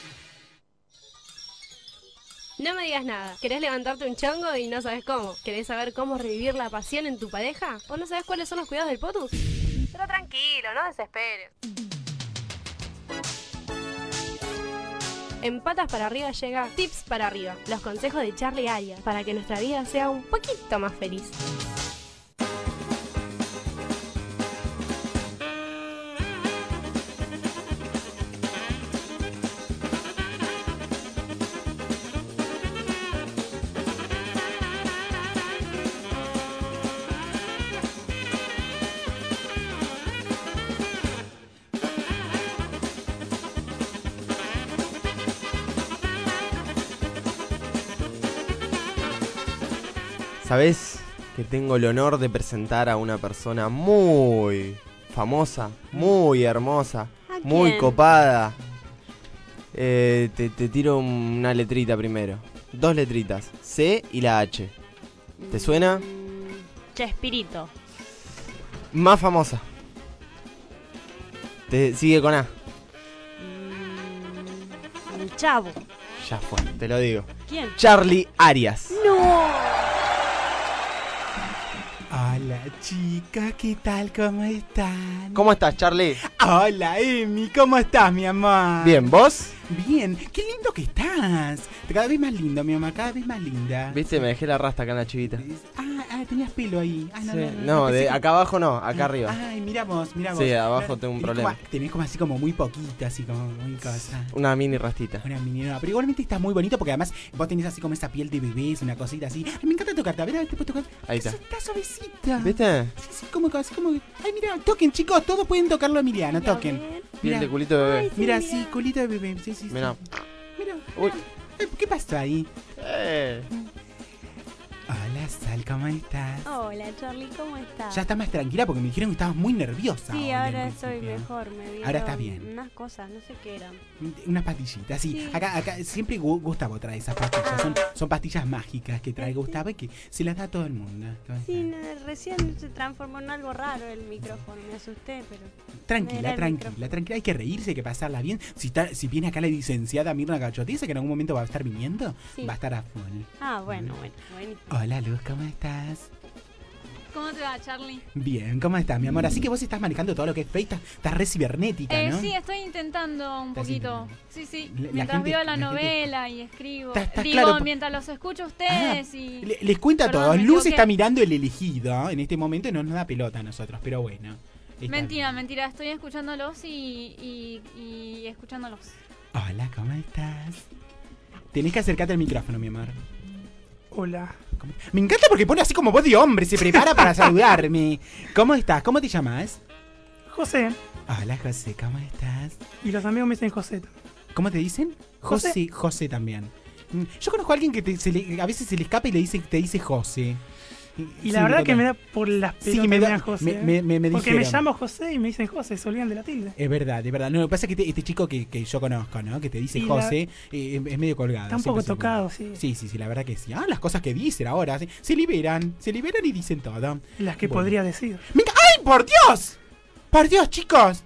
No me digas nada. ¿Querés levantarte un chongo y no sabes cómo? ¿Querés saber cómo revivir la pasión en tu pareja? ¿O no sabes cuáles son los cuidados del potus? Pero tranquilo, no desesperes. En Patas para Arriba llega Tips para Arriba, los consejos de Charlie Arias, para que nuestra vida sea un poquito más feliz. ¿Sabés que tengo el honor de presentar a una persona muy famosa, muy hermosa, muy quién? copada? Eh, te, te tiro una letrita primero. Dos letritas, C y la H. ¿Te suena? Chespirito. Más famosa. Te sigue con A. Un chavo. Ya fue, te lo digo. ¿Quién? Charlie Arias. ¡No! Hola chicas, ¿qué tal? ¿Cómo están? ¿Cómo estás, Charlie? Hola Emi, ¿cómo estás, mi amor? Bien, ¿vos? Bien, qué lindo que estás. Cada vez más lindo, mi amor, cada vez más linda. Viste, me dejé la rasta acá en la chivita. Ah, ah, tenías pelo ahí. Ah, no, Sí. no, no, No, de pensé que- acá abajo no, acá arriba. Ay, mira vos, mira vos. Sí, abajo No, tengo un tenés problema. como- tenés como así como muy poquito, así como muy cosa. Una mini rastita. Una mini, no, pero igualmente estás muy bonito porque además vos tenés así como esa piel de bebés, una cosita así. Ay, me encanta tocarte, a ver, a ver, te puedo tocar. Ahí está. Está suavecita. ¿Viste? Sí, sí, como, así como. Ay, mira, toquen, chicos, todos pueden tocarlo a Emiliano, toquen. Piel de culito de bebé. Mira, sí, culito de bebé, sí, sí, sí. Mirá. Mira. Uy. Ay, ¿qué pasó ahí? Eh. Hola, Sal, ¿cómo estás? Hola, Charlie, ¿cómo estás? Ya estás más tranquila porque me dijeron que estabas muy nerviosa. Sí, hoy ahora al estoy principio. mejor. Me dieron Ahora estás bien. unas cosas, no sé qué eran. Unas pastillitas, sí. Sí. Acá, acá siempre Gu- Gustavo trae esas pastillas. Son, son pastillas mágicas que trae Gustavo y que se las da a todo el mundo. Sí, no, recién se transformó en algo raro el micrófono. Me asusté, pero... Tranquila, Era el tranquila, tranquila. Hay que reírse, hay que pasarla bien. Si está, si viene acá la licenciada Mirna Gachotiza, que en algún momento va a estar viniendo, Sí. va a estar a full. Ah, bueno, bueno, bueno. Hola, Luz, ¿cómo estás? ¿Cómo te va, Charlie? Bien, ¿cómo estás, mi amor? Así que vos estás manejando todo lo que es Facebook, estás, estás re cibernética, Eh, ¿no? sí, estoy intentando un Estás poquito. Sí, sí. La- la Mientras gente- veo la, la gente- novela y escribo. Está- está Digo, claro, po- mientras los escucho a ustedes y... Le- les cuento a Perdón, todos, me Luz equivoqué. está mirando El Elegido en este momento y no nos da pelota a nosotros, pero bueno. Está Mentira, mentira. Estoy escuchándolos y, y, y escuchándolos. Hola, ¿cómo estás? Tenés que acercarte al micrófono, mi amor. Hola. ¿Cómo- Me encanta porque pone así como voz de hombre, se prepara para saludarme. ¿Cómo estás? ¿Cómo te llamas? José. Hola, José, ¿cómo estás? Y los amigos me dicen José. ¿Cómo te dicen? José. José, José también. Mm, Yo conozco a alguien que te- se le- a veces se le escapa y le dice, te dice José. Y la verdad que me da por las Sí, pelotas me me da- dan José. me- ¿eh? me- me- me Porque me dijeron. llamo José y me dicen José, se olvidan de la tilde. Es verdad, es verdad. No, lo que pasa es que este, este chico que, que yo conozco, ¿no? Que te dice Y la- José, eh, es medio colgado. Está un siempre poco se- tocado, sí. Sí, sí, sí, la verdad que sí. Ah, las cosas que dicen ahora. sí. Se liberan, se liberan y dicen todo. Las que Bueno. podría decir. Venga, ¡ay, por Dios! ¡Por Dios, chicos!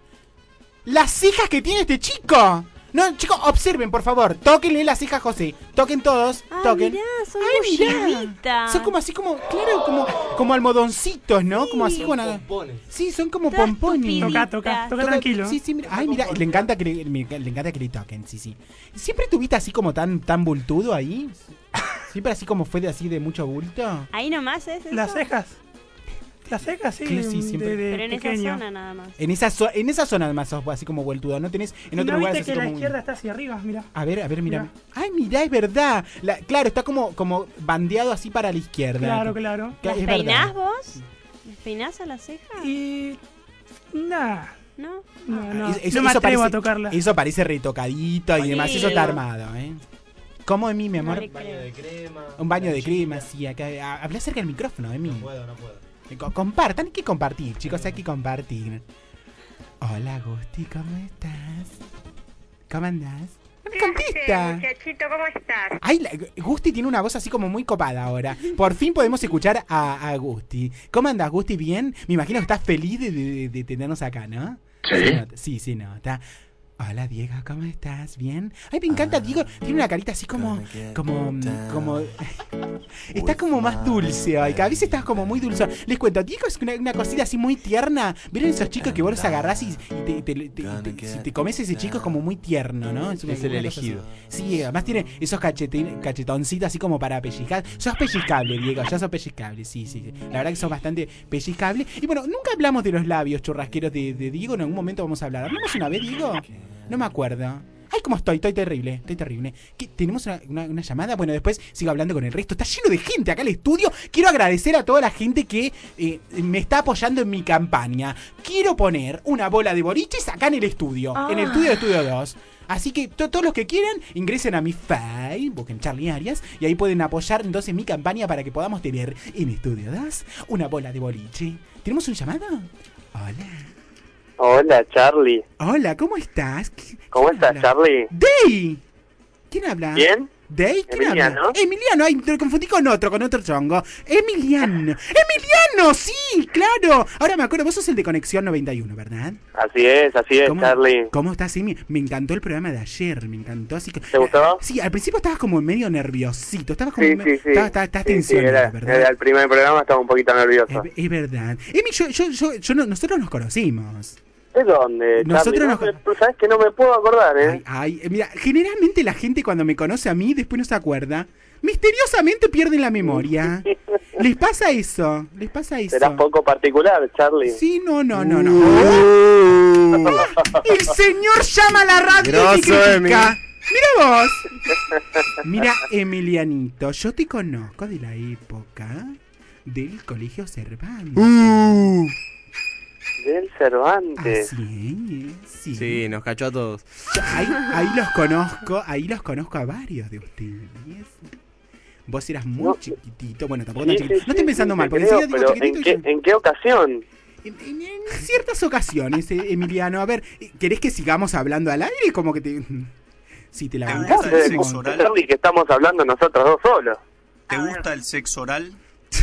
¡Las cejas que tiene este chico! No, chicos, observen, por favor. Tóquenle las cejas a José. Toquen todos. Ah, toquen. mirá, son ¡Ay, mirá! mochivitas. Son como así, como, claro, como, como almodoncitos, ¿no? Como así, con Sí, son como Todas pompones. tupiditas. Toca, toca, toca tranquilo. Sí, sí, mira. Ay, mira, le encanta que le, me- le encanta que le toquen, sí, sí. ¿Siempre tuviste así como tan, tan bultudo ahí? ¿Siempre así como fue de así de mucho bulto? Ahí nomás es eso. Las cejas. Las cejas, sí, Sí, sí, de- siempre. de Pero en pequeño. esa zona nada más. En esa, zo- en esa zona además sos así como bultudo, ¿no? Tenés en ¿Y otros no lugares viste así que la como... izquierda está hacia arriba? Mira. A ver, a ver, mira. Mirá. Ay, mira, es verdad. La- claro, está como, como bandeado así para la izquierda. Claro, claro. Cla- ¿Las es peinás verdad. vos? ¿Las peinás a las cejas? Y... Nah. ¿No? No, no. Eso, no me atrevo parece, a tocarla. Eso parece retocadito y Oye. demás. Eso está armado, ¿eh? ¿Cómo, Emi, mi amor? No le Un baño de crema. Un baño de crema, sí. Acá, a- habla cerca del micrófono, Emi. No puedo, no puedo. Eh, co- Compartan, hay que compartir, chicos, hay que compartir. Hola, Gusti, ¿cómo estás? ¿Cómo andás? No me contesta. Muchachito, ¿cómo estás? Ay, la- Gusti tiene una voz así como muy copada ahora. Por fin podemos escuchar a, a Gusti. ¿Cómo andás, Gusti? ¿Bien? Me imagino que estás feliz de, de- de tenernos acá, ¿no? Sí. Se nota, Sí, sí, nota. Hola, Diego, ¿cómo estás? ¿Bien? Ay, me encanta, Diego. Tiene una carita así como... Como... Como... Está como más dulce hoy. Cada vez estás como muy dulce. Les cuento, Diego es una, una cosita así muy tierna. ¿Vieron esos chicos que vos los agarrás y, y te, te- te- te- si te comes ese chico es como muy tierno, ¿no? Es, una- Es el una cosa elegido. así. Sí, además tiene esos cachete- cachetoncitos así como para pellizcar. Sos pellizcable, Diego, ya sos pellizcable, sí, sí. La verdad que sos bastante pellizcable. Y bueno, nunca hablamos de los labios churrasqueros de, de Diego. En algún momento vamos a hablar. ¿Hablamos una vez, Diego? No me acuerdo. Ay, ¿cómo estoy? Estoy terrible, estoy terrible. ¿Qué, ¿Tenemos una, una- una llamada? Bueno, después sigo hablando con el resto. Está lleno de gente acá el estudio. Quiero agradecer a toda la gente que eh, me está apoyando en mi campaña. Quiero poner una bola de boliches acá en el estudio. Ah. En el estudio de Estudio dos. Así que to- todos los que quieran, ingresen a mi Facebook, busquen Charlie Arias, y ahí pueden apoyar entonces mi campaña para que podamos tener en Estudio dos una bola de boliche. ¿Tenemos un llamado? Hola. Hola, Charlie. Hola, ¿cómo estás? ¿Qui- ¿Cómo quién estás, habla? Charlie? ¡Dey! ¿Quién habla? ¿Quién? ¿Dey? ¿Quién Emiliano. habla? Emiliano, ay, te confundí con otro, con otro chongo. Emiliano. ¡Emiliano! Sí, claro. Ahora me acuerdo, vos sos el de Conexión noventa y uno, ¿verdad? Así es, así es, ¿Cómo, Charlie. ¿Cómo estás, Emi? Me encantó el programa de ayer, me encantó. Así que, ¿Te gustó? Sí, al principio estabas como medio nerviosito, estabas como Sí, me- sí, sí. estabas, estabas- estabas Sí, sí, tensionado, era, ¿verdad? era el primer programa, estaba un poquito nervioso. Es, es verdad. Emi, yo, yo, yo, yo no- nosotros nos conocimos. ¿De dónde, Nosotros Charlie? nos- No me- tú sabes que no me puedo acordar, ¿eh? Ay, eh, mira, generalmente la gente cuando me conoce a mí después no se acuerda. Misteriosamente pierden la memoria. ¿Les pasa eso? ¿Les pasa eso? Serás poco particular, Charlie. Sí, no, no, no, no. ¡Oh! El señor llama a la radio y Grosso, me critica. Emi. Mira vos. Mira, Emilianito, yo te conozco de la época del Colegio Cervantes. Uh. Del Cervantes. Así es, sí. Sí, nos cachó a todos. Ahí, ahí los conozco, ahí los conozco a varios de ustedes. Vos eras muy No. chiquitito, bueno, tampoco Sí, tan sí, chiquitito. No sí, estoy pensando sí, mal, te porque creo, enseguida digo pero chiquitito ¿en y qué, yo- ¿en qué ocasión? En, en- en ciertas ocasiones, eh, Emiliano. A ver, ¿querés que sigamos hablando al aire? Como que te... Si te la bancás, ¿Dónde decimos. decimos, Charlie, que estamos hablando nosotros dos solos? ¿Te gusta el sexo oral?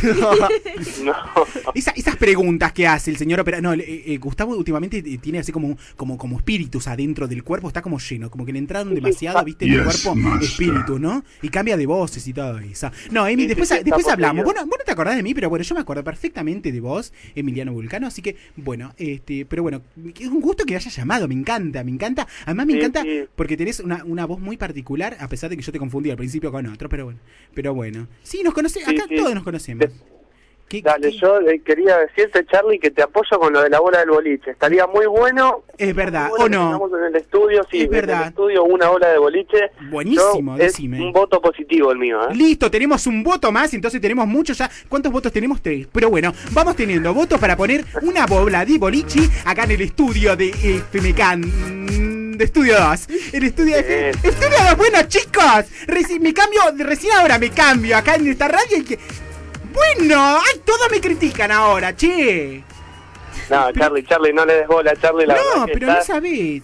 No. Esa- esas preguntas que hace el señor opera... No, eh, eh, Gustavo últimamente eh, tiene así como, como, como espíritus adentro del cuerpo, está como lleno, como que le entraron demasiado, viste, en el Yes, cuerpo master. espíritus, ¿no? Y cambia de voces y todo eso. No, Emi, Sí, después, sí, sí, después está hablamos. poseído. Bueno, vos no te acordás de mí, pero bueno, yo me acuerdo perfectamente de vos, Emiliano Vulcano, así que, bueno, este, pero bueno, es un gusto que hayas llamado, me encanta, me encanta. Además me Sí, encanta sí. porque tenés una, una voz muy particular, a pesar de que yo te confundí al principio con otro, pero bueno, pero bueno. Sí, nos conocemos, Sí, acá sí. todos nos conocemos. ¿Qué- Dale, qué- yo eh, quería decirte, Charlie, que te apoyo con lo de la bola del boliche. Estaría muy bueno. Es verdad, muy bueno ¿o que no? tengamos en el estudio, sí, Es en verdad. el estudio una bola de boliche. Buenísimo, Yo- es decime. un voto positivo el mío, ¿eh? Listo, tenemos un voto más, entonces tenemos muchos ya. ¿Cuántos votos tenemos? Tres. Pero bueno, vamos teniendo votos para poner una bola de bolichi acá en el estudio de F M K. mm, De Estudio dos. El estudio de F- Eso. Estudio dos, bueno, chicos. Reci- me cambio, recién ahora me cambio acá en esta radio y que. Bueno, ay, todos me critican ahora, che. No, Charlie, Charlie, no le des bola, Charlie, la No, verdad que pero no estás- sabés.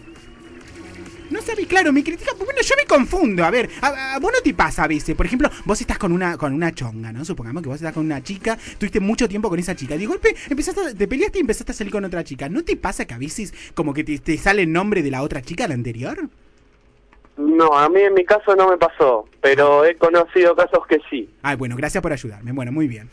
No sabés, claro, me critican. Bueno, yo me confundo. A ver, a, a vos no te pasa a veces. Por ejemplo, vos estás con una con una chonga, ¿no? Supongamos que vos estás con una chica, tuviste mucho tiempo con esa chica. De golpe empezaste, a- te peleaste y empezaste a salir con otra chica. ¿No te pasa que a veces como que te, te sale el nombre de la otra chica, la anterior? No, a mí en mi caso no me pasó, pero he conocido casos que sí. Ay, bueno, gracias por ayudarme. Bueno, muy bien.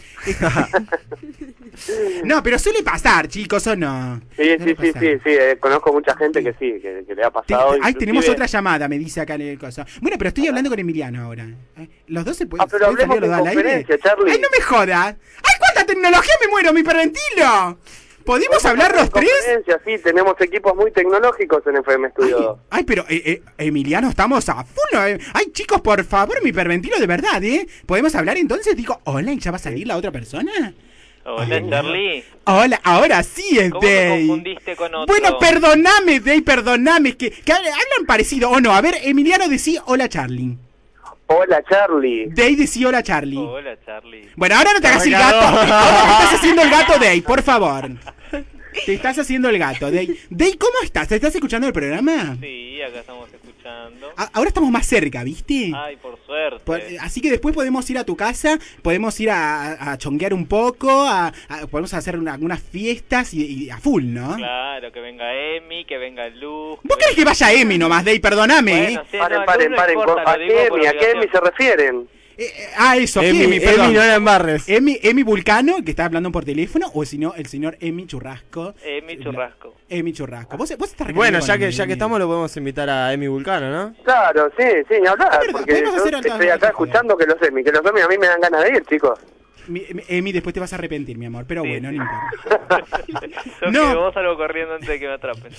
No, pero suele pasar, chicos, ¿o no? Sí, sí, Suele sí, pasar. sí, sí, eh, conozco mucha gente que sí, que, que le ha Te- pasado. ay, inclusive- tenemos otra llamada, me dice acá en el coso. Bueno, pero estoy hablando con Emiliano ahora. ¿Eh? Los dos se pueden, Ah, pero ¿pueden salir hablemos los dos en al aire. conferencia, Charlie. ¡Ay, no me jodas! ¡Ay, cuánta tecnología me muero, mi perventilo! ¿Podemos hablar los tres? Conferencia, sí, tenemos equipos muy tecnológicos en F M Studio dos. Ay, pero, eh, eh, Emiliano, estamos a full. eh. Ay, chicos, por favor, mi perventilo de verdad, ¿eh? ¿Podemos hablar entonces? Digo, hola, ¿y ya va a salir la otra persona? Hola, Charlie. Hola, ahora sí es ¿Cómo me Day. confundiste con otro? Bueno, perdoname, Day, perdoname, que, que hablan parecido, o no. A ver, Emiliano, decí hola, Charlie. Hola, Charlie. Day, decí hola, Charlie. Hola, Charlie. Bueno, ahora no te hagas el gato. Ahora te estás haciendo el gato, Day, por favor. Te estás haciendo el gato, Day. Day, ¿cómo estás? ¿Te estás escuchando el programa? Sí, acá estamos escuchando. A- ahora estamos más cerca, ¿viste? Ay, por suerte. Por- así que después podemos ir a tu casa, podemos ir a, a, a chonguear un poco, a, a- podemos hacer una- unas fiestas y, y a full, ¿no? Claro, que venga Emi, que venga Luz. ¿Vos querés que vaya Emi nomás, Day? Perdóname. Bueno, sí, Paren, no, paren, no paren. importa, ¿A lo digo qué por Emi? ¿A qué obligación. Emi se refieren? Ah, eso, Emi, Emi, Emi, perdón. no la embarres. Emi, Emi Vulcano, que está hablando por teléfono, o si no, el señor Emi Churrasco. Emi Churrasco. Emi Churrasco. ¿Vos, vos estás Bueno, recaliente ya con que Emi. ya que estamos lo podemos invitar a Emi Vulcano, ¿no? Claro, sí, sí, ni hablar. verdad, Porque podemos yo hacer algo- estoy acá escuchando que los Emi, que los Emi a mí me dan ganas de ir, chicos. Mi- mi- Emi, después te vas a arrepentir, mi amor, pero bueno, no importa. Yo No. que vos salgo corriendo antes de que me atrapen.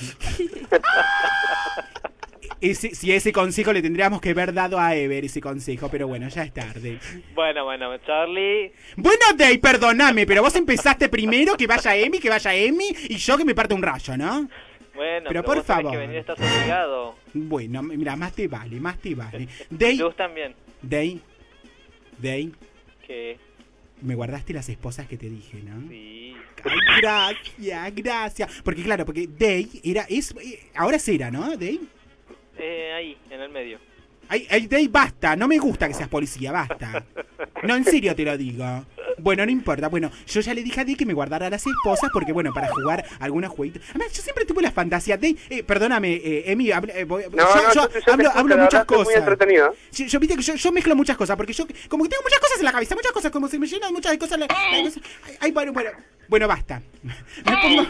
Ese, si ese consejo le tendríamos que haber dado a Ever, ese consejo, pero bueno, ya es tarde. Bueno, bueno, Charlie. Bueno, Day, perdóname, pero vos empezaste primero que vaya Emi, que vaya Emi, y yo que me parte un rayo, ¿no? Bueno, Pero por vos tenés favor. que venir, estás obligado. Bueno, mira, más te vale, más te vale. Day, Luz también. Day, Day, Que me guardaste las esposas que te dije, ¿no? sí. Ay, gracias, gracias. Porque claro, porque Day era, es, eh, ahora es era, ¿no? Day. Eh, ahí, en el medio. Ay, ay, Day, basta, no me gusta que seas policía, basta. No, en serio te lo digo. Bueno, no importa. Bueno, yo ya le dije a Day que me guardara las esposas porque, bueno, para jugar algunos jueguitos. Además, yo siempre tuve la fantasía. Day, eh, perdóname, eh, Emi, habl- eh, voy- No, yo, no, yo yo- yo te hablo, escucho, hablo la muchas verdad, estoy muy cosas. entretenido. Sí, yo, viste que yo, yo mezclo muchas cosas porque yo, como que tengo muchas cosas en la cabeza, muchas cosas, como se me llenan muchas cosas. La, la cosa- ay, ay, bueno, bueno, bueno, basta. Me pongo.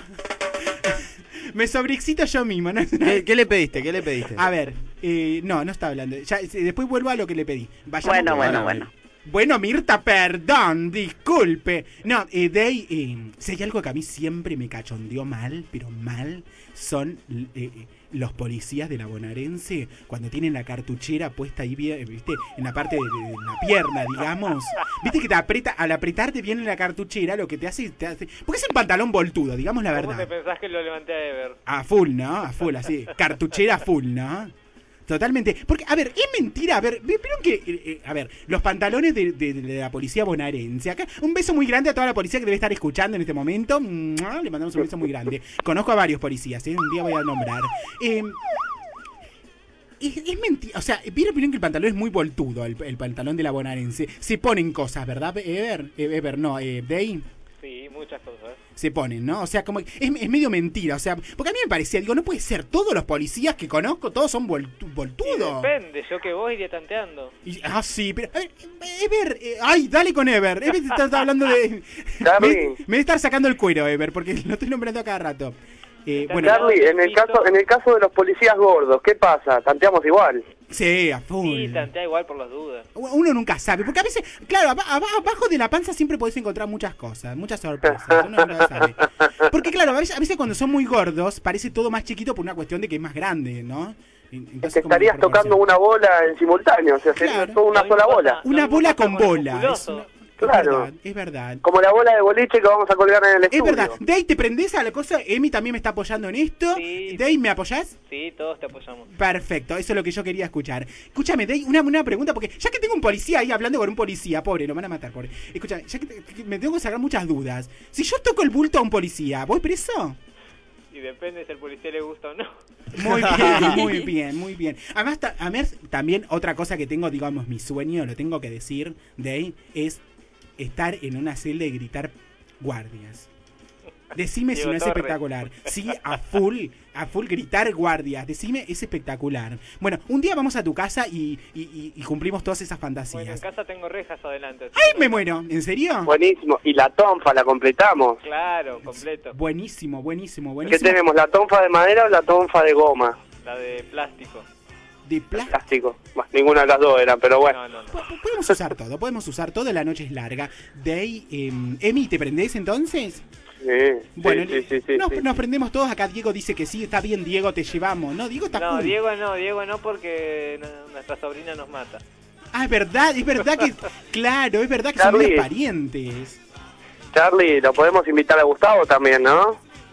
Me sobreexcito yo mismo, ¿no? ¿Qué, qué le pediste? ¿Qué le pediste? A ver, eh, no, no estaba hablando. Ya, eh, después vuelvo a lo que le pedí. Vayamos Bueno, con- bueno, bueno. Bueno, Mirta, perdón, disculpe. No, eh, Day, eh, si hay algo que a mí siempre me cachondeó mal, pero mal, son eh, eh, los policías de la bonaerense cuando tienen la cartuchera puesta ahí, bien, viste, en la parte de, de la pierna, digamos. Viste que te aprieta, al apretarte bien en la cartuchera, lo que te hace, te hace, porque es el pantalón voltudo, digamos la ¿Cómo verdad. te pensás que lo levanté a Ever? A full, ¿no? A full, así. Cartuchera full, ¿no? Totalmente. Porque, a ver, es mentira. A ver, vieron que. eh, eh, a ver, los pantalones de, de- de la policía bonaerense. Acá, un beso muy grande a toda la policía que debe estar escuchando en este momento. ¡Mua! Le mandamos un beso muy grande. Conozco a varios policías, ¿eh? Un día voy a nombrar. Eh, es, es mentira. O sea, vieron vieron que el pantalón es muy voltudo, el, el pantalón de la bonaerense. Se ponen cosas, ¿verdad, Ever? Eh, Ever, no, eh, Day. Sí, muchas cosas. Se ponen, ¿no? O sea, como es, es medio mentira, o sea, porque a mí me parecía, digo, no puede ser, todos los policías que conozco, todos son voltu- Y voltudos. depende, yo que vos iría tanteando. Y- ah, sí, pero, a ver, Ever, eh, ay, dale con Ever, Ever está, está hablando de... Charlie. Me, me debe estar sacando el cuero, Ever, porque lo estoy nombrando a cada rato. Eh, bueno, Charlie, en el caso en el caso de los policías gordos, ¿qué pasa? Tanteamos igual. sí, a full. Sí, tantea igual por las dudas. Uno nunca sabe, porque a veces, claro, aba- aba- abajo de la panza siempre podés encontrar muchas cosas, muchas sorpresas, uno nunca sabe. Porque claro, a veces, a veces cuando son muy gordos parece todo más chiquito por una cuestión de que es más grande, ¿no? Entonces, Te como estarías por tocando una bola en simultáneo, o sea, sería Claro. toda una sola bola. una bola con bola. Es, una- es Claro. verdad, es verdad. Como la bola de boliche que vamos a colgar en el Es estudio. verdad. Day, ¿te prendés a la cosa? Emi también me está apoyando en esto. Day, ¿me apoyás? Sí, todos te apoyamos. Perfecto, eso es lo que yo quería escuchar. Escúchame, Day, una, una pregunta, porque ya que tengo un policía ahí hablando con un policía, pobre, lo van a matar, pobre. Escúchame, ya que, te- que me tengo que sacar muchas dudas. Si yo toco el bulto a un policía, ¿voy preso? Y depende si al policía le gusta o no. Muy bien, muy bien, muy bien. Además, ta- además, también otra cosa que tengo, digamos, mi sueño, lo tengo que decir, Day, es estar en una celda y gritar guardias. Decime si Diego no es Torres. espectacular. Sí, a full, a full gritar guardias. Decime, es espectacular. Bueno, un día vamos a tu casa y, y- y- y cumplimos todas esas Bueno, en fantasías. casa tengo rejas adelante. así ¡Ay, que me no- muero! ¿En serio? Buenísimo. Y la tonfa la completamos. Claro, completo. Buenísimo, buenísimo, ¿Qué buenísimo. tenemos? ¿La tonfa de madera o la tonfa de goma? La de plástico. De plástico. Plástico. Bah, ninguna de las dos eran, pero bueno. No, no, no. Po- Podemos usar todo, podemos usar todo, la noche es larga. Day, em, Emi, ¿te prendés entonces? Sí, Bueno, sí, sí, sí, sí, nos, sí. nos prendemos todos. Acá Diego dice que sí, está bien, Diego, te llevamos. No, Diego está No, full. Diego no, Diego no porque no- nuestra sobrina nos mata. Ah, es verdad, es verdad que. Claro, es verdad que son Charlie. medios parientes. Charlie, lo podemos invitar a Gustavo también, ¿no?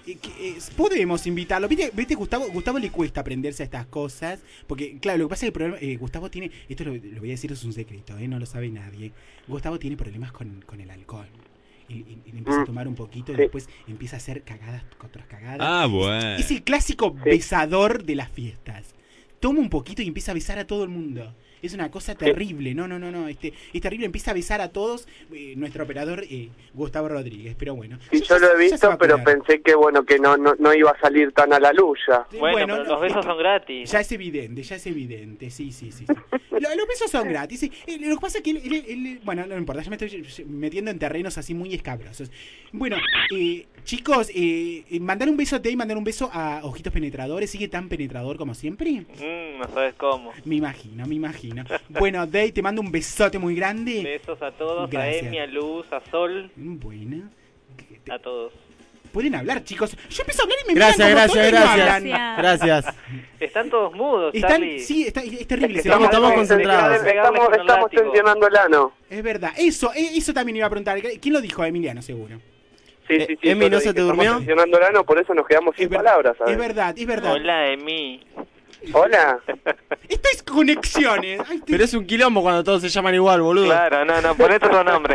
eh, que, eh, podemos invitarlo. ¿Viste, viste Gustavo, Gustavo le cuesta aprenderse a estas cosas. Porque, claro, lo que pasa es que el problema, eh, Gustavo tiene, esto lo, lo voy a decir, es un secreto, eh, no lo sabe nadie. Gustavo tiene problemas con, con el alcohol. Y, y, y empieza a tomar un poquito y Sí. después empieza a hacer cagadas contra cagadas. Ah, bueno. Es, es el clásico besador de las fiestas. Toma un poquito y empieza a besar a todo el mundo. Es una cosa terrible, no, no, no, no, este, es terrible, empieza a besar a todos, eh, nuestro operador eh, Gustavo Rodríguez, pero bueno. Sí, yo lo he ya se va visto, a pero cuidar. pensé que bueno que no, no, no iba a salir tan a la luz ya. Sí, Bueno, bueno, pero no, los besos es- son gratis. Ya es evidente, ya es evidente, sí, sí, sí. sí. Lo- los besos son gratis, sí. Eh, Lo que pasa es que, él- él- él- bueno, no importa, ya me estoy metiendo en terrenos así muy escabrosos. Bueno, eh, chicos, eh, eh, mandar un beso a Tei, mandar un beso a Ojitos Penetradores, ¿sigue tan penetrador como siempre? Mm, no sabes cómo. Me imagino, me imagino. Bueno, Dave, te mando un besote muy grande. Besos a todos, Gracias. a Emi, a Luz, a Sol, Buena. a todos. Pueden hablar, chicos. Yo empiezo a hablar y me Gracias, miran como gracias, tonto y no gracias. hablan. Gracias. Están todos mudos, Están, Charlie. sí, está, es terrible. Es que se Estamos, llama- estamos concentrados. Estamos, estamos tensionando el ano. Es verdad, eso, eh, eso también iba a preguntar. ¿Quién lo dijo? Emiliano, seguro. Sí, Eh, sí, sí. Emi, yo ¿no lo se dije, te estamos durmió? tensionando el ano, por eso nos quedamos sin palabras, ¿sabes? Es verdad, es verdad. Hola, Emi. Hola. Esto es conexiones. Ay, te- Pero es un quilombo cuando todos se llaman igual, boludo. Claro, no, no, ponete otro nombre.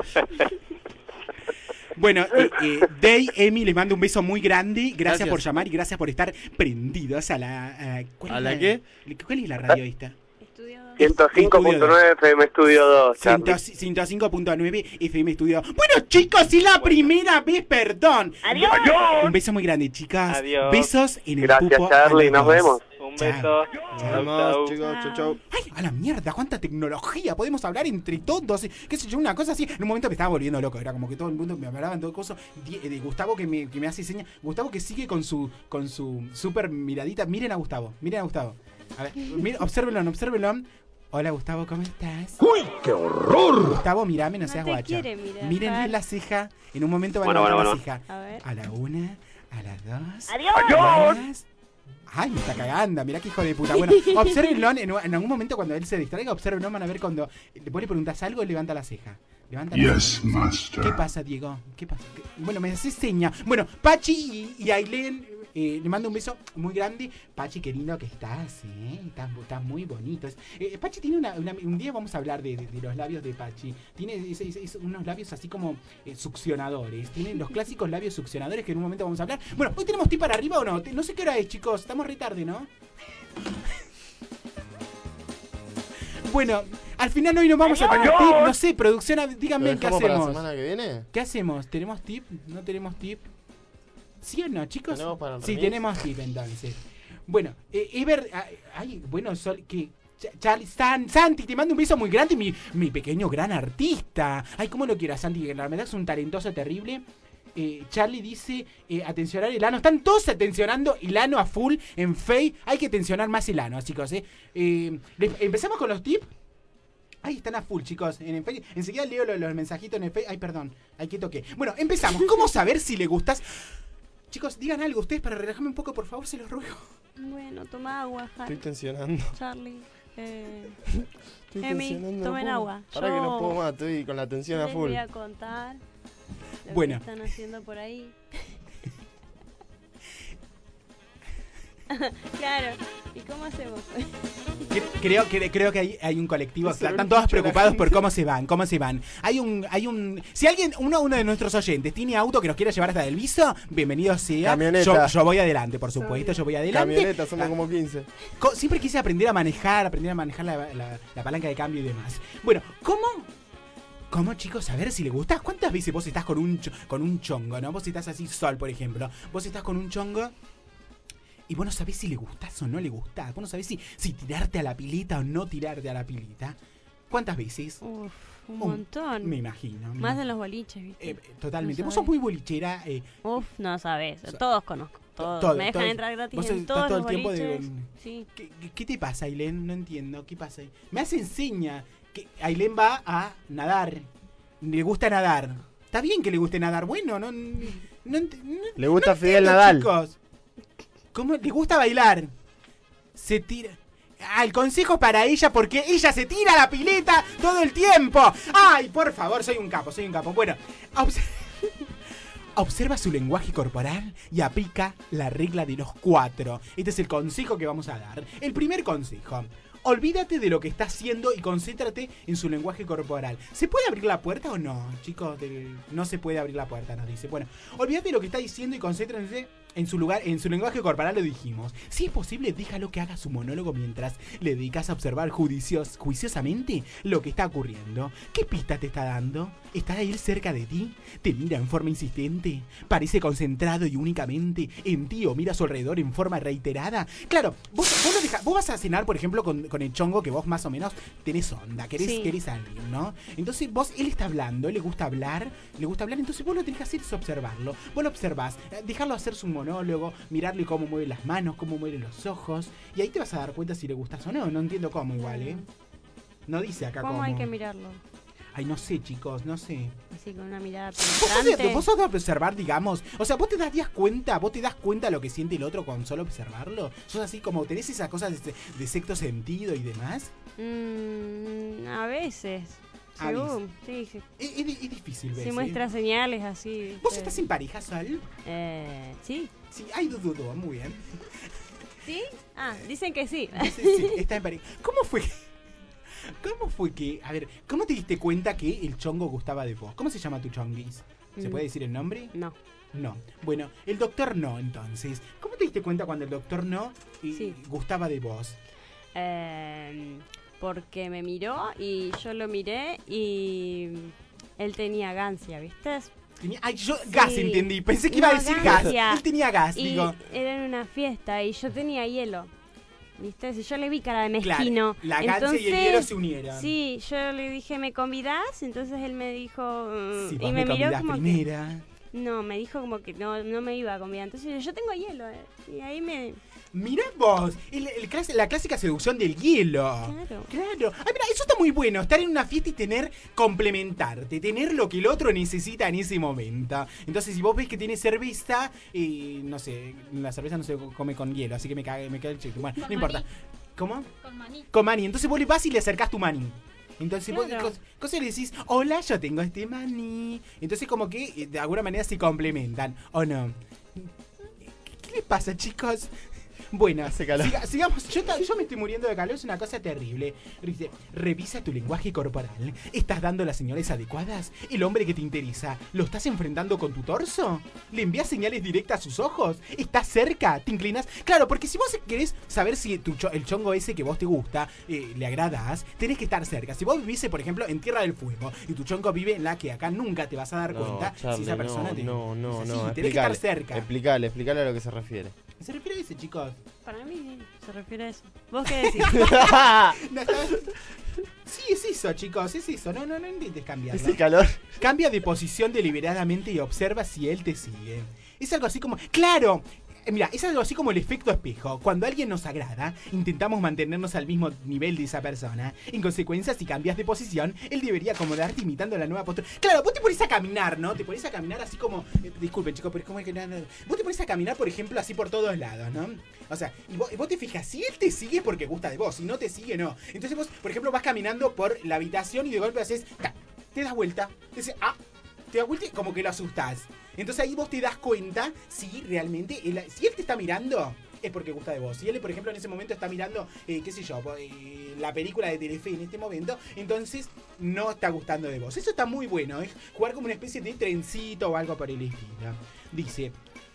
Bueno, eh, eh, Day, Emi, les mando un beso muy grande. Gracias, Gracias. por llamar y gracias por estar prendidos a la... a- ¿cuál ¿A es la qué? ¿Cuál es la radio esta? ciento cinco punto nueve F M Studio dos, Charlie. ciento cinco punto nueve F M Studio. Bueno, chicos, es la primera vez, perdón. Adiós. Un beso muy grande, chicas. Adiós. Besos en el Gracias, pupo. Charlie, a los nos dos. vemos. Un Chao. beso. Nos Chau, vemos, chau. chicos. Chau, chau. Ay, a la mierda, cuánta tecnología. Podemos hablar entre todos. Qué sé yo, una cosa así. En un momento me estaba volviendo loco. Era como que todo el mundo me hablaba en todo coso. Die- De Gustavo que me, que me hace señas. Gustavo que sigue con su con su super miradita. Miren a Gustavo. Miren a Gustavo. A ver, miren, obsérvenlo, obsérvenlo. Hola Gustavo, ¿cómo estás? ¡Uy, qué horror! Gustavo, mirame, no No seas te guacha. quiere mirar. Mírenle la ceja. En un momento van Bueno, a ver bueno, la bueno. ceja. A ver. A la una, a las dos. Adiós. Buenas. Ay, me está cagando, mirá qué hijo de puta. Bueno, obsérvenlo en, en algún momento cuando él se distraiga, obsérvenlo, van a ver cuando vos le preguntás algo, él levanta la ceja. Levanta la Yes, ceja. master. ¿Qué pasa, Diego? ¿Qué pasa? ¿Qué- Bueno, me hace seña. Bueno, Pachi y, y Ailén, eh, le mando un beso muy grande. Pachi, qué lindo que estás, ¿eh? Estás, estás muy bonito. Eh, Pachi tiene una, una- Un día vamos a hablar de, de- de los labios de Pachi. Tiene es- es- es unos labios así como eh, succionadores. Tiene los clásicos labios succionadores que en un momento vamos a hablar. Bueno, ¿hoy tenemos tip para arriba o no? Te- No sé qué hora es, chicos. Estamos re tarde, ¿no? Bueno, al final hoy nos vamos a tener tip. No sé, producción, ¿Lo díganme qué dejamos para la hacemos. semana que viene? ¿Qué hacemos? ¿Tenemos tip? ¿No tenemos tip? ¿Sí o no, chicos? ¿Tenemos para el Sí, remix? tenemos tip entonces. Bueno, eh, Ever, ay, ay, bueno, Sol, que Ch- Charlie, San, Santi, te mando un beso muy grande, mi, mi pequeño gran artista. Ay, ¿cómo lo quieras, Santi? Que la verdad es un talentoso terrible. Eh, Charlie dice, eh, atencionar el ano. Están todos atencionando el ano a full en Fey. Hay que tensionar más el ano, chicos, ¿eh? eh ¿les- ¿Empezamos con los tips? Ay, están a full, chicos. En el Face- enseguida leo los, los mensajitos en el Face. Ay, perdón. Ay, que toqué. Bueno, empezamos. ¿Cómo saber si le gustas? Chicos, digan algo ustedes para relajarme un poco, por favor, se los ruego. Bueno, toma agua, Harry. Estoy tensionando. Charlie. Eh, Estoy Emi, tensionando. tomen no puedo. agua. Pará Yo que no puedo más, estoy con la tensión a les full. voy a contar lo Bueno. que están haciendo por ahí. Claro. ¿Y cómo hacemos? Que- Creo que creo que hay, hay un colectivo. No se lo Están todos escucha la preocupados gente. por cómo se van, cómo se van. Hay un, hay un. Si alguien, uno, uno de nuestros oyentes tiene auto que nos quiera llevar hasta Del Viso, bienvenido sea. Camioneta. Yo, yo voy adelante, por supuesto, yo voy adelante. Camioneta, somos como quince. Co- Siempre quise aprender a manejar, aprender a manejar la, la- la palanca de cambio y demás. Bueno, ¿cómo? ¿Cómo, chicos? A ver si le gusta. ¿Cuántas veces vos estás con un, cho- con un chongo, no? Vos estás así, Sol, por ejemplo. Vos estás con un chongo y vos no sabés si le gustás o no le gustás. Vos no sabés si, si tirarte a la pilita o no tirarte a la pilita. ¿Cuántas veces? Uf, un Un- montón. Me imagino. me Más imagino. en los boliches, ¿viste? Eh, totalmente. No Vos sabés. sos muy bolichera. Eh, Uf, no sabes. Todos conozco. Todos. todo- Me dejan todo- entrar gratis vos en estás todos todo los el tiempo de- boliches. Sí. ¿Qué, qué- qué te pasa, Ailén? No entiendo. ¿Qué pasa ahí? Me hace enseña que Ailén va a nadar. Le gusta nadar. Está bien que le guste nadar. Bueno, no. no, no ent- no- Le gusta no Fidel entiendo, Nadal. Chicos. ¿Cómo? Le gusta bailar. Se tira. Ah, el consejo para ella porque ella se tira a la pileta todo el tiempo. Ay, por favor, soy un capo, soy un capo. Bueno, obs- Observa su lenguaje corporal y aplica la regla de los cuatro. Este es el consejo que vamos a dar. El primer consejo. Olvídate de lo que está haciendo y concéntrate en su lenguaje corporal. ¿Se puede abrir la puerta o no? Chicos, del- no se puede abrir la puerta, nos dice. Bueno, olvídate de lo que está diciendo y concéntrate en su lugar, en su lenguaje corporal, lo dijimos. Si es posible, déjalo que haga su monólogo mientras le dedicas a observar judicios, juiciosamente lo que está ocurriendo. ¿Qué pista te está dando? ¿Está él cerca de ti? ¿Te mira en forma insistente? ¿Parece concentrado y únicamente en ti o mira a su alrededor en forma reiterada? Claro, vos, vos, lo deja- vos vas a cenar, por ejemplo, con, con el chongo que vos más o menos tenés onda, querés, Sí. querés salir, ¿no? Entonces vos, él está hablando, le gusta hablar, le gusta hablar, entonces vos lo tenés que hacer es observarlo. Vos lo observás, eh, dejarlo hacer su monólogo, mirarle cómo mueve las manos, cómo mueve los ojos, y ahí te vas a dar cuenta si le gustas o no. No entiendo cómo igual, ¿eh? No dice acá cómo. ¿Cómo hay que mirarlo? Ay, no sé, chicos, no sé. Así con una mirada ¿Vos sos, de, penetrante. vos sos de observar, digamos? O sea, ¿vos te das cuenta? ¿Vos te das cuenta lo que siente el otro con solo observarlo? ¿Sos así como, tenés esas cosas de, de sexto sentido y demás? Mm, a veces. A Según, sí, sí. Es, es di- es difícil, ¿ves? Si ¿eh? muestra señales así. ¿Vos ¿viste? estás en pareja, Sol? Eh, sí. Sí, ay, dudo, muy bien. ¿Sí? Ah, dicen que sí. Sí, sí, está en pareja. ¿Cómo fue? ¿Cómo fue que, a ver, cómo te diste cuenta que el chongo gustaba de vos? ¿Cómo se llama tu chonguis? ¿Se Mm. puede decir el nombre? No. No. Bueno, el doctor no, entonces. ¿Cómo te diste cuenta cuando el doctor no eh, gustaba de vos? Eh, porque me miró y yo lo miré y él tenía gancia, ¿viste? Tenía- ay, yo gas entendí, pensé que iba a No, decir gas. gancia. Él tenía gas, y digo. era en una fiesta y yo tenía hielo. ¿Viste? Si yo le vi cara de Claro, mezquino. la gancia entonces, y el hielo se unieron. Sí, yo le dije, ¿me convidás? Entonces él me dijo. mm, Si y vos me me miró convidás como que- primera. No, me dijo como que no, no me iba a convidar. Entonces yo tengo hielo. eh, Y ahí me. Mirá vos, el, el clas- la clásica seducción del hielo. Claro. Claro. Ay, mira, eso está muy bueno, estar en una fiesta y tener, complementarte, tener lo que el otro necesita en ese momento. Entonces, si vos ves que tiene cerveza, y no sé, la cerveza no se come con hielo, así que me cae, me cae el chiste. Bueno, Con no importa. maní. ¿Cómo? Con maní. Con maní. Entonces vos le vas y le acercás tu maní. Entonces vos Claro. cos- cosas le decís, hola, yo tengo este maní. Entonces como que eh, de alguna manera se complementan, ¿o no? ¿Qué, qué les pasa, chicos? Bueno, siga- sigamos. Yo, ta- yo me estoy muriendo de calor, es una cosa terrible. Dice, revisa tu lenguaje corporal. ¿Estás dando las señales adecuadas? ¿El hombre que te interesa, lo estás enfrentando con tu torso? ¿Le envías señales directas a sus ojos? ¿Estás cerca? ¿Te inclinas? Claro, porque si vos querés saber si tu cho- el chongo ese que vos te gusta, eh, le agradas, tenés que estar cerca. Si vos vivís, por ejemplo, en Tierra del Fuego y tu chongo vive en la que acá nunca te vas a dar No, cuenta si Charlie, esa persona no, te... no, no, es no, así, tenés que estar explicale, cerca. Explicale, explicale a lo que se refiere. Se refiere a ese, chicos. Para mí se refiere a eso. ¿Vos qué decís? No, está- Sí, es eso, chicos, es eso. No, no, no intentes cambiarlo. Ese calor. Cambia de posición deliberadamente y observa si él te sigue. Es algo así como... ¡Claro! Eh, Mira, es algo así como el efecto espejo. Cuando alguien nos agrada, intentamos mantenernos al mismo nivel de esa persona. En consecuencia, si cambias de posición, él debería acomodarte imitando la nueva postura. Claro, vos te pones a caminar, ¿no? Te pones a caminar así como... eh, disculpen, chicos, pero es como que... No, no. Vos te pones a caminar, por ejemplo, así por todos lados, ¿no? O sea, y vos, y vos te fijas, si él te sigue es porque gusta de vos, si no te sigue, no. Entonces vos, por ejemplo, vas caminando por la habitación y de golpe haces... ta, te das vuelta, te dices, ah, te das vuelta y como que lo asustás. Entonces ahí vos te das cuenta si realmente, él, si él te está mirando, es porque gusta de vos. Si él, por ejemplo, en ese momento está mirando, eh, qué sé yo, eh, la película de Telefe en este momento, entonces no está gustando de vos. Eso está muy bueno, es jugar como una especie de trencito o algo por el estilo. Dice...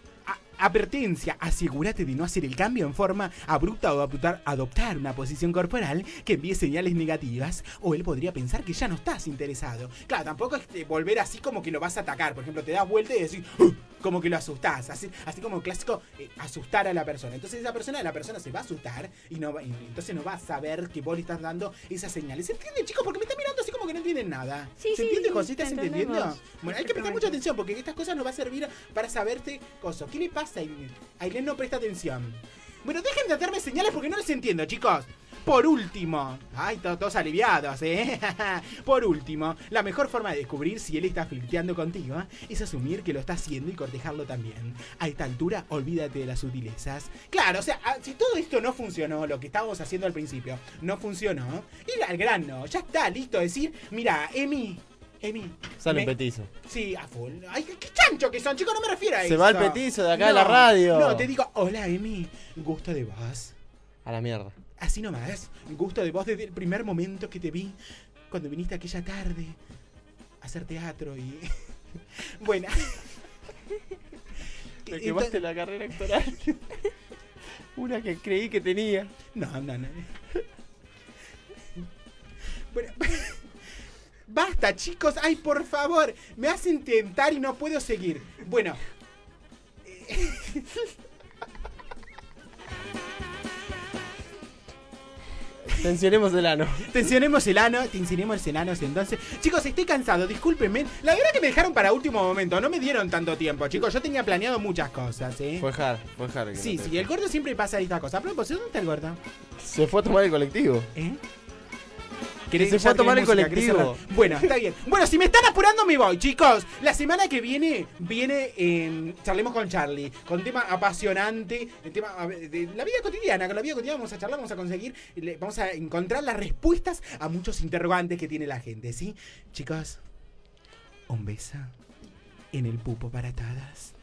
Advertencia, asegúrate de no hacer el cambio en forma abrupta o adoptar, adoptar una posición corporal que envíe señales negativas o él podría pensar que ya no estás interesado. Claro, tampoco es eh, volver así como que lo vas a atacar. Por ejemplo, te das vuelta y decís, "Uh", como que lo asustás. Así, así como el clásico, eh, asustar a la persona. Entonces esa persona, la persona se va a asustar y, no va, y entonces no va a saber que vos le estás dando esas señales. ¿Se entiende, chicos? Porque me están mirando así como que no entienden nada. Sí, ¿Se sí, entiende, sí, José? ¿Estás te entendiendo? entendemos. Bueno, hay que prestar mucha atención porque estas cosas nos va a servir para saberte cosas. ¿Qué le pasa a Ailén? Ailén no presta atención. Bueno, dejen de hacerme señales porque no les entiendo, chicos. Por último, ay, to- todos aliviados, ¿eh? Por último, la mejor forma de descubrir si él está flirteando contigo es asumir que lo está haciendo y cortejarlo también. A esta altura, olvídate de las sutilezas. Claro, o sea, ah, si todo esto no funcionó, lo que estábamos haciendo al principio, no funcionó, ir al grano, ya está, listo, decir, mira, Emi, Emi. Sale me- un petizo. Sí, a full. Ay, qué, qué chancho que son, chicos, no me refiero a Se eso. va el petizo de acá de No, la radio. No, te digo, hola, Emi. Gusto de vos. A la mierda. Así nomás. Gusto de vos desde el primer momento que te vi. Cuando viniste aquella tarde a hacer teatro y... bueno. Me quemaste la carrera actoral. Una que creí que tenía. No, no, no. Bueno, basta, chicos. Ay, por favor. Me hacen tentar y no puedo seguir. Bueno. Tensionemos el ano. Tensionemos el ano, tensionemos el ano, entonces. Chicos, estoy cansado, discúlpenme. La verdad que me dejaron para último momento, no me dieron tanto tiempo, chicos. Yo tenía planeado muchas cosas, ¿eh? Fue hard, fue hard. que Sí, no te- sí, el gordo siempre pasa estas cosas. A propósito, ¿dónde está el gordo? Se fue a tomar el colectivo. ¿Eh? Que se ya fue a tomar el querés música, querés colectivo. cerrar. Bueno, está bien. Bueno, si me están apurando me voy, chicos. La semana que viene viene en Charlemos con Charlie, con tema apasionante, el tema a ver, de la vida cotidiana. Con la vida cotidiana vamos a charlar, vamos a conseguir, le- vamos a encontrar las respuestas a muchos interrogantes que tiene la gente, ¿sí? Chicos, un beso en el pupo para todas.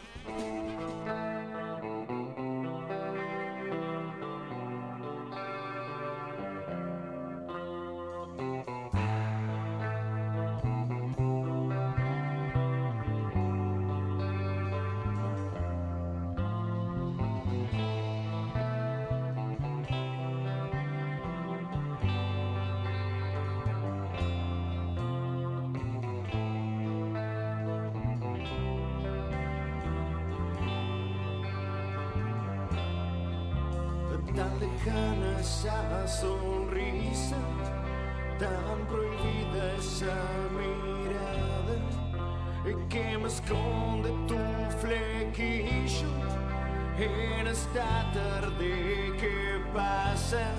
Tan lejana esa sonrisa, tan prohibida esa mirada que me esconde tu flequillo en esta tarde que pasa.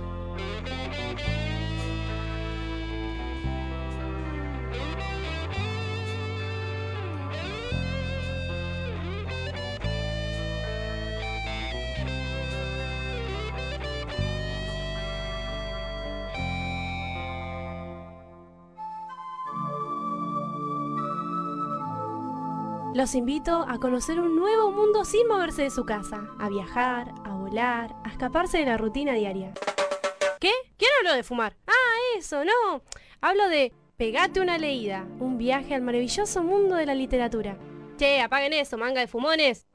Los invito a conocer un nuevo mundo sin moverse de su casa, a viajar, a volar, a escaparse de la rutina diaria. ¿Qué? ¿Quién habló de fumar? Ah, eso, no. Hablo de Pegate una leída, un viaje al maravilloso mundo de la literatura. Che, apaguen eso, manga de fumones.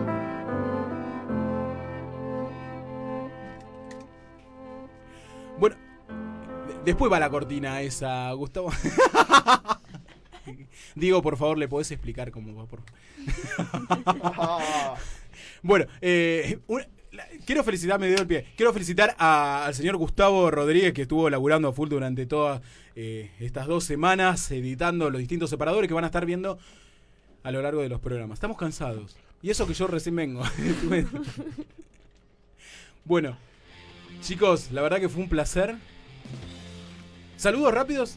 Bueno, de- después va la cortina esa, Gustavo. Digo, por favor, ¿le podés explicar cómo va? Por... Bueno, eh, una- la- quiero felicitar, me dio el pie. Quiero felicitar a- al señor Gustavo Rodríguez, que estuvo laburando a full durante todas eh, estas dos semanas, editando los distintos separadores que van a estar viendo a lo largo de los programas. Estamos cansados. Y eso que yo recién vengo. Bueno, chicos, la verdad que fue un placer. Saludos rápidos.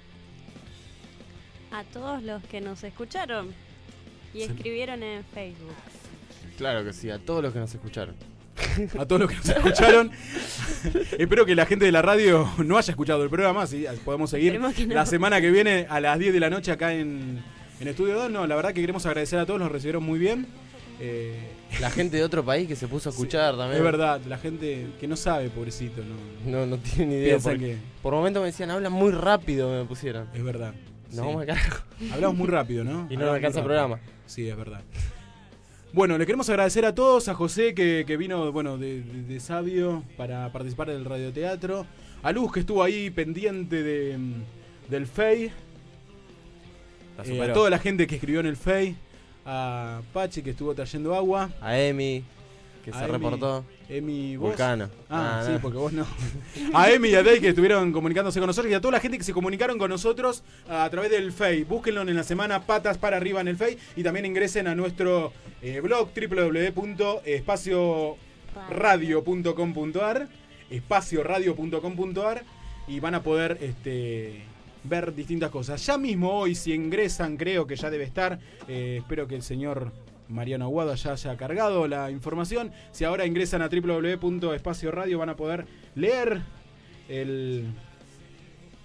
A todos los que nos escucharon y escribieron en Facebook. Claro que sí, a todos los que nos escucharon. A todos los que nos escucharon. Espero que la gente de la radio no haya escuchado el programa, así podemos seguir Esperemos que no. la semana que viene a las diez de la noche acá en, en Estudio dos. No, la verdad que queremos agradecer a todos, nos recibieron muy bien. Eh, La gente de otro país que se puso a escuchar también. es verdad, la gente que no sabe, pobrecito, no, No, no tiene ni idea. Piensan porque que- Por momentos me decían, hablan muy rápido, me pusieron. Es verdad. Nos Sí. vamos al carajo. Hablamos muy rápido, ¿no? Y no Hablamos nos muy alcanza el rápido. programa. Sí, es verdad. Bueno, le queremos agradecer a todos, a José que, que vino, bueno, de, de- de Sabio para participar del radioteatro, a Luz que estuvo ahí pendiente de, del F E I, La eh, superó. a toda la gente que escribió en el F E I, a Pachi que estuvo trayendo agua, A Emi, que a se Emi- reportó. Emi, vos. Vulcano. Ah, Ah, sí, no. porque vos no. A Emi y a Day que estuvieron comunicándose con nosotros y a toda la gente que se comunicaron con nosotros a través del F E I. Búsquenlo en la semana Patas para Arriba en el F E I y también ingresen a nuestro eh, blog w w w punto espacio radio punto com punto a r espacio radio punto com punto a r y van a poder este, ver distintas cosas. Ya mismo hoy, si ingresan, creo que ya debe estar. Eh, espero que el señor Mariano Aguado ya haya cargado la información. Si ahora ingresan a w w w punto espacio radio van a poder leer el,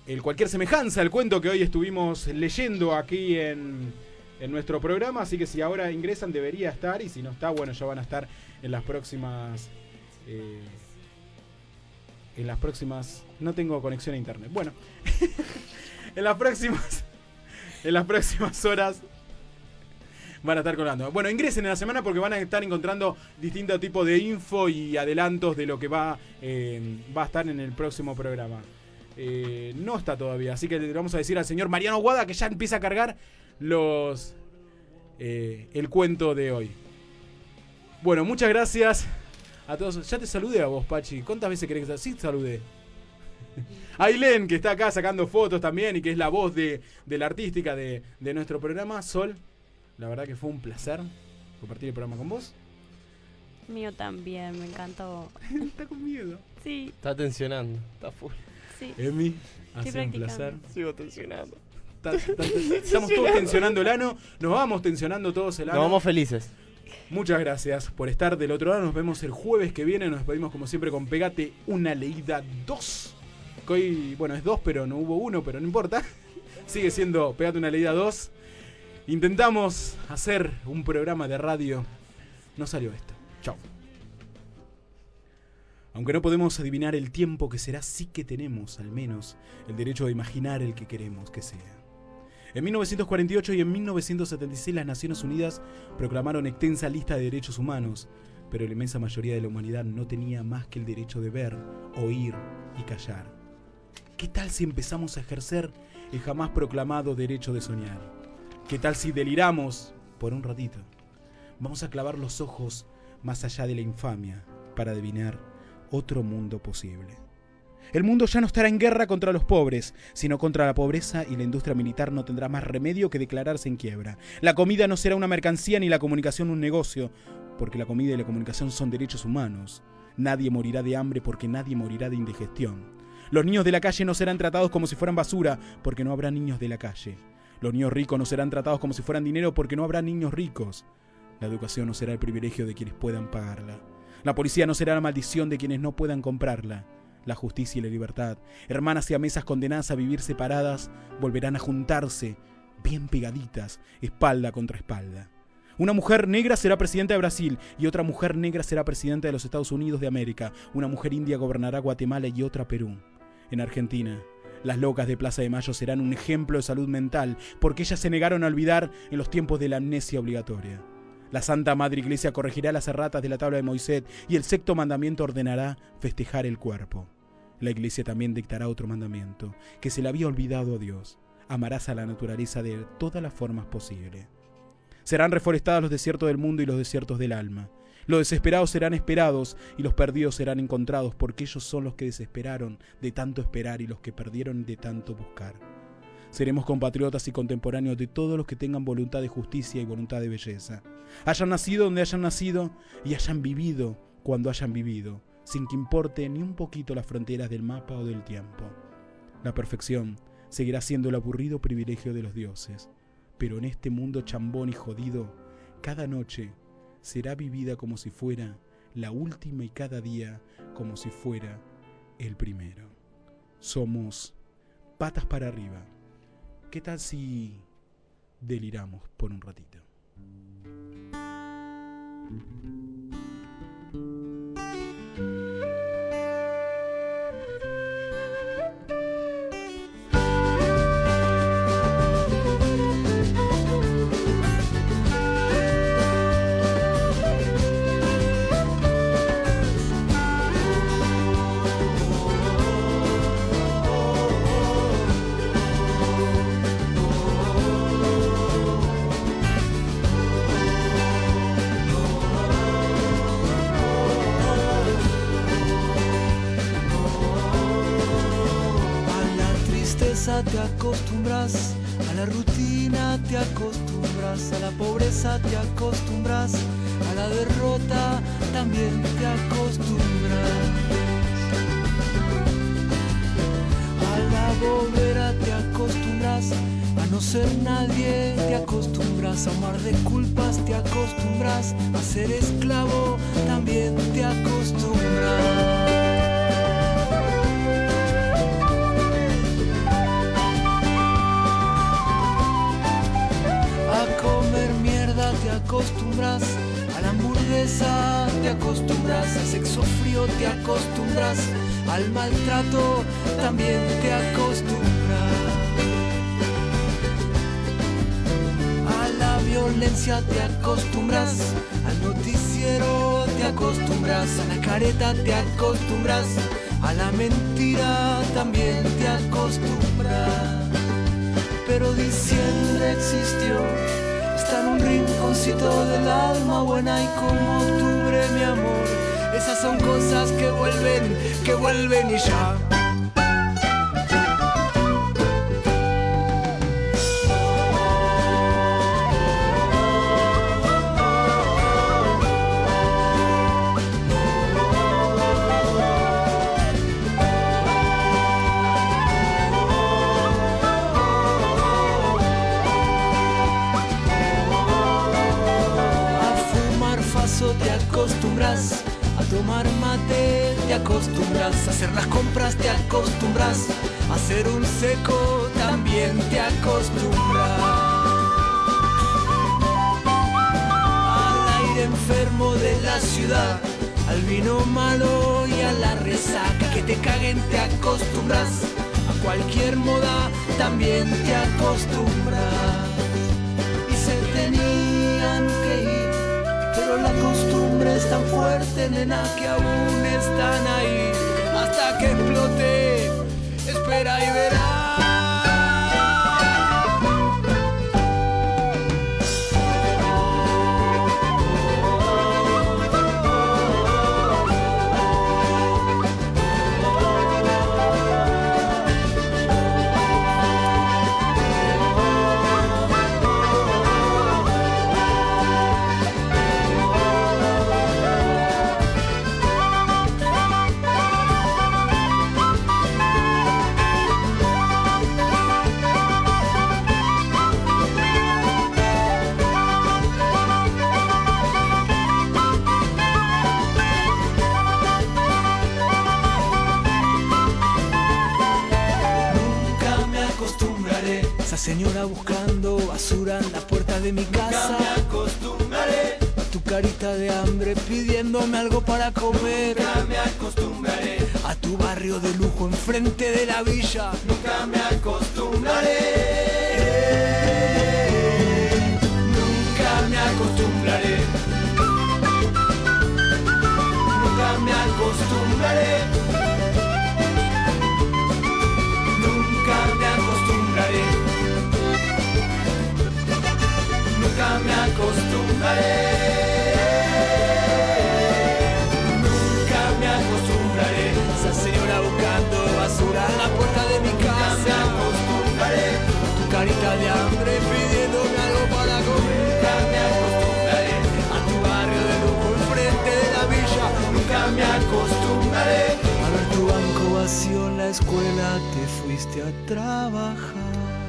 el cualquier semejanza al cuento que hoy estuvimos leyendo aquí en, en nuestro programa. Así que si ahora ingresan debería estar, y si no está, bueno, ya van a estar en las próximas... Eh, en las próximas... No tengo conexión a internet. Bueno, en las próximas... En las próximas horas van a estar colgando. Bueno, ingresen en la semana porque van a estar encontrando distintos tipos de info y adelantos de lo que va, eh, va a estar en el próximo programa. Eh, no está todavía, así que le vamos a decir al señor Mariano Guada que ya empieza a cargar los eh, el cuento de hoy. Bueno, muchas gracias a todos. Ya te saludé a vos, Pachi. ¿Cuántas veces querés que te sí, saludé? Ailén, que está acá sacando fotos también y que es la voz de, de la artística de, de nuestro programa. Sol, la verdad que fue un placer compartir el programa con vos. Mío también, me encantó. Está con miedo. Sí. Está tensionando, está full. Sí. Emi, ha Estoy sido un practicando. placer. Sigo tensionando. Está- está- Estamos todos tensionando el ano. Nos vamos tensionando todos el ano. Nos vamos felices. Muchas gracias por estar del otro lado. Nos vemos el jueves que viene. Nos despedimos como siempre con Pegate una leída dos. Que hoy, bueno, es dos, pero no hubo uno, pero no importa. Sigue siendo Pegate una leída dos. Intentamos hacer un programa de radio. No salió esto. Chao. Aunque no podemos adivinar el tiempo que será, sí que tenemos, al menos, el derecho de imaginar el que queremos que sea. En mil novecientos cuarenta y ocho y en mil novecientos setenta y seis las Naciones Unidas proclamaron extensa lista de derechos humanos, pero la inmensa mayoría de la humanidad no tenía más que el derecho de ver, oír y callar. ¿Qué tal si empezamos a ejercer el jamás proclamado derecho de soñar? ¿Qué tal si deliramos por un ratito? Vamos a clavar los ojos más allá de la infamia para adivinar otro mundo posible. El mundo ya no estará en guerra contra los pobres, sino contra la pobreza, y la industria militar no tendrá más remedio que declararse en quiebra. La comida no será una mercancía ni la comunicación un negocio, porque la comida y la comunicación son derechos humanos. Nadie morirá de hambre porque nadie morirá de indigestión. Los niños de la calle no serán tratados como si fueran basura, porque no habrá niños de la calle. Los niños ricos no serán tratados como si fueran dinero, porque no habrá niños ricos. La educación no será el privilegio de quienes puedan pagarla. La policía no será la maldición de quienes no puedan comprarla. La justicia y la libertad, hermanas siamesas condenadas a vivir separadas, volverán a juntarse, bien pegaditas, espalda contra espalda. Una mujer negra será presidenta de Brasil y otra mujer negra será presidenta de los Estados Unidos de América. Una mujer india gobernará Guatemala y otra Perú. En Argentina, las locas de Plaza de Mayo serán un ejemplo de salud mental, porque ellas se negaron a olvidar en los tiempos de la amnesia obligatoria. La Santa Madre Iglesia corregirá las erratas de la tabla de Moisés y el sexto mandamiento ordenará festejar el cuerpo. La Iglesia también dictará otro mandamiento, que se le había olvidado a Dios. Amarás a la naturaleza de todas las formas posibles. Serán reforestados los desiertos del mundo y los desiertos del alma. Los desesperados serán esperados y los perdidos serán encontrados, porque ellos son los que desesperaron de tanto esperar y los que perdieron de tanto buscar. Seremos compatriotas y contemporáneos de todos los que tengan voluntad de justicia y voluntad de belleza. Hayan nacido donde hayan nacido y hayan vivido cuando hayan vivido, sin que importe ni un poquito las fronteras del mapa o del tiempo. La perfección seguirá siendo el aburrido privilegio de los dioses, pero en este mundo chambón y jodido, cada noche será vivida como si fuera la última y cada día como si fuera el primero. Somos patas para arriba. ¿Qué tal si deliramos por un ratito? Te acostumbras, a la rutina te acostumbras, a la pobreza te acostumbras, a la derrota también te acostumbras, a la bobera te acostumbras, a no ser nadie te acostumbras, a un mar de culpas te acostumbras, a ser esclavo también te acostumbras. sexo frío te acostumbras, al maltrato también te acostumbras, a la violencia te acostumbras, al noticiero te acostumbras, a la careta te acostumbras, a la mentira también te acostumbras. Pero diciembre existió, está en un rinconcito del alma buena, y como octubre, mi amor, esas son cosas que vuelven, que vuelven y ya. Te acostumbras, a tomar mate te acostumbras, a hacer las compras te acostumbras, a hacer un seco también te acostumbras, al aire enfermo de la ciudad, al vino malo y a la resaca, que te caguen te acostumbras, a cualquier moda también te acostumbras, y se tenían que ir, pero la costumbre es tan fuerte, nena, que aún están ahí. Hasta que explote, espera y verás. Señora buscando basura en la puerta de mi casa. Nunca me acostumbraré a tu carita de hambre pidiéndome algo para comer. Nunca me acostumbraré a tu barrio de lujo enfrente de la villa. Nunca me acostumbraré. Nunca me acostumbraré. Nunca me acostumbraré. Nunca me acostumbraré. Nunca me acostumbraré, nunca me acostumbraré. Esa señora buscando basura en la puerta de mi casa. Nunca me acostumbraré. Tu carita de hambre pidiéndome algo para comer. Nunca me acostumbraré. A tu barrio de lujo enfrente de la villa. Nunca me acostumbraré. A ver tu banco vacío en la escuela, te fuiste a trabajar.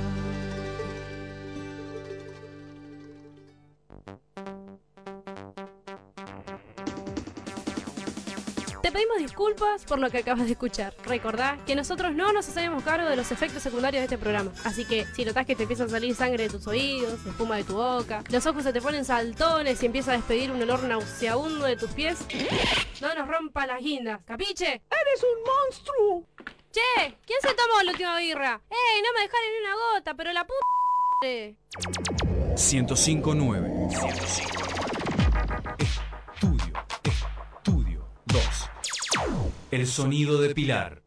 Te pedimos disculpas por lo que acabas de escuchar. Recordá que nosotros no nos hacemos cargo de los efectos secundarios de este programa. Así que si notás que te empieza a salir sangre de tus oídos, espuma de tu boca, los ojos se te ponen saltones y empieza a despedir un olor nauseabundo de tus pies, no nos rompa las guindas, ¿capiche? ¡Eres un monstruo! Che, ¿quién se tomó la última birra? ¡Ey, no me dejaron ni una gota, pero la puta! ciento cinco punto nueve. Estudio, estudio dos. El sonido de Pilar.